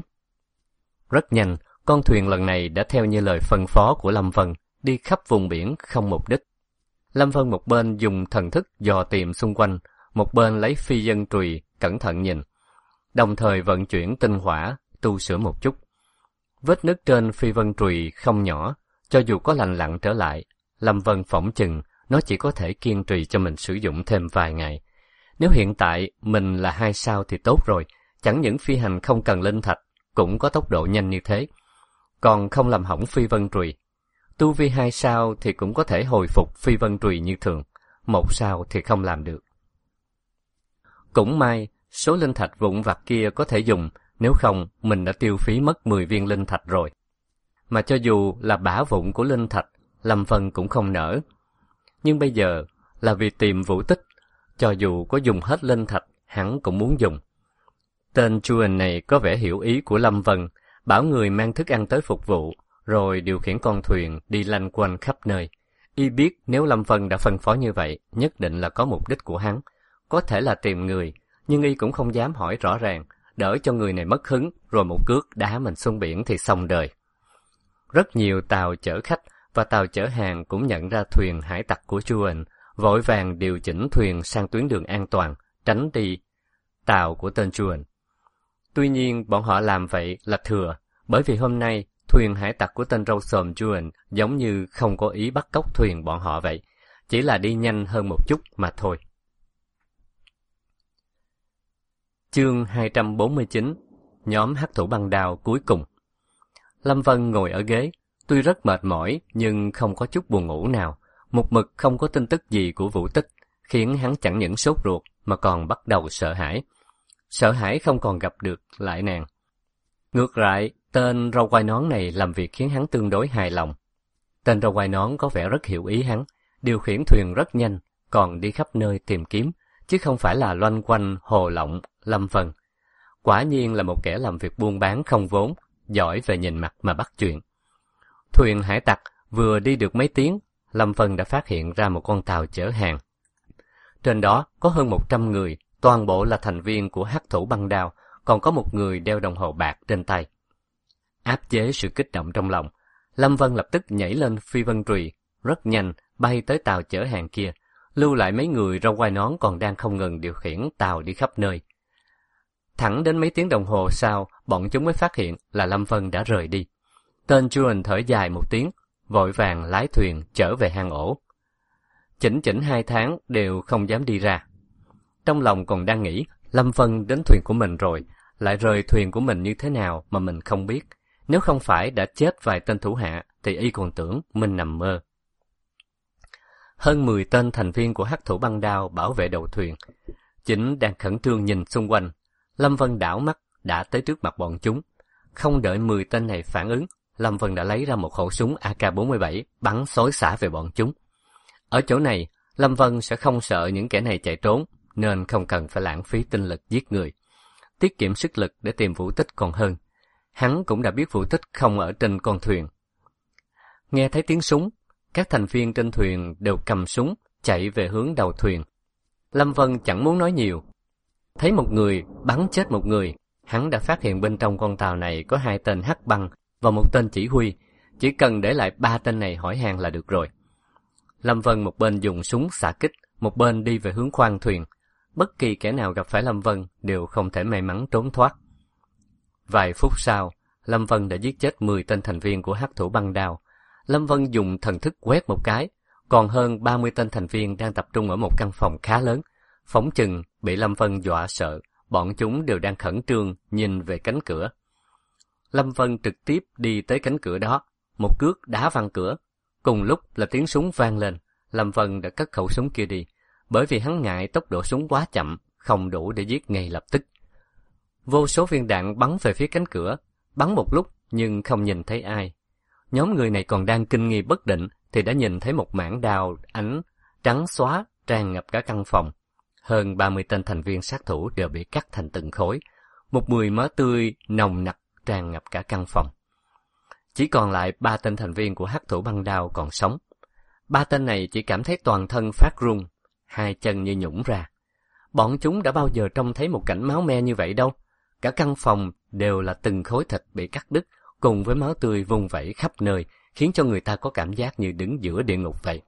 Rất nhanh, con thuyền lần này đã theo như lời phân phó của Lâm Vân, đi khắp vùng biển không mục đích. Lâm Vân một bên dùng thần thức dò tìm xung quanh, một bên lấy phi vân chùy cẩn thận nhìn, đồng thời vận chuyển tinh hỏa tu sửa một chút. Vết nứt trên phi vân chùy không nhỏ, cho dù có lành lặn trở lại, Lâm Vân phỏng chừng nó chỉ có thể kiên trì cho mình sử dụng thêm vài ngày. Nếu hiện tại mình là 2 sao thì tốt rồi, chẳng những phi hành không cần linh thạch, cũng có tốc độ nhanh như thế. Còn không làm hỏng phi vân chùy. Tu vi 2 sao thì cũng có thể hồi phục phi vân chùy như thường, 1 sao thì không làm được. Cũng may, số linh thạch vụn vặt kia có thể dùng, nếu không mình đã tiêu phí mất 10 viên linh thạch rồi. Mà cho dù là bả vụn của linh thạch, Lâm Vân cũng không nỡ. Nhưng bây giờ là vì tìm Vũ Tích, cho dù có dùng hết linh thạch, hắn cũng muốn dùng. Tên Juan này có vẻ hiểu ý của Lâm Vân, bảo người mang thức ăn tới phục vụ, rồi điều khiển con thuyền đi lanh quanh khắp nơi. Y biết nếu Lâm Vân đã phân phó như vậy, nhất định là có mục đích của hắn. Có thể là tìm người, nhưng Y cũng không dám hỏi rõ ràng, đỡ cho người này mất hứng, rồi một cước đá mình xuống biển thì xong đời. Rất nhiều tàu chở khách và tàu chở hàng cũng nhận ra thuyền hải tặc của Juan, vội vàng điều chỉnh thuyền sang tuyến đường an toàn, tránh đi tàu của tên Juan. Tuy nhiên bọn họ làm vậy là thừa, bởi vì hôm nay thuyền hải tặc của tên râu xồm Juan giống như không có ý bắt cóc thuyền bọn họ vậy, chỉ là đi nhanh hơn một chút mà thôi. Chương 249, nhóm hắc thủ băng đao cuối cùng. Lâm Vân ngồi ở ghế, tuy rất mệt mỏi nhưng không có chút buồn ngủ nào. Một mực không có tin tức gì của Vũ Tích, khiến hắn chẳng những sốt ruột mà còn bắt đầu sợ hãi. Sợ hãi không còn gặp được lại nàng. Ngược lại, tên râu quai nón này làm việc khiến hắn tương đối hài lòng. Tên râu quai nón có vẻ rất hiểu ý hắn, điều khiển thuyền rất nhanh, còn đi khắp nơi tìm kiếm, chứ không phải là loanh quanh hồ lộng Lâm Vân. Quả nhiên là một kẻ làm việc buôn bán không vốn, giỏi về nhìn mặt mà bắt chuyện. Thuyền hải tặc vừa đi được mấy tiếng, Lâm Vân đã phát hiện ra một con tàu chở hàng. Trên đó có hơn 100 người, toàn bộ là thành viên của hắc thủ băng đao, còn có một người đeo đồng hồ bạc trên tay. Áp chế sự kích động trong lòng, Lâm Vân lập tức nhảy lên phi vân chùy, rất nhanh bay tới tàu chở hàng kia, lưu lại mấy người râu quai nón còn đang không ngừng điều khiển tàu đi khắp nơi. Thẳng đến mấy tiếng đồng hồ sau, bọn chúng mới phát hiện là Lâm Vân đã rời đi. Tên Juan thở dài một tiếng, vội vàng lái thuyền trở về hang ổ. Chỉnh 2 tháng đều không dám đi ra. Trong lòng còn đang nghĩ, Lâm Vân đến thuyền của mình rồi, lại rời thuyền của mình như thế nào mà mình không biết. Nếu không phải đã chết vài tên thủ hạ, thì y còn tưởng mình nằm mơ. Hơn 10 tên thành viên của hắc thủ băng đao bảo vệ đầu thuyền. Chính đang khẩn trương nhìn xung quanh. Lâm Vân đảo mắt đã tới trước mặt bọn chúng. Không đợi 10 tên này phản ứng, Lâm Vân đã lấy ra một khẩu súng AK-47 bắn xối xả về bọn chúng. Ở chỗ này, Lâm Vân sẽ không sợ những kẻ này chạy trốn, nên không cần phải lãng phí tinh lực giết người. Tiết kiệm sức lực để tìm Vũ Tích còn hơn. Hắn cũng đã biết Vũ Tích không ở trên con thuyền. Nghe thấy tiếng súng, các thành viên trên thuyền đều cầm súng, chạy về hướng đầu thuyền. Lâm Vân chẳng muốn nói nhiều. Thấy một người bắn chết một người, hắn đã phát hiện bên trong con tàu này có 2 tên hắc băng và một tên chỉ huy. Chỉ cần để lại 3 tên này hỏi hàng là được rồi. Lâm Vân một bên dùng súng xạ kích, một bên đi về hướng khoang thuyền. Bất kỳ kẻ nào gặp phải Lâm Vân đều không thể may mắn trốn thoát. Vài phút sau, Lâm Vân đã giết chết 10 tên thành viên của hắc thủ băng đao. Lâm Vân dùng thần thức quét một cái, còn hơn 30 tên thành viên đang tập trung ở một căn phòng khá lớn. Phỏng chừng bị Lâm Vân dọa sợ, bọn chúng đều đang khẩn trương nhìn về cánh cửa. Lâm Vân trực tiếp đi tới cánh cửa đó, một cước đá văng cửa. Cùng lúc là tiếng súng vang lên, Lâm Vân đã cất khẩu súng kia đi, bởi vì hắn ngại tốc độ súng quá chậm, không đủ để giết ngay lập tức. Vô số viên đạn bắn về phía cánh cửa, bắn một lúc nhưng không nhìn thấy ai. Nhóm người này còn đang kinh nghi bất định thì đã nhìn thấy một mảng đao ánh trắng xóa tràn ngập cả căn phòng. Hơn 30 tên thành viên sát thủ đều bị cắt thành từng khối. Một mùi máu tươi nồng nặc tràn ngập cả căn phòng. Chỉ còn lại 3 tên thành viên của hắc thủ băng đao còn sống. 3 tên này chỉ cảm thấy toàn thân phát run, 2 chân như nhũn ra. Bọn chúng đã bao giờ trông thấy một cảnh máu me như vậy đâu. Cả căn phòng đều là từng khối thịt bị cắt đứt, cùng với máu tươi vung vẩy khắp nơi, khiến cho người ta có cảm giác như đứng giữa địa ngục vậy.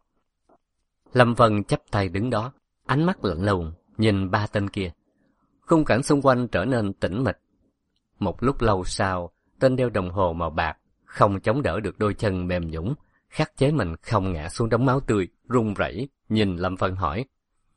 Lâm Vân chắp tay đứng đó, ánh mắt lạnh lùng nhìn 3 tên kia. Khung cảnh xung quanh trở nên tĩnh mịch. Một lúc lâu sau, tên đeo đồng hồ màu bạc không chống đỡ được đôi chân mềm nhũn, khắc chế mình không ngã xuống đống máu tươi, run rẩy nhìn Lâm Vân hỏi: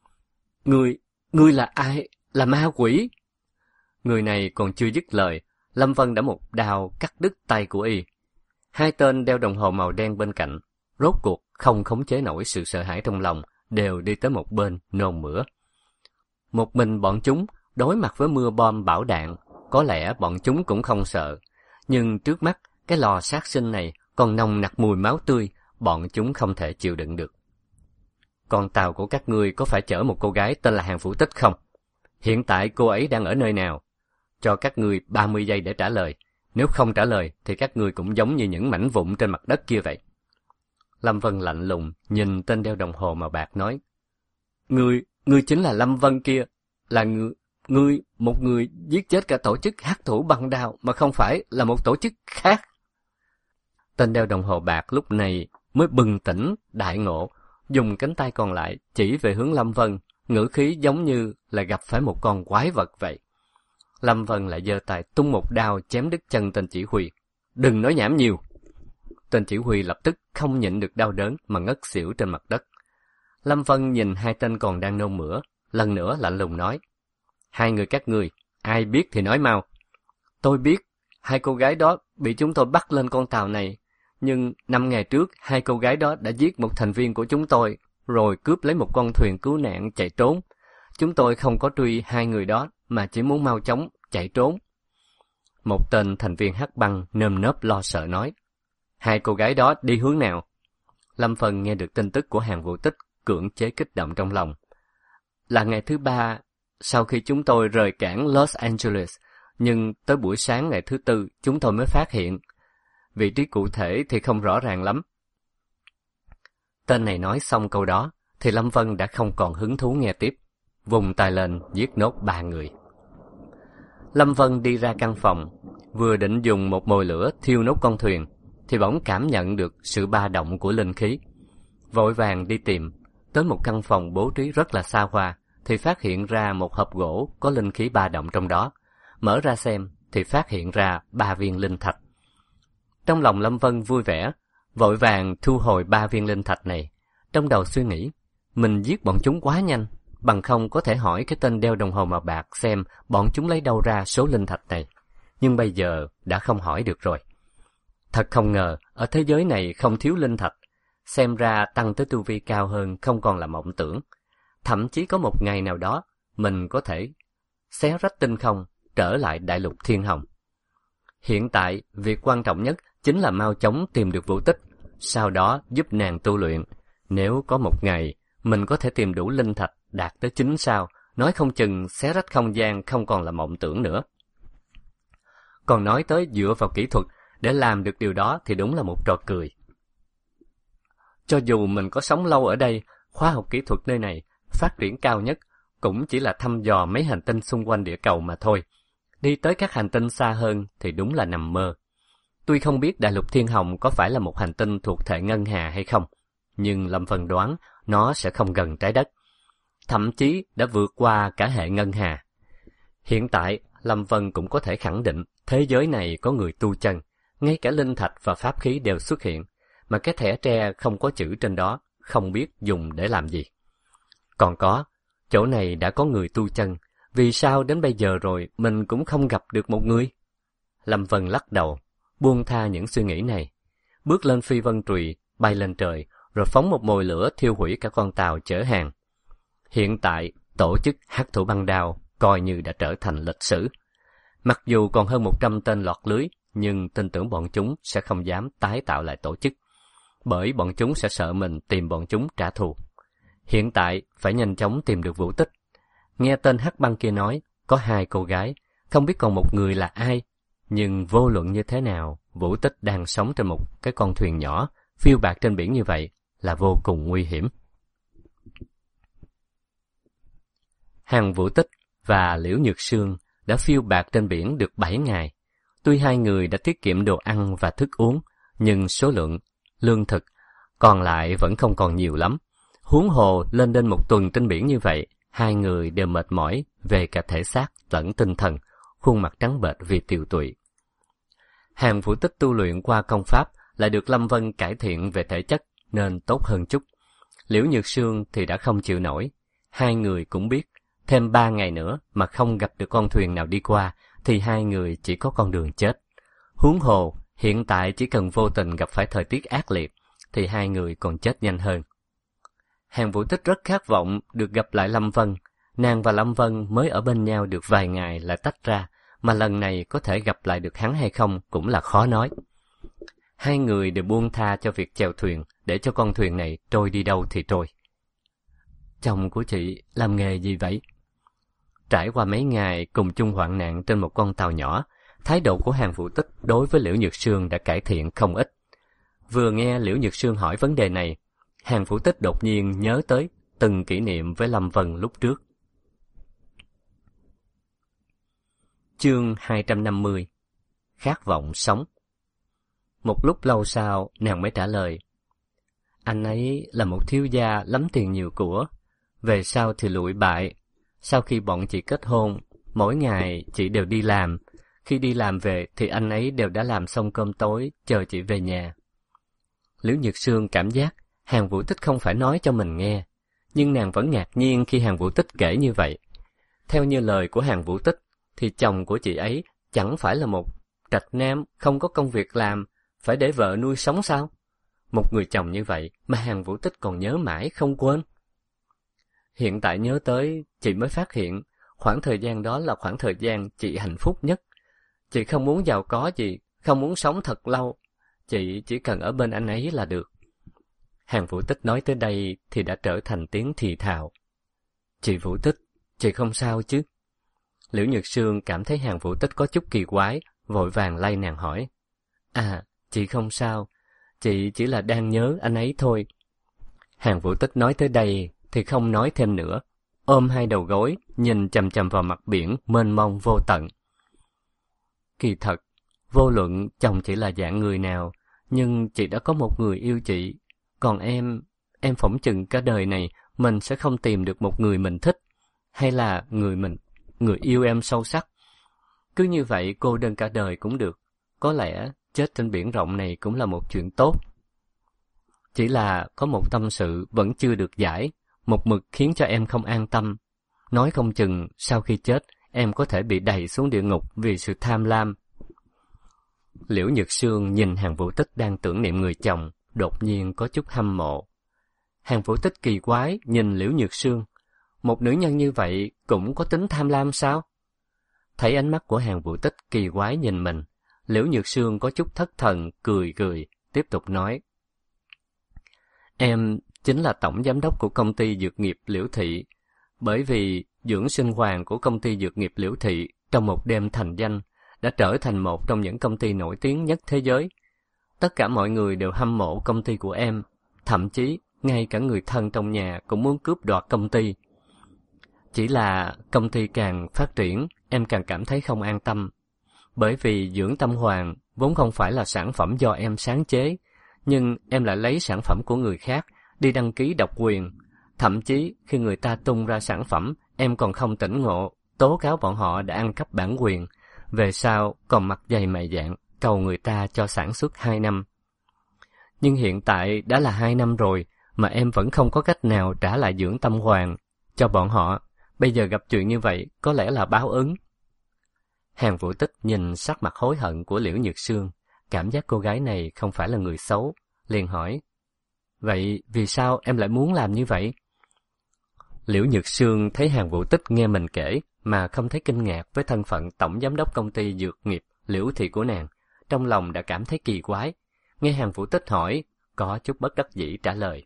Ngươi là ai? Là ma quỷ? Người này còn chưa dứt lời, Lâm Vân đã một đao cắt đứt tay của y. 2 tên đeo đồng hồ màu đen bên cạnh, rốt cuộc không khống chế nổi sự sợ hãi trong lòng, đều đi tới một bên nôn mửa. Một mình bọn chúng đối mặt với mưa bom bão đạn, có lẽ bọn chúng cũng không sợ, nhưng trước mắt cái lò sát sinh này còn nồng nặc mùi máu tươi, bọn chúng không thể chịu đựng được. Con tàu của các ngươi có phải chở một cô gái tên là Hàn Vũ Tích không? Hiện tại cô ấy đang ở nơi nào? Cho các ngươi 30 giây để trả lời. Nếu không trả lời thì các ngươi cũng giống như những mảnh vụn trên mặt đất kia vậy. Lâm Vân lạnh lùng nhìn tên đeo đồng hồ màu bạc nói: Ngươi chính là Lâm Vân kia, là ngươi một người giết chết cả tổ chức hắc thủ băng đao mà không phải là một tổ chức khác. Tên đeo đồng hồ bạc lúc này mới bừng tỉnh đại ngộ, dùng cánh tay còn lại chỉ về hướng Lâm Vân, ngữ khí giống như là gặp phải một con quái vật vậy. Lâm Vân lại giơ tay tung một đao chém đứt chân tên chỉ huy. Đừng nói nhảm nhiều. Tên chỉ huy lập tức không nhịn được đau đớn mà ngất xỉu trên mặt đất. Lâm Vân nhìn 2 tên còn đang nôn mửa, lần nữa lạnh lùng nói: 2 người các ngươi, ai biết thì nói mau. Tôi biết, 2 cô gái đó bị chúng tôi bắt lên con tàu này, nhưng 5 ngày trước 2 cô gái đó đã giết một thành viên của chúng tôi, rồi cướp lấy một con thuyền cứu nạn chạy trốn. Chúng tôi không có truy 2 người đó, mà chỉ muốn mau chóng chạy trốn. Một tên thành viên hắc băng nơm nớp lo sợ nói: 2 cô gái đó đi hướng nào? Lâm Vân nghe được tin tức của Hàn Vũ Tích, cưỡng chế kích động trong lòng. Là ngày thứ 3 sau khi chúng tôi rời cảng Los Angeles, nhưng tới buổi sáng ngày thứ 4 chúng tôi mới phát hiện. Vị trí cụ thể thì không rõ ràng lắm. Tên này nói xong câu đó thì Lâm Vân đã không còn hứng thú nghe tiếp, vùng tay lên giết nốt 3 người. Lâm Vân đi ra căn phòng, vừa định dùng một mồi lửa thiêu nốt con thuyền thì bỗng cảm nhận được sự ba động của linh khí. Vội vàng đi tìm, tới một căn phòng bố trí rất là xa hoa thì phát hiện ra một hộp gỗ có linh khí ba động trong đó. Mở ra xem thì phát hiện ra 3 viên linh thạch. Trong lòng Lâm Vân vui vẻ, vội vàng thu hồi 3 viên linh thạch này. Trong đầu suy nghĩ, mình giết bọn chúng quá nhanh, bằng không có thể hỏi cái tên đeo đồng hồ màu bạc xem bọn chúng lấy đâu ra số linh thạch này. Nhưng bây giờ đã không hỏi được rồi. Thật không ngờ, ở thế giới này không thiếu linh thạch. Xem ra tăng tới tu vi cao hơn không còn là mộng tưởng. Thậm chí có một ngày nào đó, mình có thể xé rách tinh không, trở lại đại lục Thiên Hồng. Hiện tại, việc quan trọng nhất chính là mau chóng tìm được Vũ Tích, sau đó giúp nàng tu luyện. Nếu có một ngày, mình có thể tìm đủ linh thạch đạt tới 9 sao, nói không chừng xé rách không gian không còn là mộng tưởng nữa. Còn nói tới dựa vào kỹ thuật để làm được điều đó thì đúng là một trò cười. Cho dù mình có sống lâu ở đây, khoa học kỹ thuật nơi này phát triển cao nhất cũng chỉ là thăm dò mấy hành tinh xung quanh địa cầu mà thôi. Đi tới các hành tinh xa hơn thì đúng là nằm mơ. Tuy không biết đại lục Thiên Hồng có phải là một hành tinh thuộc hệ ngân hà hay không, nhưng Lâm Vân đoán nó sẽ không gần trái đất. Thậm chí đã vượt qua cả hệ ngân hà. Hiện tại, Lâm Vân cũng có thể khẳng định thế giới này có người tu chân, ngay cả linh thạch và pháp khí đều xuất hiện, mà cái thẻ tre không có chữ trên đó, không biết dùng để làm gì. Còn có, chỗ này đã có người tu chân, vì sao đến bây giờ rồi mình cũng không gặp được một người? Lâm Vân lắc đầu, buông tha những suy nghĩ này, bước lên phi vân trùy, bay lên trời, rồi phóng một mồi lửa thiêu hủy cả con tàu chở hàng. Hiện tại, tổ chức Hắc Thủ Băng Đao coi như đã trở thành lịch sử. Mặc dù còn hơn 100 tên lọt lưới, nhưng tin tưởng bọn chúng sẽ không dám tái tạo lại tổ chức, bởi bọn chúng sẽ sợ mình tìm bọn chúng trả thù. Hiện tại, phải nhanh chóng tìm được Vũ Tích. Nghe tên Hắc Băng kia nói, có 2 cô gái, không biết còn một người là ai. Nhưng vô luận như thế nào, Vũ Tích đang sống trên một cái con thuyền nhỏ, phiêu bạt trên biển như vậy, là vô cùng nguy hiểm. Hàng Vũ Tích và Liễu Nhược Sương đã phiêu bạt trên biển được 7 ngày. Tuy hai người đã tiết kiệm đồ ăn và thức uống, nhưng số lượng lương thực còn lại vẫn không còn nhiều lắm. Huống hồ lên đến một tuần trên biển như vậy, hai người đều mệt mỏi về cả thể xác lẫn tinh thần, khuôn mặt trắng bệch vì tiều tụy. Hàng Vũ Tích tu luyện qua công pháp lại được Lâm Vân cải thiện về thể chất nên tốt hơn chút. Liễu Nhược Sương thì đã không chịu nổi. Hai người cũng biết, thêm 3 ngày nữa mà không gặp được con thuyền nào đi qua thì hai người chỉ có con đường chết. Huống hồ, hiện tại chỉ cần vô tình gặp phải thời tiết ác liệt thì hai người còn chết nhanh hơn. Hàng Vũ Tích rất khát vọng được gặp lại Lâm Vân. Nàng và Lâm Vân mới ở bên nhau được vài ngày lại tách ra, mà lần này có thể gặp lại được hắn hay không cũng là khó nói. Hai người đều buông tha cho việc chèo thuyền để cho con thuyền này trôi đi đâu thì trôi. Chồng của chị làm nghề gì vậy? Trải qua mấy ngày cùng chung hoạn nạn trên một con tàu nhỏ, thái độ của Hàng Vũ Tích đối với Liễu Nhược Sương đã cải thiện không ít. Vừa nghe Liễu Nhược Sương hỏi vấn đề này, Hàng Vũ Tích đột nhiên nhớ tới từng kỷ niệm với Lâm Vân lúc trước. Chương 250. Khát vọng sống. Một lúc lâu sau, nàng mới trả lời. Anh ấy là một thiếu gia lắm tiền nhiều của, về sau thì lụi bại. Sau khi bọn chị kết hôn, mỗi ngày chị đều đi làm. Khi đi làm về thì anh ấy đều đã làm xong cơm tối, chờ chị về nhà. Liễu Nhược Sương cảm giác Hàng Vũ Tích không phải nói cho mình nghe, nhưng nàng vẫn ngạc nhiên khi Hàng Vũ Tích kể như vậy. Theo như lời của Hàng Vũ Tích, thì chồng của chị ấy chẳng phải là một trạch nam không có công việc làm, phải để vợ nuôi sống sao? Một người chồng như vậy mà Hàng Vũ Tích còn nhớ mãi không quên. Hiện tại nhớ tới, chị mới phát hiện, khoảng thời gian đó là khoảng thời gian chị hạnh phúc nhất. Chị không muốn giàu có gì, không muốn sống thật lâu. Chị chỉ cần ở bên anh ấy là được. Hàng Vũ Tích nói tới đây thì đã trở thành tiếng thì thào. Chị Vũ Tích, chị không sao chứ? Liễu Nhược Sương cảm thấy Hàng Vũ Tích có chút kỳ quái, vội vàng lay nàng hỏi. À, chị không sao, chị chỉ là đang nhớ anh ấy thôi. Hàng Vũ Tích nói tới đây thì không nói thêm nữa, ôm hai đầu gối, nhìn chằm chằm vào mặt biển mênh mông vô tận. Kỳ thật, vô luận chồng chị là dạng người nào, nhưng chị đã có một người yêu chị. Còn em phỏng chừng cả đời này mình sẽ không tìm được một người mình thích, hay là người yêu em sâu sắc. Cứ như vậy cô đơn cả đời cũng được, có lẽ chết trên biển rộng này cũng là một chuyện tốt. Chỉ là có một tâm sự vẫn chưa được giải, một mực khiến cho em không an tâm. Nói không chừng sau khi chết em có thể bị đày xuống địa ngục vì sự tham lam. Liễu Nhược Sương nhìn Hàn Vũ Tích đang tưởng niệm người chồng, đột nhiên có chút hâm mộ. Hàn Vũ Tích kỳ quái nhìn Liễu Nhược Sương, một nữ nhân như vậy cũng có tính tham lam sao? Thấy ánh mắt của Hàn Vũ Tích kỳ quái nhìn mình, Liễu Nhược Sương có chút thất thần, cười cười, tiếp tục nói. Em chính là tổng giám đốc của công ty dược nghiệp Liễu Thị, bởi vì dưỡng sinh hoàng của công ty dược nghiệp Liễu Thị trong một đêm thành danh đã trở thành một trong những công ty nổi tiếng nhất thế giới. Tất cả mọi người đều hâm mộ công ty của em, thậm chí ngay cả người thân trong nhà cũng muốn cướp đoạt công ty. Chỉ là công ty càng phát triển, em càng cảm thấy không an tâm. Bởi vì dưỡng tâm hoàng vốn không phải là sản phẩm do em sáng chế, nhưng em lại lấy sản phẩm của người khác đi đăng ký độc quyền. Thậm chí khi người ta tung ra sản phẩm, em còn không tỉnh ngộ, tố cáo bọn họ đã ăn cắp bản quyền. Về sau còn mặt dày mày dạn cầu người ta cho sản xuất 2 năm. Nhưng hiện tại đã là 2 năm rồi mà em vẫn không có cách nào trả lại dưỡng tâm hoàng cho bọn họ. Bây giờ gặp chuyện như vậy có lẽ là báo ứng. Hàn Vũ Tích nhìn sắc mặt hối hận của Liễu Nhược Sương, cảm giác cô gái này không phải là người xấu, liền hỏi. Vậy vì sao em lại muốn làm như vậy? Liễu Nhược Sương thấy Hàn Vũ Tích nghe mình kể mà không thấy kinh ngạc với thân phận tổng giám đốc công ty dược nghiệp Liễu Thị của nàng, trong lòng đã cảm thấy kỳ quái. Nghe Hàn Vũ Tích hỏi, có chút bất đắc dĩ trả lời.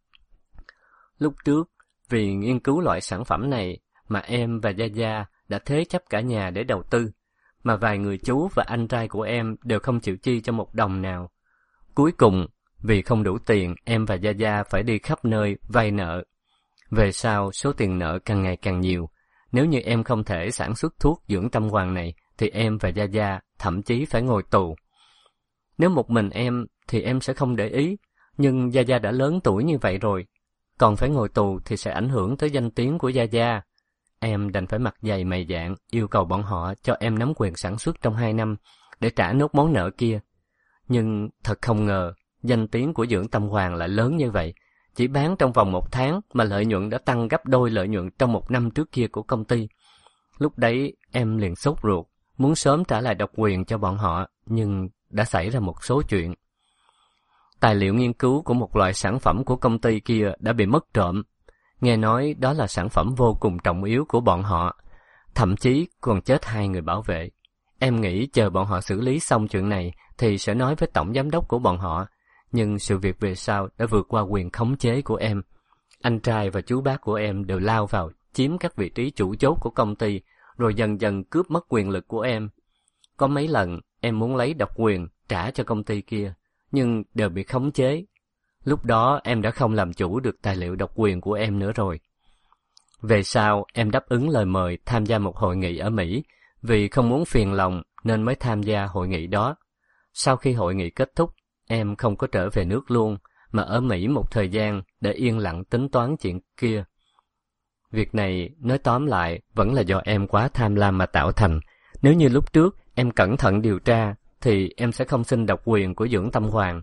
Lúc trước, vì nghiên cứu loại sản phẩm này mà em và Gia Gia đã thế chấp cả nhà để đầu tư, mà vài người chú và anh trai của em đều không chịu chi cho một đồng nào. Cuối cùng, vì không đủ tiền, em và Gia Gia phải đi khắp nơi vay nợ. Về sau, số tiền nợ càng ngày càng nhiều. Nếu như em không thể sản xuất thuốc dưỡng tâm hoàng này, thì em và Gia Gia thậm chí phải ngồi tù. Nếu một mình em, thì em sẽ không để ý, nhưng Gia Gia đã lớn tuổi như vậy rồi. Còn phải ngồi tù thì sẽ ảnh hưởng tới danh tiếng của Gia Gia. Em đành phải mặt dày mày dạn yêu cầu bọn họ cho em nắm quyền sản xuất trong 2 năm để trả nốt món nợ kia. Nhưng thật không ngờ, danh tiếng của dưỡng tâm hoàng lại lớn như vậy. Chỉ bán trong vòng 1 tháng mà lợi nhuận đã tăng gấp đôi lợi nhuận trong 1 năm trước kia của công ty. Lúc đấy em liền sốt ruột, muốn sớm trả lại độc quyền cho bọn họ, nhưng đã xảy ra một số chuyện. Tài liệu nghiên cứu của một loại sản phẩm của công ty kia đã bị mất trộm. Nghe nói đó là sản phẩm vô cùng trọng yếu của bọn họ, thậm chí còn chết 2 người bảo vệ. Em nghĩ chờ bọn họ xử lý xong chuyện này thì sẽ nói với tổng giám đốc của bọn họ, nhưng sự việc về sau đã vượt qua quyền khống chế của em. Anh trai và chú bác của em đều lao vào chiếm các vị trí chủ chốt của công ty, rồi dần dần cướp mất quyền lực của em. Có mấy lần em muốn lấy độc quyền trả cho công ty kia, nhưng đều bị khống chế. Lúc đó em đã không làm chủ được tài liệu độc quyền của em nữa rồi. Về sau em đáp ứng lời mời tham gia một hội nghị ở Mỹ, vì không muốn phiền lòng nên mới tham gia hội nghị đó. Sau khi hội nghị kết thúc, em không có trở về nước luôn, mà ở Mỹ một thời gian để yên lặng tính toán chuyện kia. Việc này, nói tóm lại, vẫn là do em quá tham lam mà tạo thành. Nếu như lúc trước em cẩn thận điều tra, thì em sẽ không xin độc quyền của dưỡng tâm hoàng.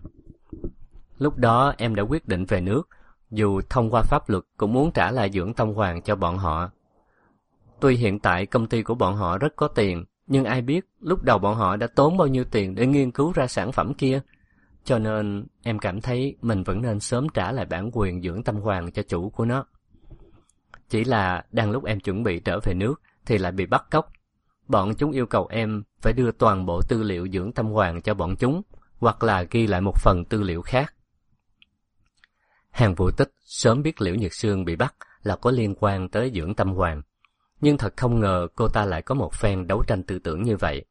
Lúc đó em đã quyết định về nước, dù thông qua pháp luật cũng muốn trả lại dưỡng tâm hoàng cho bọn họ. Tuy hiện tại công ty của bọn họ rất có tiền, nhưng ai biết lúc đầu bọn họ đã tốn bao nhiêu tiền để nghiên cứu ra sản phẩm kia. Cho nên em cảm thấy mình vẫn nên sớm trả lại bản quyền dưỡng tâm hoàng cho chủ của nó. Chỉ là đang lúc em chuẩn bị trở về nước thì lại bị bắt cóc. Bọn chúng yêu cầu em phải đưa toàn bộ tư liệu dưỡng tâm hoàng cho bọn chúng, hoặc là ghi lại một phần tư liệu khác. Hàn Vũ Tích sớm biết Liễu Nhược Sương bị bắt là có liên quan tới dưỡng tâm hoàng, nhưng thật không ngờ cô ta lại có một phen đấu tranh tư tưởng như vậy.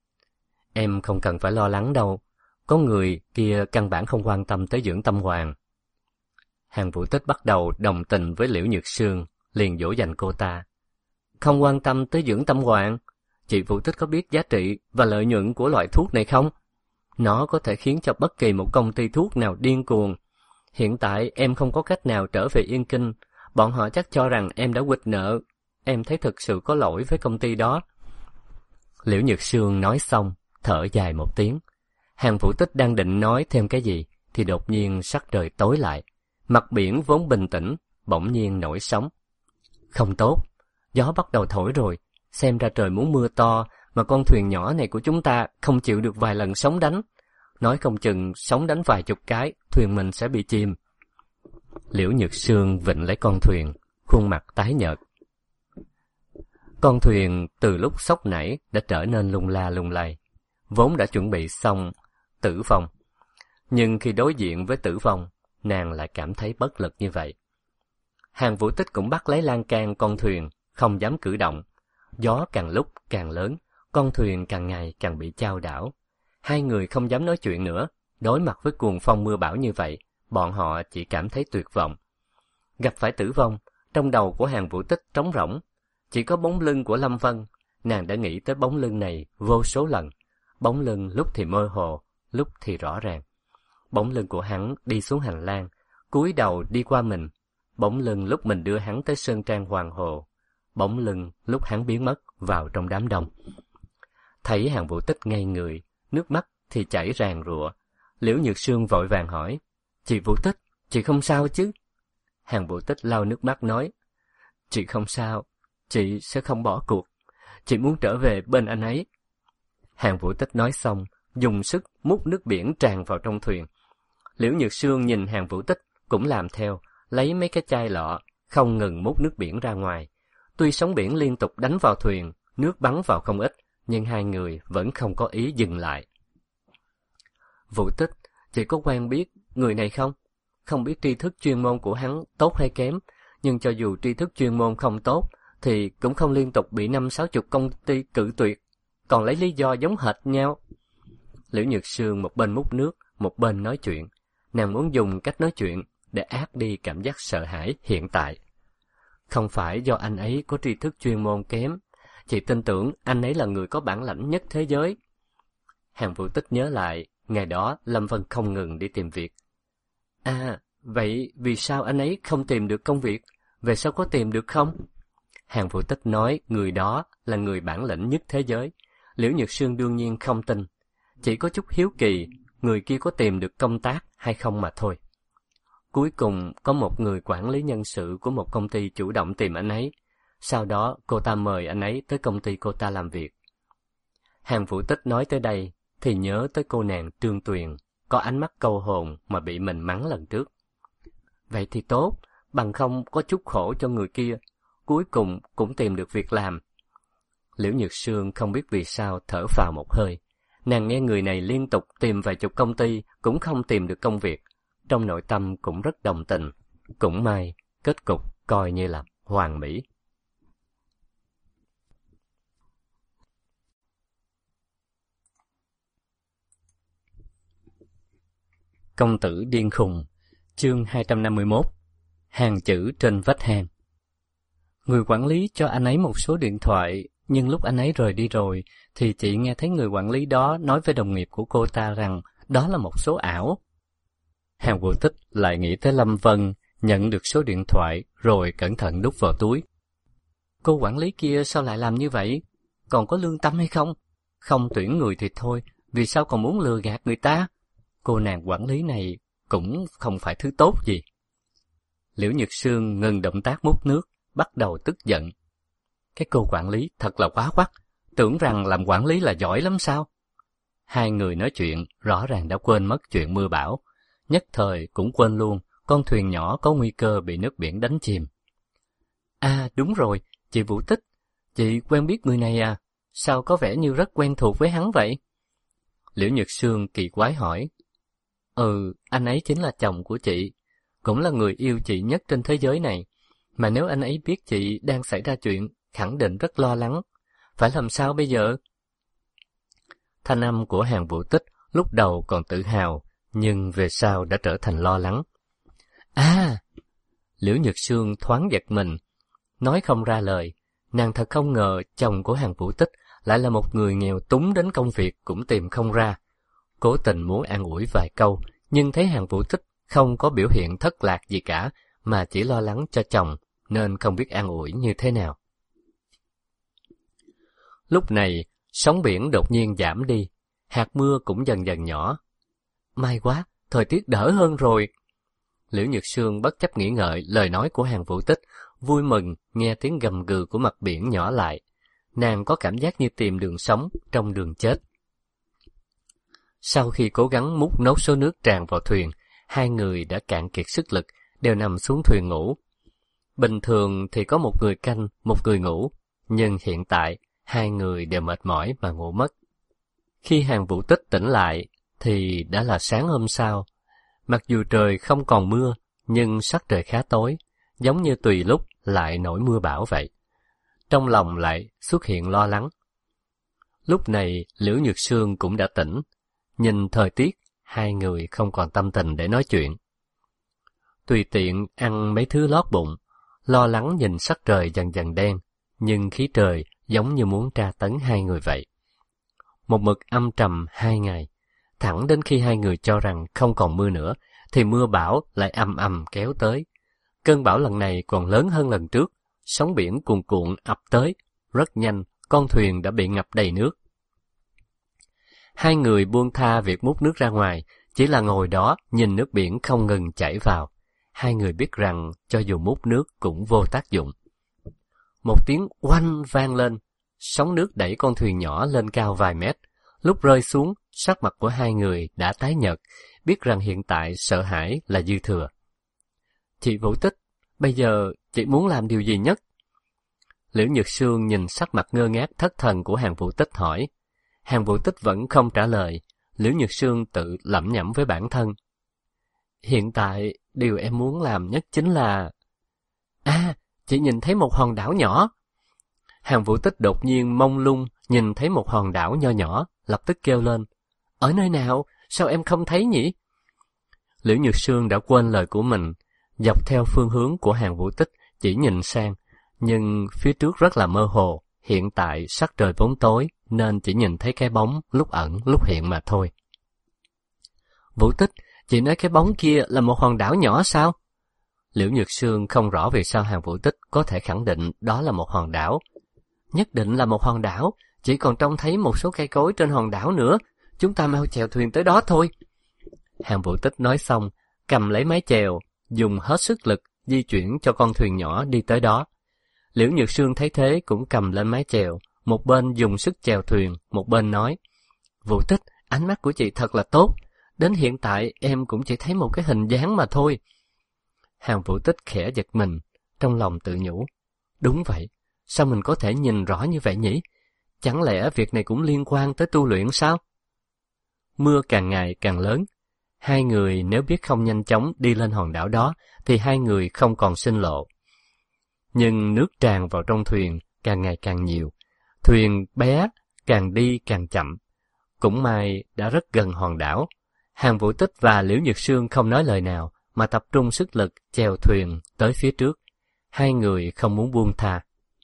Em không cần phải lo lắng đâu, có người kia căn bản không quan tâm tới dưỡng tâm hoàng. Hàn Vũ Tích bắt đầu đồng tình với Liễu Nhược Sương, liền dỗ dành cô ta. Không quan tâm tới dưỡng tâm hoàng? Chị Vũ Tích có biết giá trị và lợi nhuận của loại thuốc này không? Nó có thể khiến cho bất kỳ một công ty thuốc nào điên cuồng. Hiện tại em không có cách nào trở về Yên Kinh, bọn họ chắc cho rằng em đã quỵt nợ. Em thấy thực sự có lỗi với công ty đó. Liễu Nhược Sương nói xong, thở dài một tiếng. Hàn Vũ Tích đang định nói thêm cái gì, thì đột nhiên sắc trời tối lại. Mặt biển vốn bình tĩnh, bỗng nhiên nổi sóng. Không tốt, gió bắt đầu thổi rồi, xem ra trời muốn mưa to, mà con thuyền nhỏ này của chúng ta không chịu được vài lần sóng đánh. Nói không chừng sóng đánh vài chục cái, thuyền mình sẽ bị chìm. Liễu Nhược Sương vịnh lấy con thuyền, khuôn mặt tái nhợt. Con thuyền từ lúc sốc nảy đã trở nên lung la lung lay, vốn đã chuẩn bị xong tử vong. Nhưng khi đối diện với tử vong, nàng lại cảm thấy bất lực như vậy. Hàn Vũ Tích cũng bắt lấy lan can con thuyền, không dám cử động. Gió càng lúc càng lớn, con thuyền càng ngày càng bị chao đảo. Hai người không dám nói chuyện nữa, đối mặt với cuồng phong mưa bão như vậy, bọn họ chỉ cảm thấy tuyệt vọng. Gặp phải tử vong, trong đầu của Hàn Vũ Tích trống rỗng, chỉ có bóng lưng của Lâm Vân. Nàng đã nghĩ tới bóng lưng này vô số lần, bóng lưng lúc thì mơ hồ, lúc thì rõ ràng. Bóng lưng của hắn đi xuống hành lang, cúi đầu đi qua mình, bóng lưng lúc mình đưa hắn tới sơn trang Hoàng Hồ, bóng lưng lúc hắn biến mất vào trong đám đông. Thấy Hàn Vũ Tích ngây người, nước mắt thì chảy ràn rụa. Liễu Nhược Sương vội vàng hỏi, chị Vũ Tích, chị không sao chứ? Hàn Vũ Tích lau nước mắt nói, chị không sao, chị sẽ không bỏ cuộc, chị muốn trở về bên anh ấy. Hàn Vũ Tích nói xong, dùng sức múc nước biển tràn vào trong thuyền. Liễu Nhược Sương nhìn Hàn Vũ Tích cũng làm theo, lấy mấy cái chai lọ, không ngừng múc nước biển ra ngoài. Tuy sóng biển liên tục đánh vào thuyền, nước bắn vào không ít, nhưng hai người vẫn không có ý dừng lại. Vũ Tích, chị có quen biết người này không? Không biết tri thức chuyên môn của hắn tốt hay kém, nhưng cho dù tri thức chuyên môn không tốt, thì cũng không liên tục bị 50-60 công ty cự tuyệt, còn lấy lý do giống hệt nhau. Liễu Nhược Sương một bên múc nước, một bên nói chuyện. Nàng muốn dùng cách nói chuyện để át đi cảm giác sợ hãi hiện tại. Không phải do anh ấy có tri thức chuyên môn kém, chị tin tưởng anh ấy là người có bản lãnh nhất thế giới. Hàn Vũ Tích nhớ lại, ngày đó Lâm Vân không ngừng đi tìm việc. À, vậy vì sao anh ấy không tìm được công việc? Về sao có tìm được không? Hàn Vũ Tích nói người đó là người bản lĩnh nhất thế giới. Liễu Nhược Sương đương nhiên không tin. Chỉ có chút hiếu kỳ, người kia có tìm được công tác hay không mà thôi. Cuối cùng, có một người quản lý nhân sự của một công ty chủ động tìm anh ấy. Sau đó, cô ta mời anh ấy tới công ty cô ta làm việc. Hàn Vũ Tích nói tới đây, thì nhớ tới cô nàng Trương Tuyền, có ánh mắt câu hồn mà bị mình mắng lần trước. Vậy thì tốt, bằng không có chút khổ cho người kia, cuối cùng cũng tìm được việc làm. Liễu Nhược Sương không biết vì sao thở phào một hơi. Nàng nghe người này liên tục tìm vài chục công ty cũng không tìm được công việc. Trong nội tâm cũng rất đồng tình. Cũng may, kết cục coi như là hoàn mỹ. Công tử điên khùng, chương 251. Hàng chữ trên vách hang. Người quản lý cho anh ấy một số điện thoại, nhưng lúc anh ấy rời đi rồi, thì chị nghe thấy người quản lý đó nói với đồng nghiệp của cô ta rằng đó là một số ảo. Hàn Vũ Tích lại nghĩ tới Lâm Vân, nhận được số điện thoại rồi cẩn thận đút vào túi. Cô quản lý kia sao lại làm như vậy? Còn có lương tâm hay không? Không tuyển người thì thôi, vì sao còn muốn lừa gạt người ta? Cô nàng quản lý này cũng không phải thứ tốt gì. Liễu Nhược Sương ngừng động tác múc nước, bắt đầu tức giận. Cái cô quản lý thật là quá quắt, tưởng rằng làm quản lý là giỏi lắm sao? Hai người nói chuyện rõ ràng đã quên mất chuyện mưa bão, nhất thời cũng quên luôn con thuyền nhỏ có nguy cơ bị nước biển đánh chìm. À đúng rồi, chị Vũ Tích, chị quen biết người này à? Sao có vẻ như rất quen thuộc với hắn vậy? Liễu Nhược Sương kỳ quái hỏi. Anh ấy chính là chồng của chị, cũng là người yêu chị nhất trên thế giới này. Mà nếu anh ấy biết chị đang xảy ra chuyện, khẳng định rất lo lắng. Phải làm sao bây giờ? Thanh âm của Hàn Vũ Tích lúc đầu còn tự hào, nhưng về sau đã trở thành lo lắng. À! Liễu Nhược Sương thoáng giật mình, nói không ra lời. Nàng thật không ngờ chồng của Hàn Vũ Tích lại là một người nghèo túng đến công việc cũng tìm không ra. Cố tình muốn an ủi vài câu, nhưng thấy Hàn Vũ Tích không có biểu hiện thất lạc gì cả, mà chỉ lo lắng cho chồng, nên không biết an ủi như thế nào. Lúc này, sóng biển đột nhiên giảm đi, hạt mưa cũng dần dần nhỏ. May quá, thời tiết đỡ hơn rồi. Liễu Nhược Sương bất chấp nghĩ ngợi lời nói của Hàn Vũ Tích, vui mừng nghe tiếng gầm gừ của mặt biển nhỏ lại. nàng có cảm giác như tìm đường sống trong đường chết. Sau khi cố gắng múc nốt số nước tràn vào thuyền, hai người đã cạn kiệt sức lực, đều nằm xuống thuyền ngủ. Bình thường thì có một người canh, một người ngủ, nhưng hiện tại hai người đều mệt mỏi mà ngủ mất. Khi Hàn Vũ Tích tỉnh lại thì đã là sáng hôm sau. Mặc dù trời không còn mưa, nhưng sắc trời khá tối, giống như tùy lúc lại nổi mưa bão vậy. Trong lòng lại xuất hiện lo lắng. Lúc này Liễu Nhược Sương cũng đã tỉnh. Nhìn thời tiết, hai người không còn tâm tình để nói chuyện. Tùy tiện ăn mấy thứ lót bụng, lo lắng nhìn sắc trời dần dần đen, nhưng khí trời giống như muốn tra tấn hai người vậy. Một mực âm trầm 2 ngày, thẳng đến khi hai người cho rằng không còn mưa nữa, thì mưa bão lại ầm ầm kéo tới. Cơn bão lần này còn lớn hơn lần trước, sóng biển cuồn cuộn ập tới, rất nhanh, con thuyền đã bị ngập đầy nước. Hai người buông tha việc múc nước ra ngoài, chỉ là ngồi đó nhìn nước biển không ngừng chảy vào. Hai người biết rằng cho dù múc nước cũng vô tác dụng. Một tiếng oanh vang lên, sóng nước đẩy con thuyền nhỏ lên cao vài mét. Lúc rơi xuống, sắc mặt của hai người đã tái nhợt, biết rằng hiện tại sợ hãi là dư thừa. Chị Vũ Tích, bây giờ chị muốn làm điều gì nhất? Liễu Nhược Sương nhìn sắc mặt ngơ ngác thất thần của Hàn Vũ Tích hỏi. Hàn Vũ Tích vẫn không trả lời. Liễu Nhược Sương tự lẩm nhẩm với bản thân. Hiện tại, điều em muốn làm nhất chính là... chị nhìn thấy một hòn đảo nhỏ. Hàn Vũ Tích đột nhiên mông lung nhìn thấy một hòn đảo nho nhỏ, lập tức kêu lên. Ở nơi nào? Sao em không thấy nhỉ? Liễu Nhược Sương đã quên lời của mình, dọc theo phương hướng của Hàn Vũ Tích chỉ nhìn sang, nhưng phía trước rất là mơ hồ. Hiện tại sắc trời vốn tối nên chỉ nhìn thấy cái bóng lúc ẩn lúc hiện mà thôi. Vũ Tích, chị nói cái bóng kia là một hòn đảo nhỏ sao? Liễu Nhược Sương không rõ vì sao Hàn Vũ Tích có thể khẳng định đó là một hòn đảo. Nhất định là một hòn đảo, chỉ còn trông thấy một số cây cối trên hòn đảo nữa. Chúng ta mau chèo thuyền tới đó thôi. Hàn Vũ Tích nói xong, cầm lấy mái chèo, dùng hết sức lực di chuyển cho con thuyền nhỏ đi tới đó. Liễu Nhược Sương thấy thế cũng cầm lên mái chèo, một bên dùng sức chèo thuyền, một bên nói. Vũ Tích, ánh mắt của chị thật là tốt. Đến hiện tại em cũng chỉ thấy một cái hình dáng mà thôi. Hàn Vũ Tích khẽ giật mình, trong lòng tự nhủ. Đúng vậy, sao mình có thể nhìn rõ như vậy nhỉ? Chẳng lẽ việc này cũng liên quan tới tu luyện sao? Mưa càng ngày càng lớn. Hai người nếu biết không nhanh chóng đi lên hòn đảo đó, thì hai người không còn sinh lộ. Nhưng nước tràn vào trong thuyền càng ngày càng nhiều. Thuyền bé, càng đi càng chậm. Cũng may đã rất gần hòn đảo. Hàn Vũ Tích và Liễu Nhược Sương không nói lời nào, mà tập trung sức lực chèo thuyền tới phía trước. Hai người không muốn buông tha.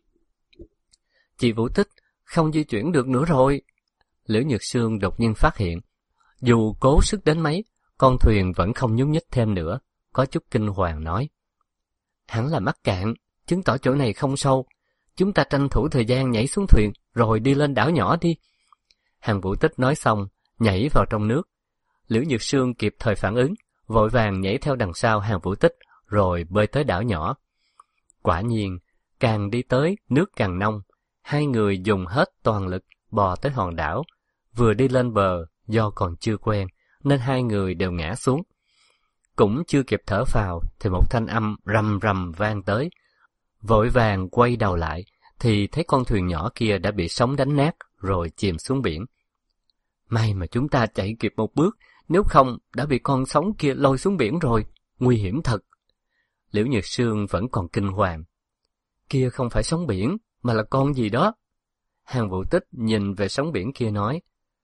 Chị Vũ Tích, không di chuyển được nữa rồi. Liễu Nhược Sương đột nhiên phát hiện. Dù cố sức đến mấy, con thuyền vẫn không nhúc nhích thêm nữa, có chút kinh hoàng nói. Hẳn là mắc cạn, chứng tỏ chỗ này không sâu. Chúng ta tranh thủ thời gian nhảy xuống thuyền, rồi đi lên đảo nhỏ đi. Hàn Vũ Tích nói xong, nhảy vào trong nước. Liễu Nhược Sương kịp thời phản ứng, vội vàng nhảy theo đằng sau Hàn Vũ Tích, rồi bơi tới đảo nhỏ. Quả nhiên, càng đi tới, nước càng nông. Hai người dùng hết toàn lực bò tới hòn đảo. Vừa đi lên bờ, do còn chưa quen, nên hai người đều ngã xuống. Cũng chưa kịp thở phào, thì một thanh âm rầm rầm vang tới. Vội vàng quay đầu lại, thì thấy con thuyền nhỏ kia đã bị sóng đánh nát, rồi chìm xuống biển. May mà chúng ta chạy kịp một bước, nếu không đã bị con sóng kia lôi xuống biển rồi, nguy hiểm thật. Liễu Nhược Sương vẫn còn kinh hoàng. Kia không phải sóng biển, mà là con gì đó. Hàn Vũ Tích nhìn về sóng biển kia nói.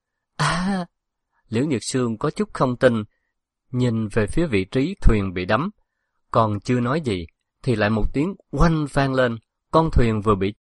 Liễu Nhược Sương có chút không tin, nhìn về phía vị trí thuyền bị đắm. Còn chưa nói gì, thì lại một tiếng oanh vang lên, con thuyền vừa bị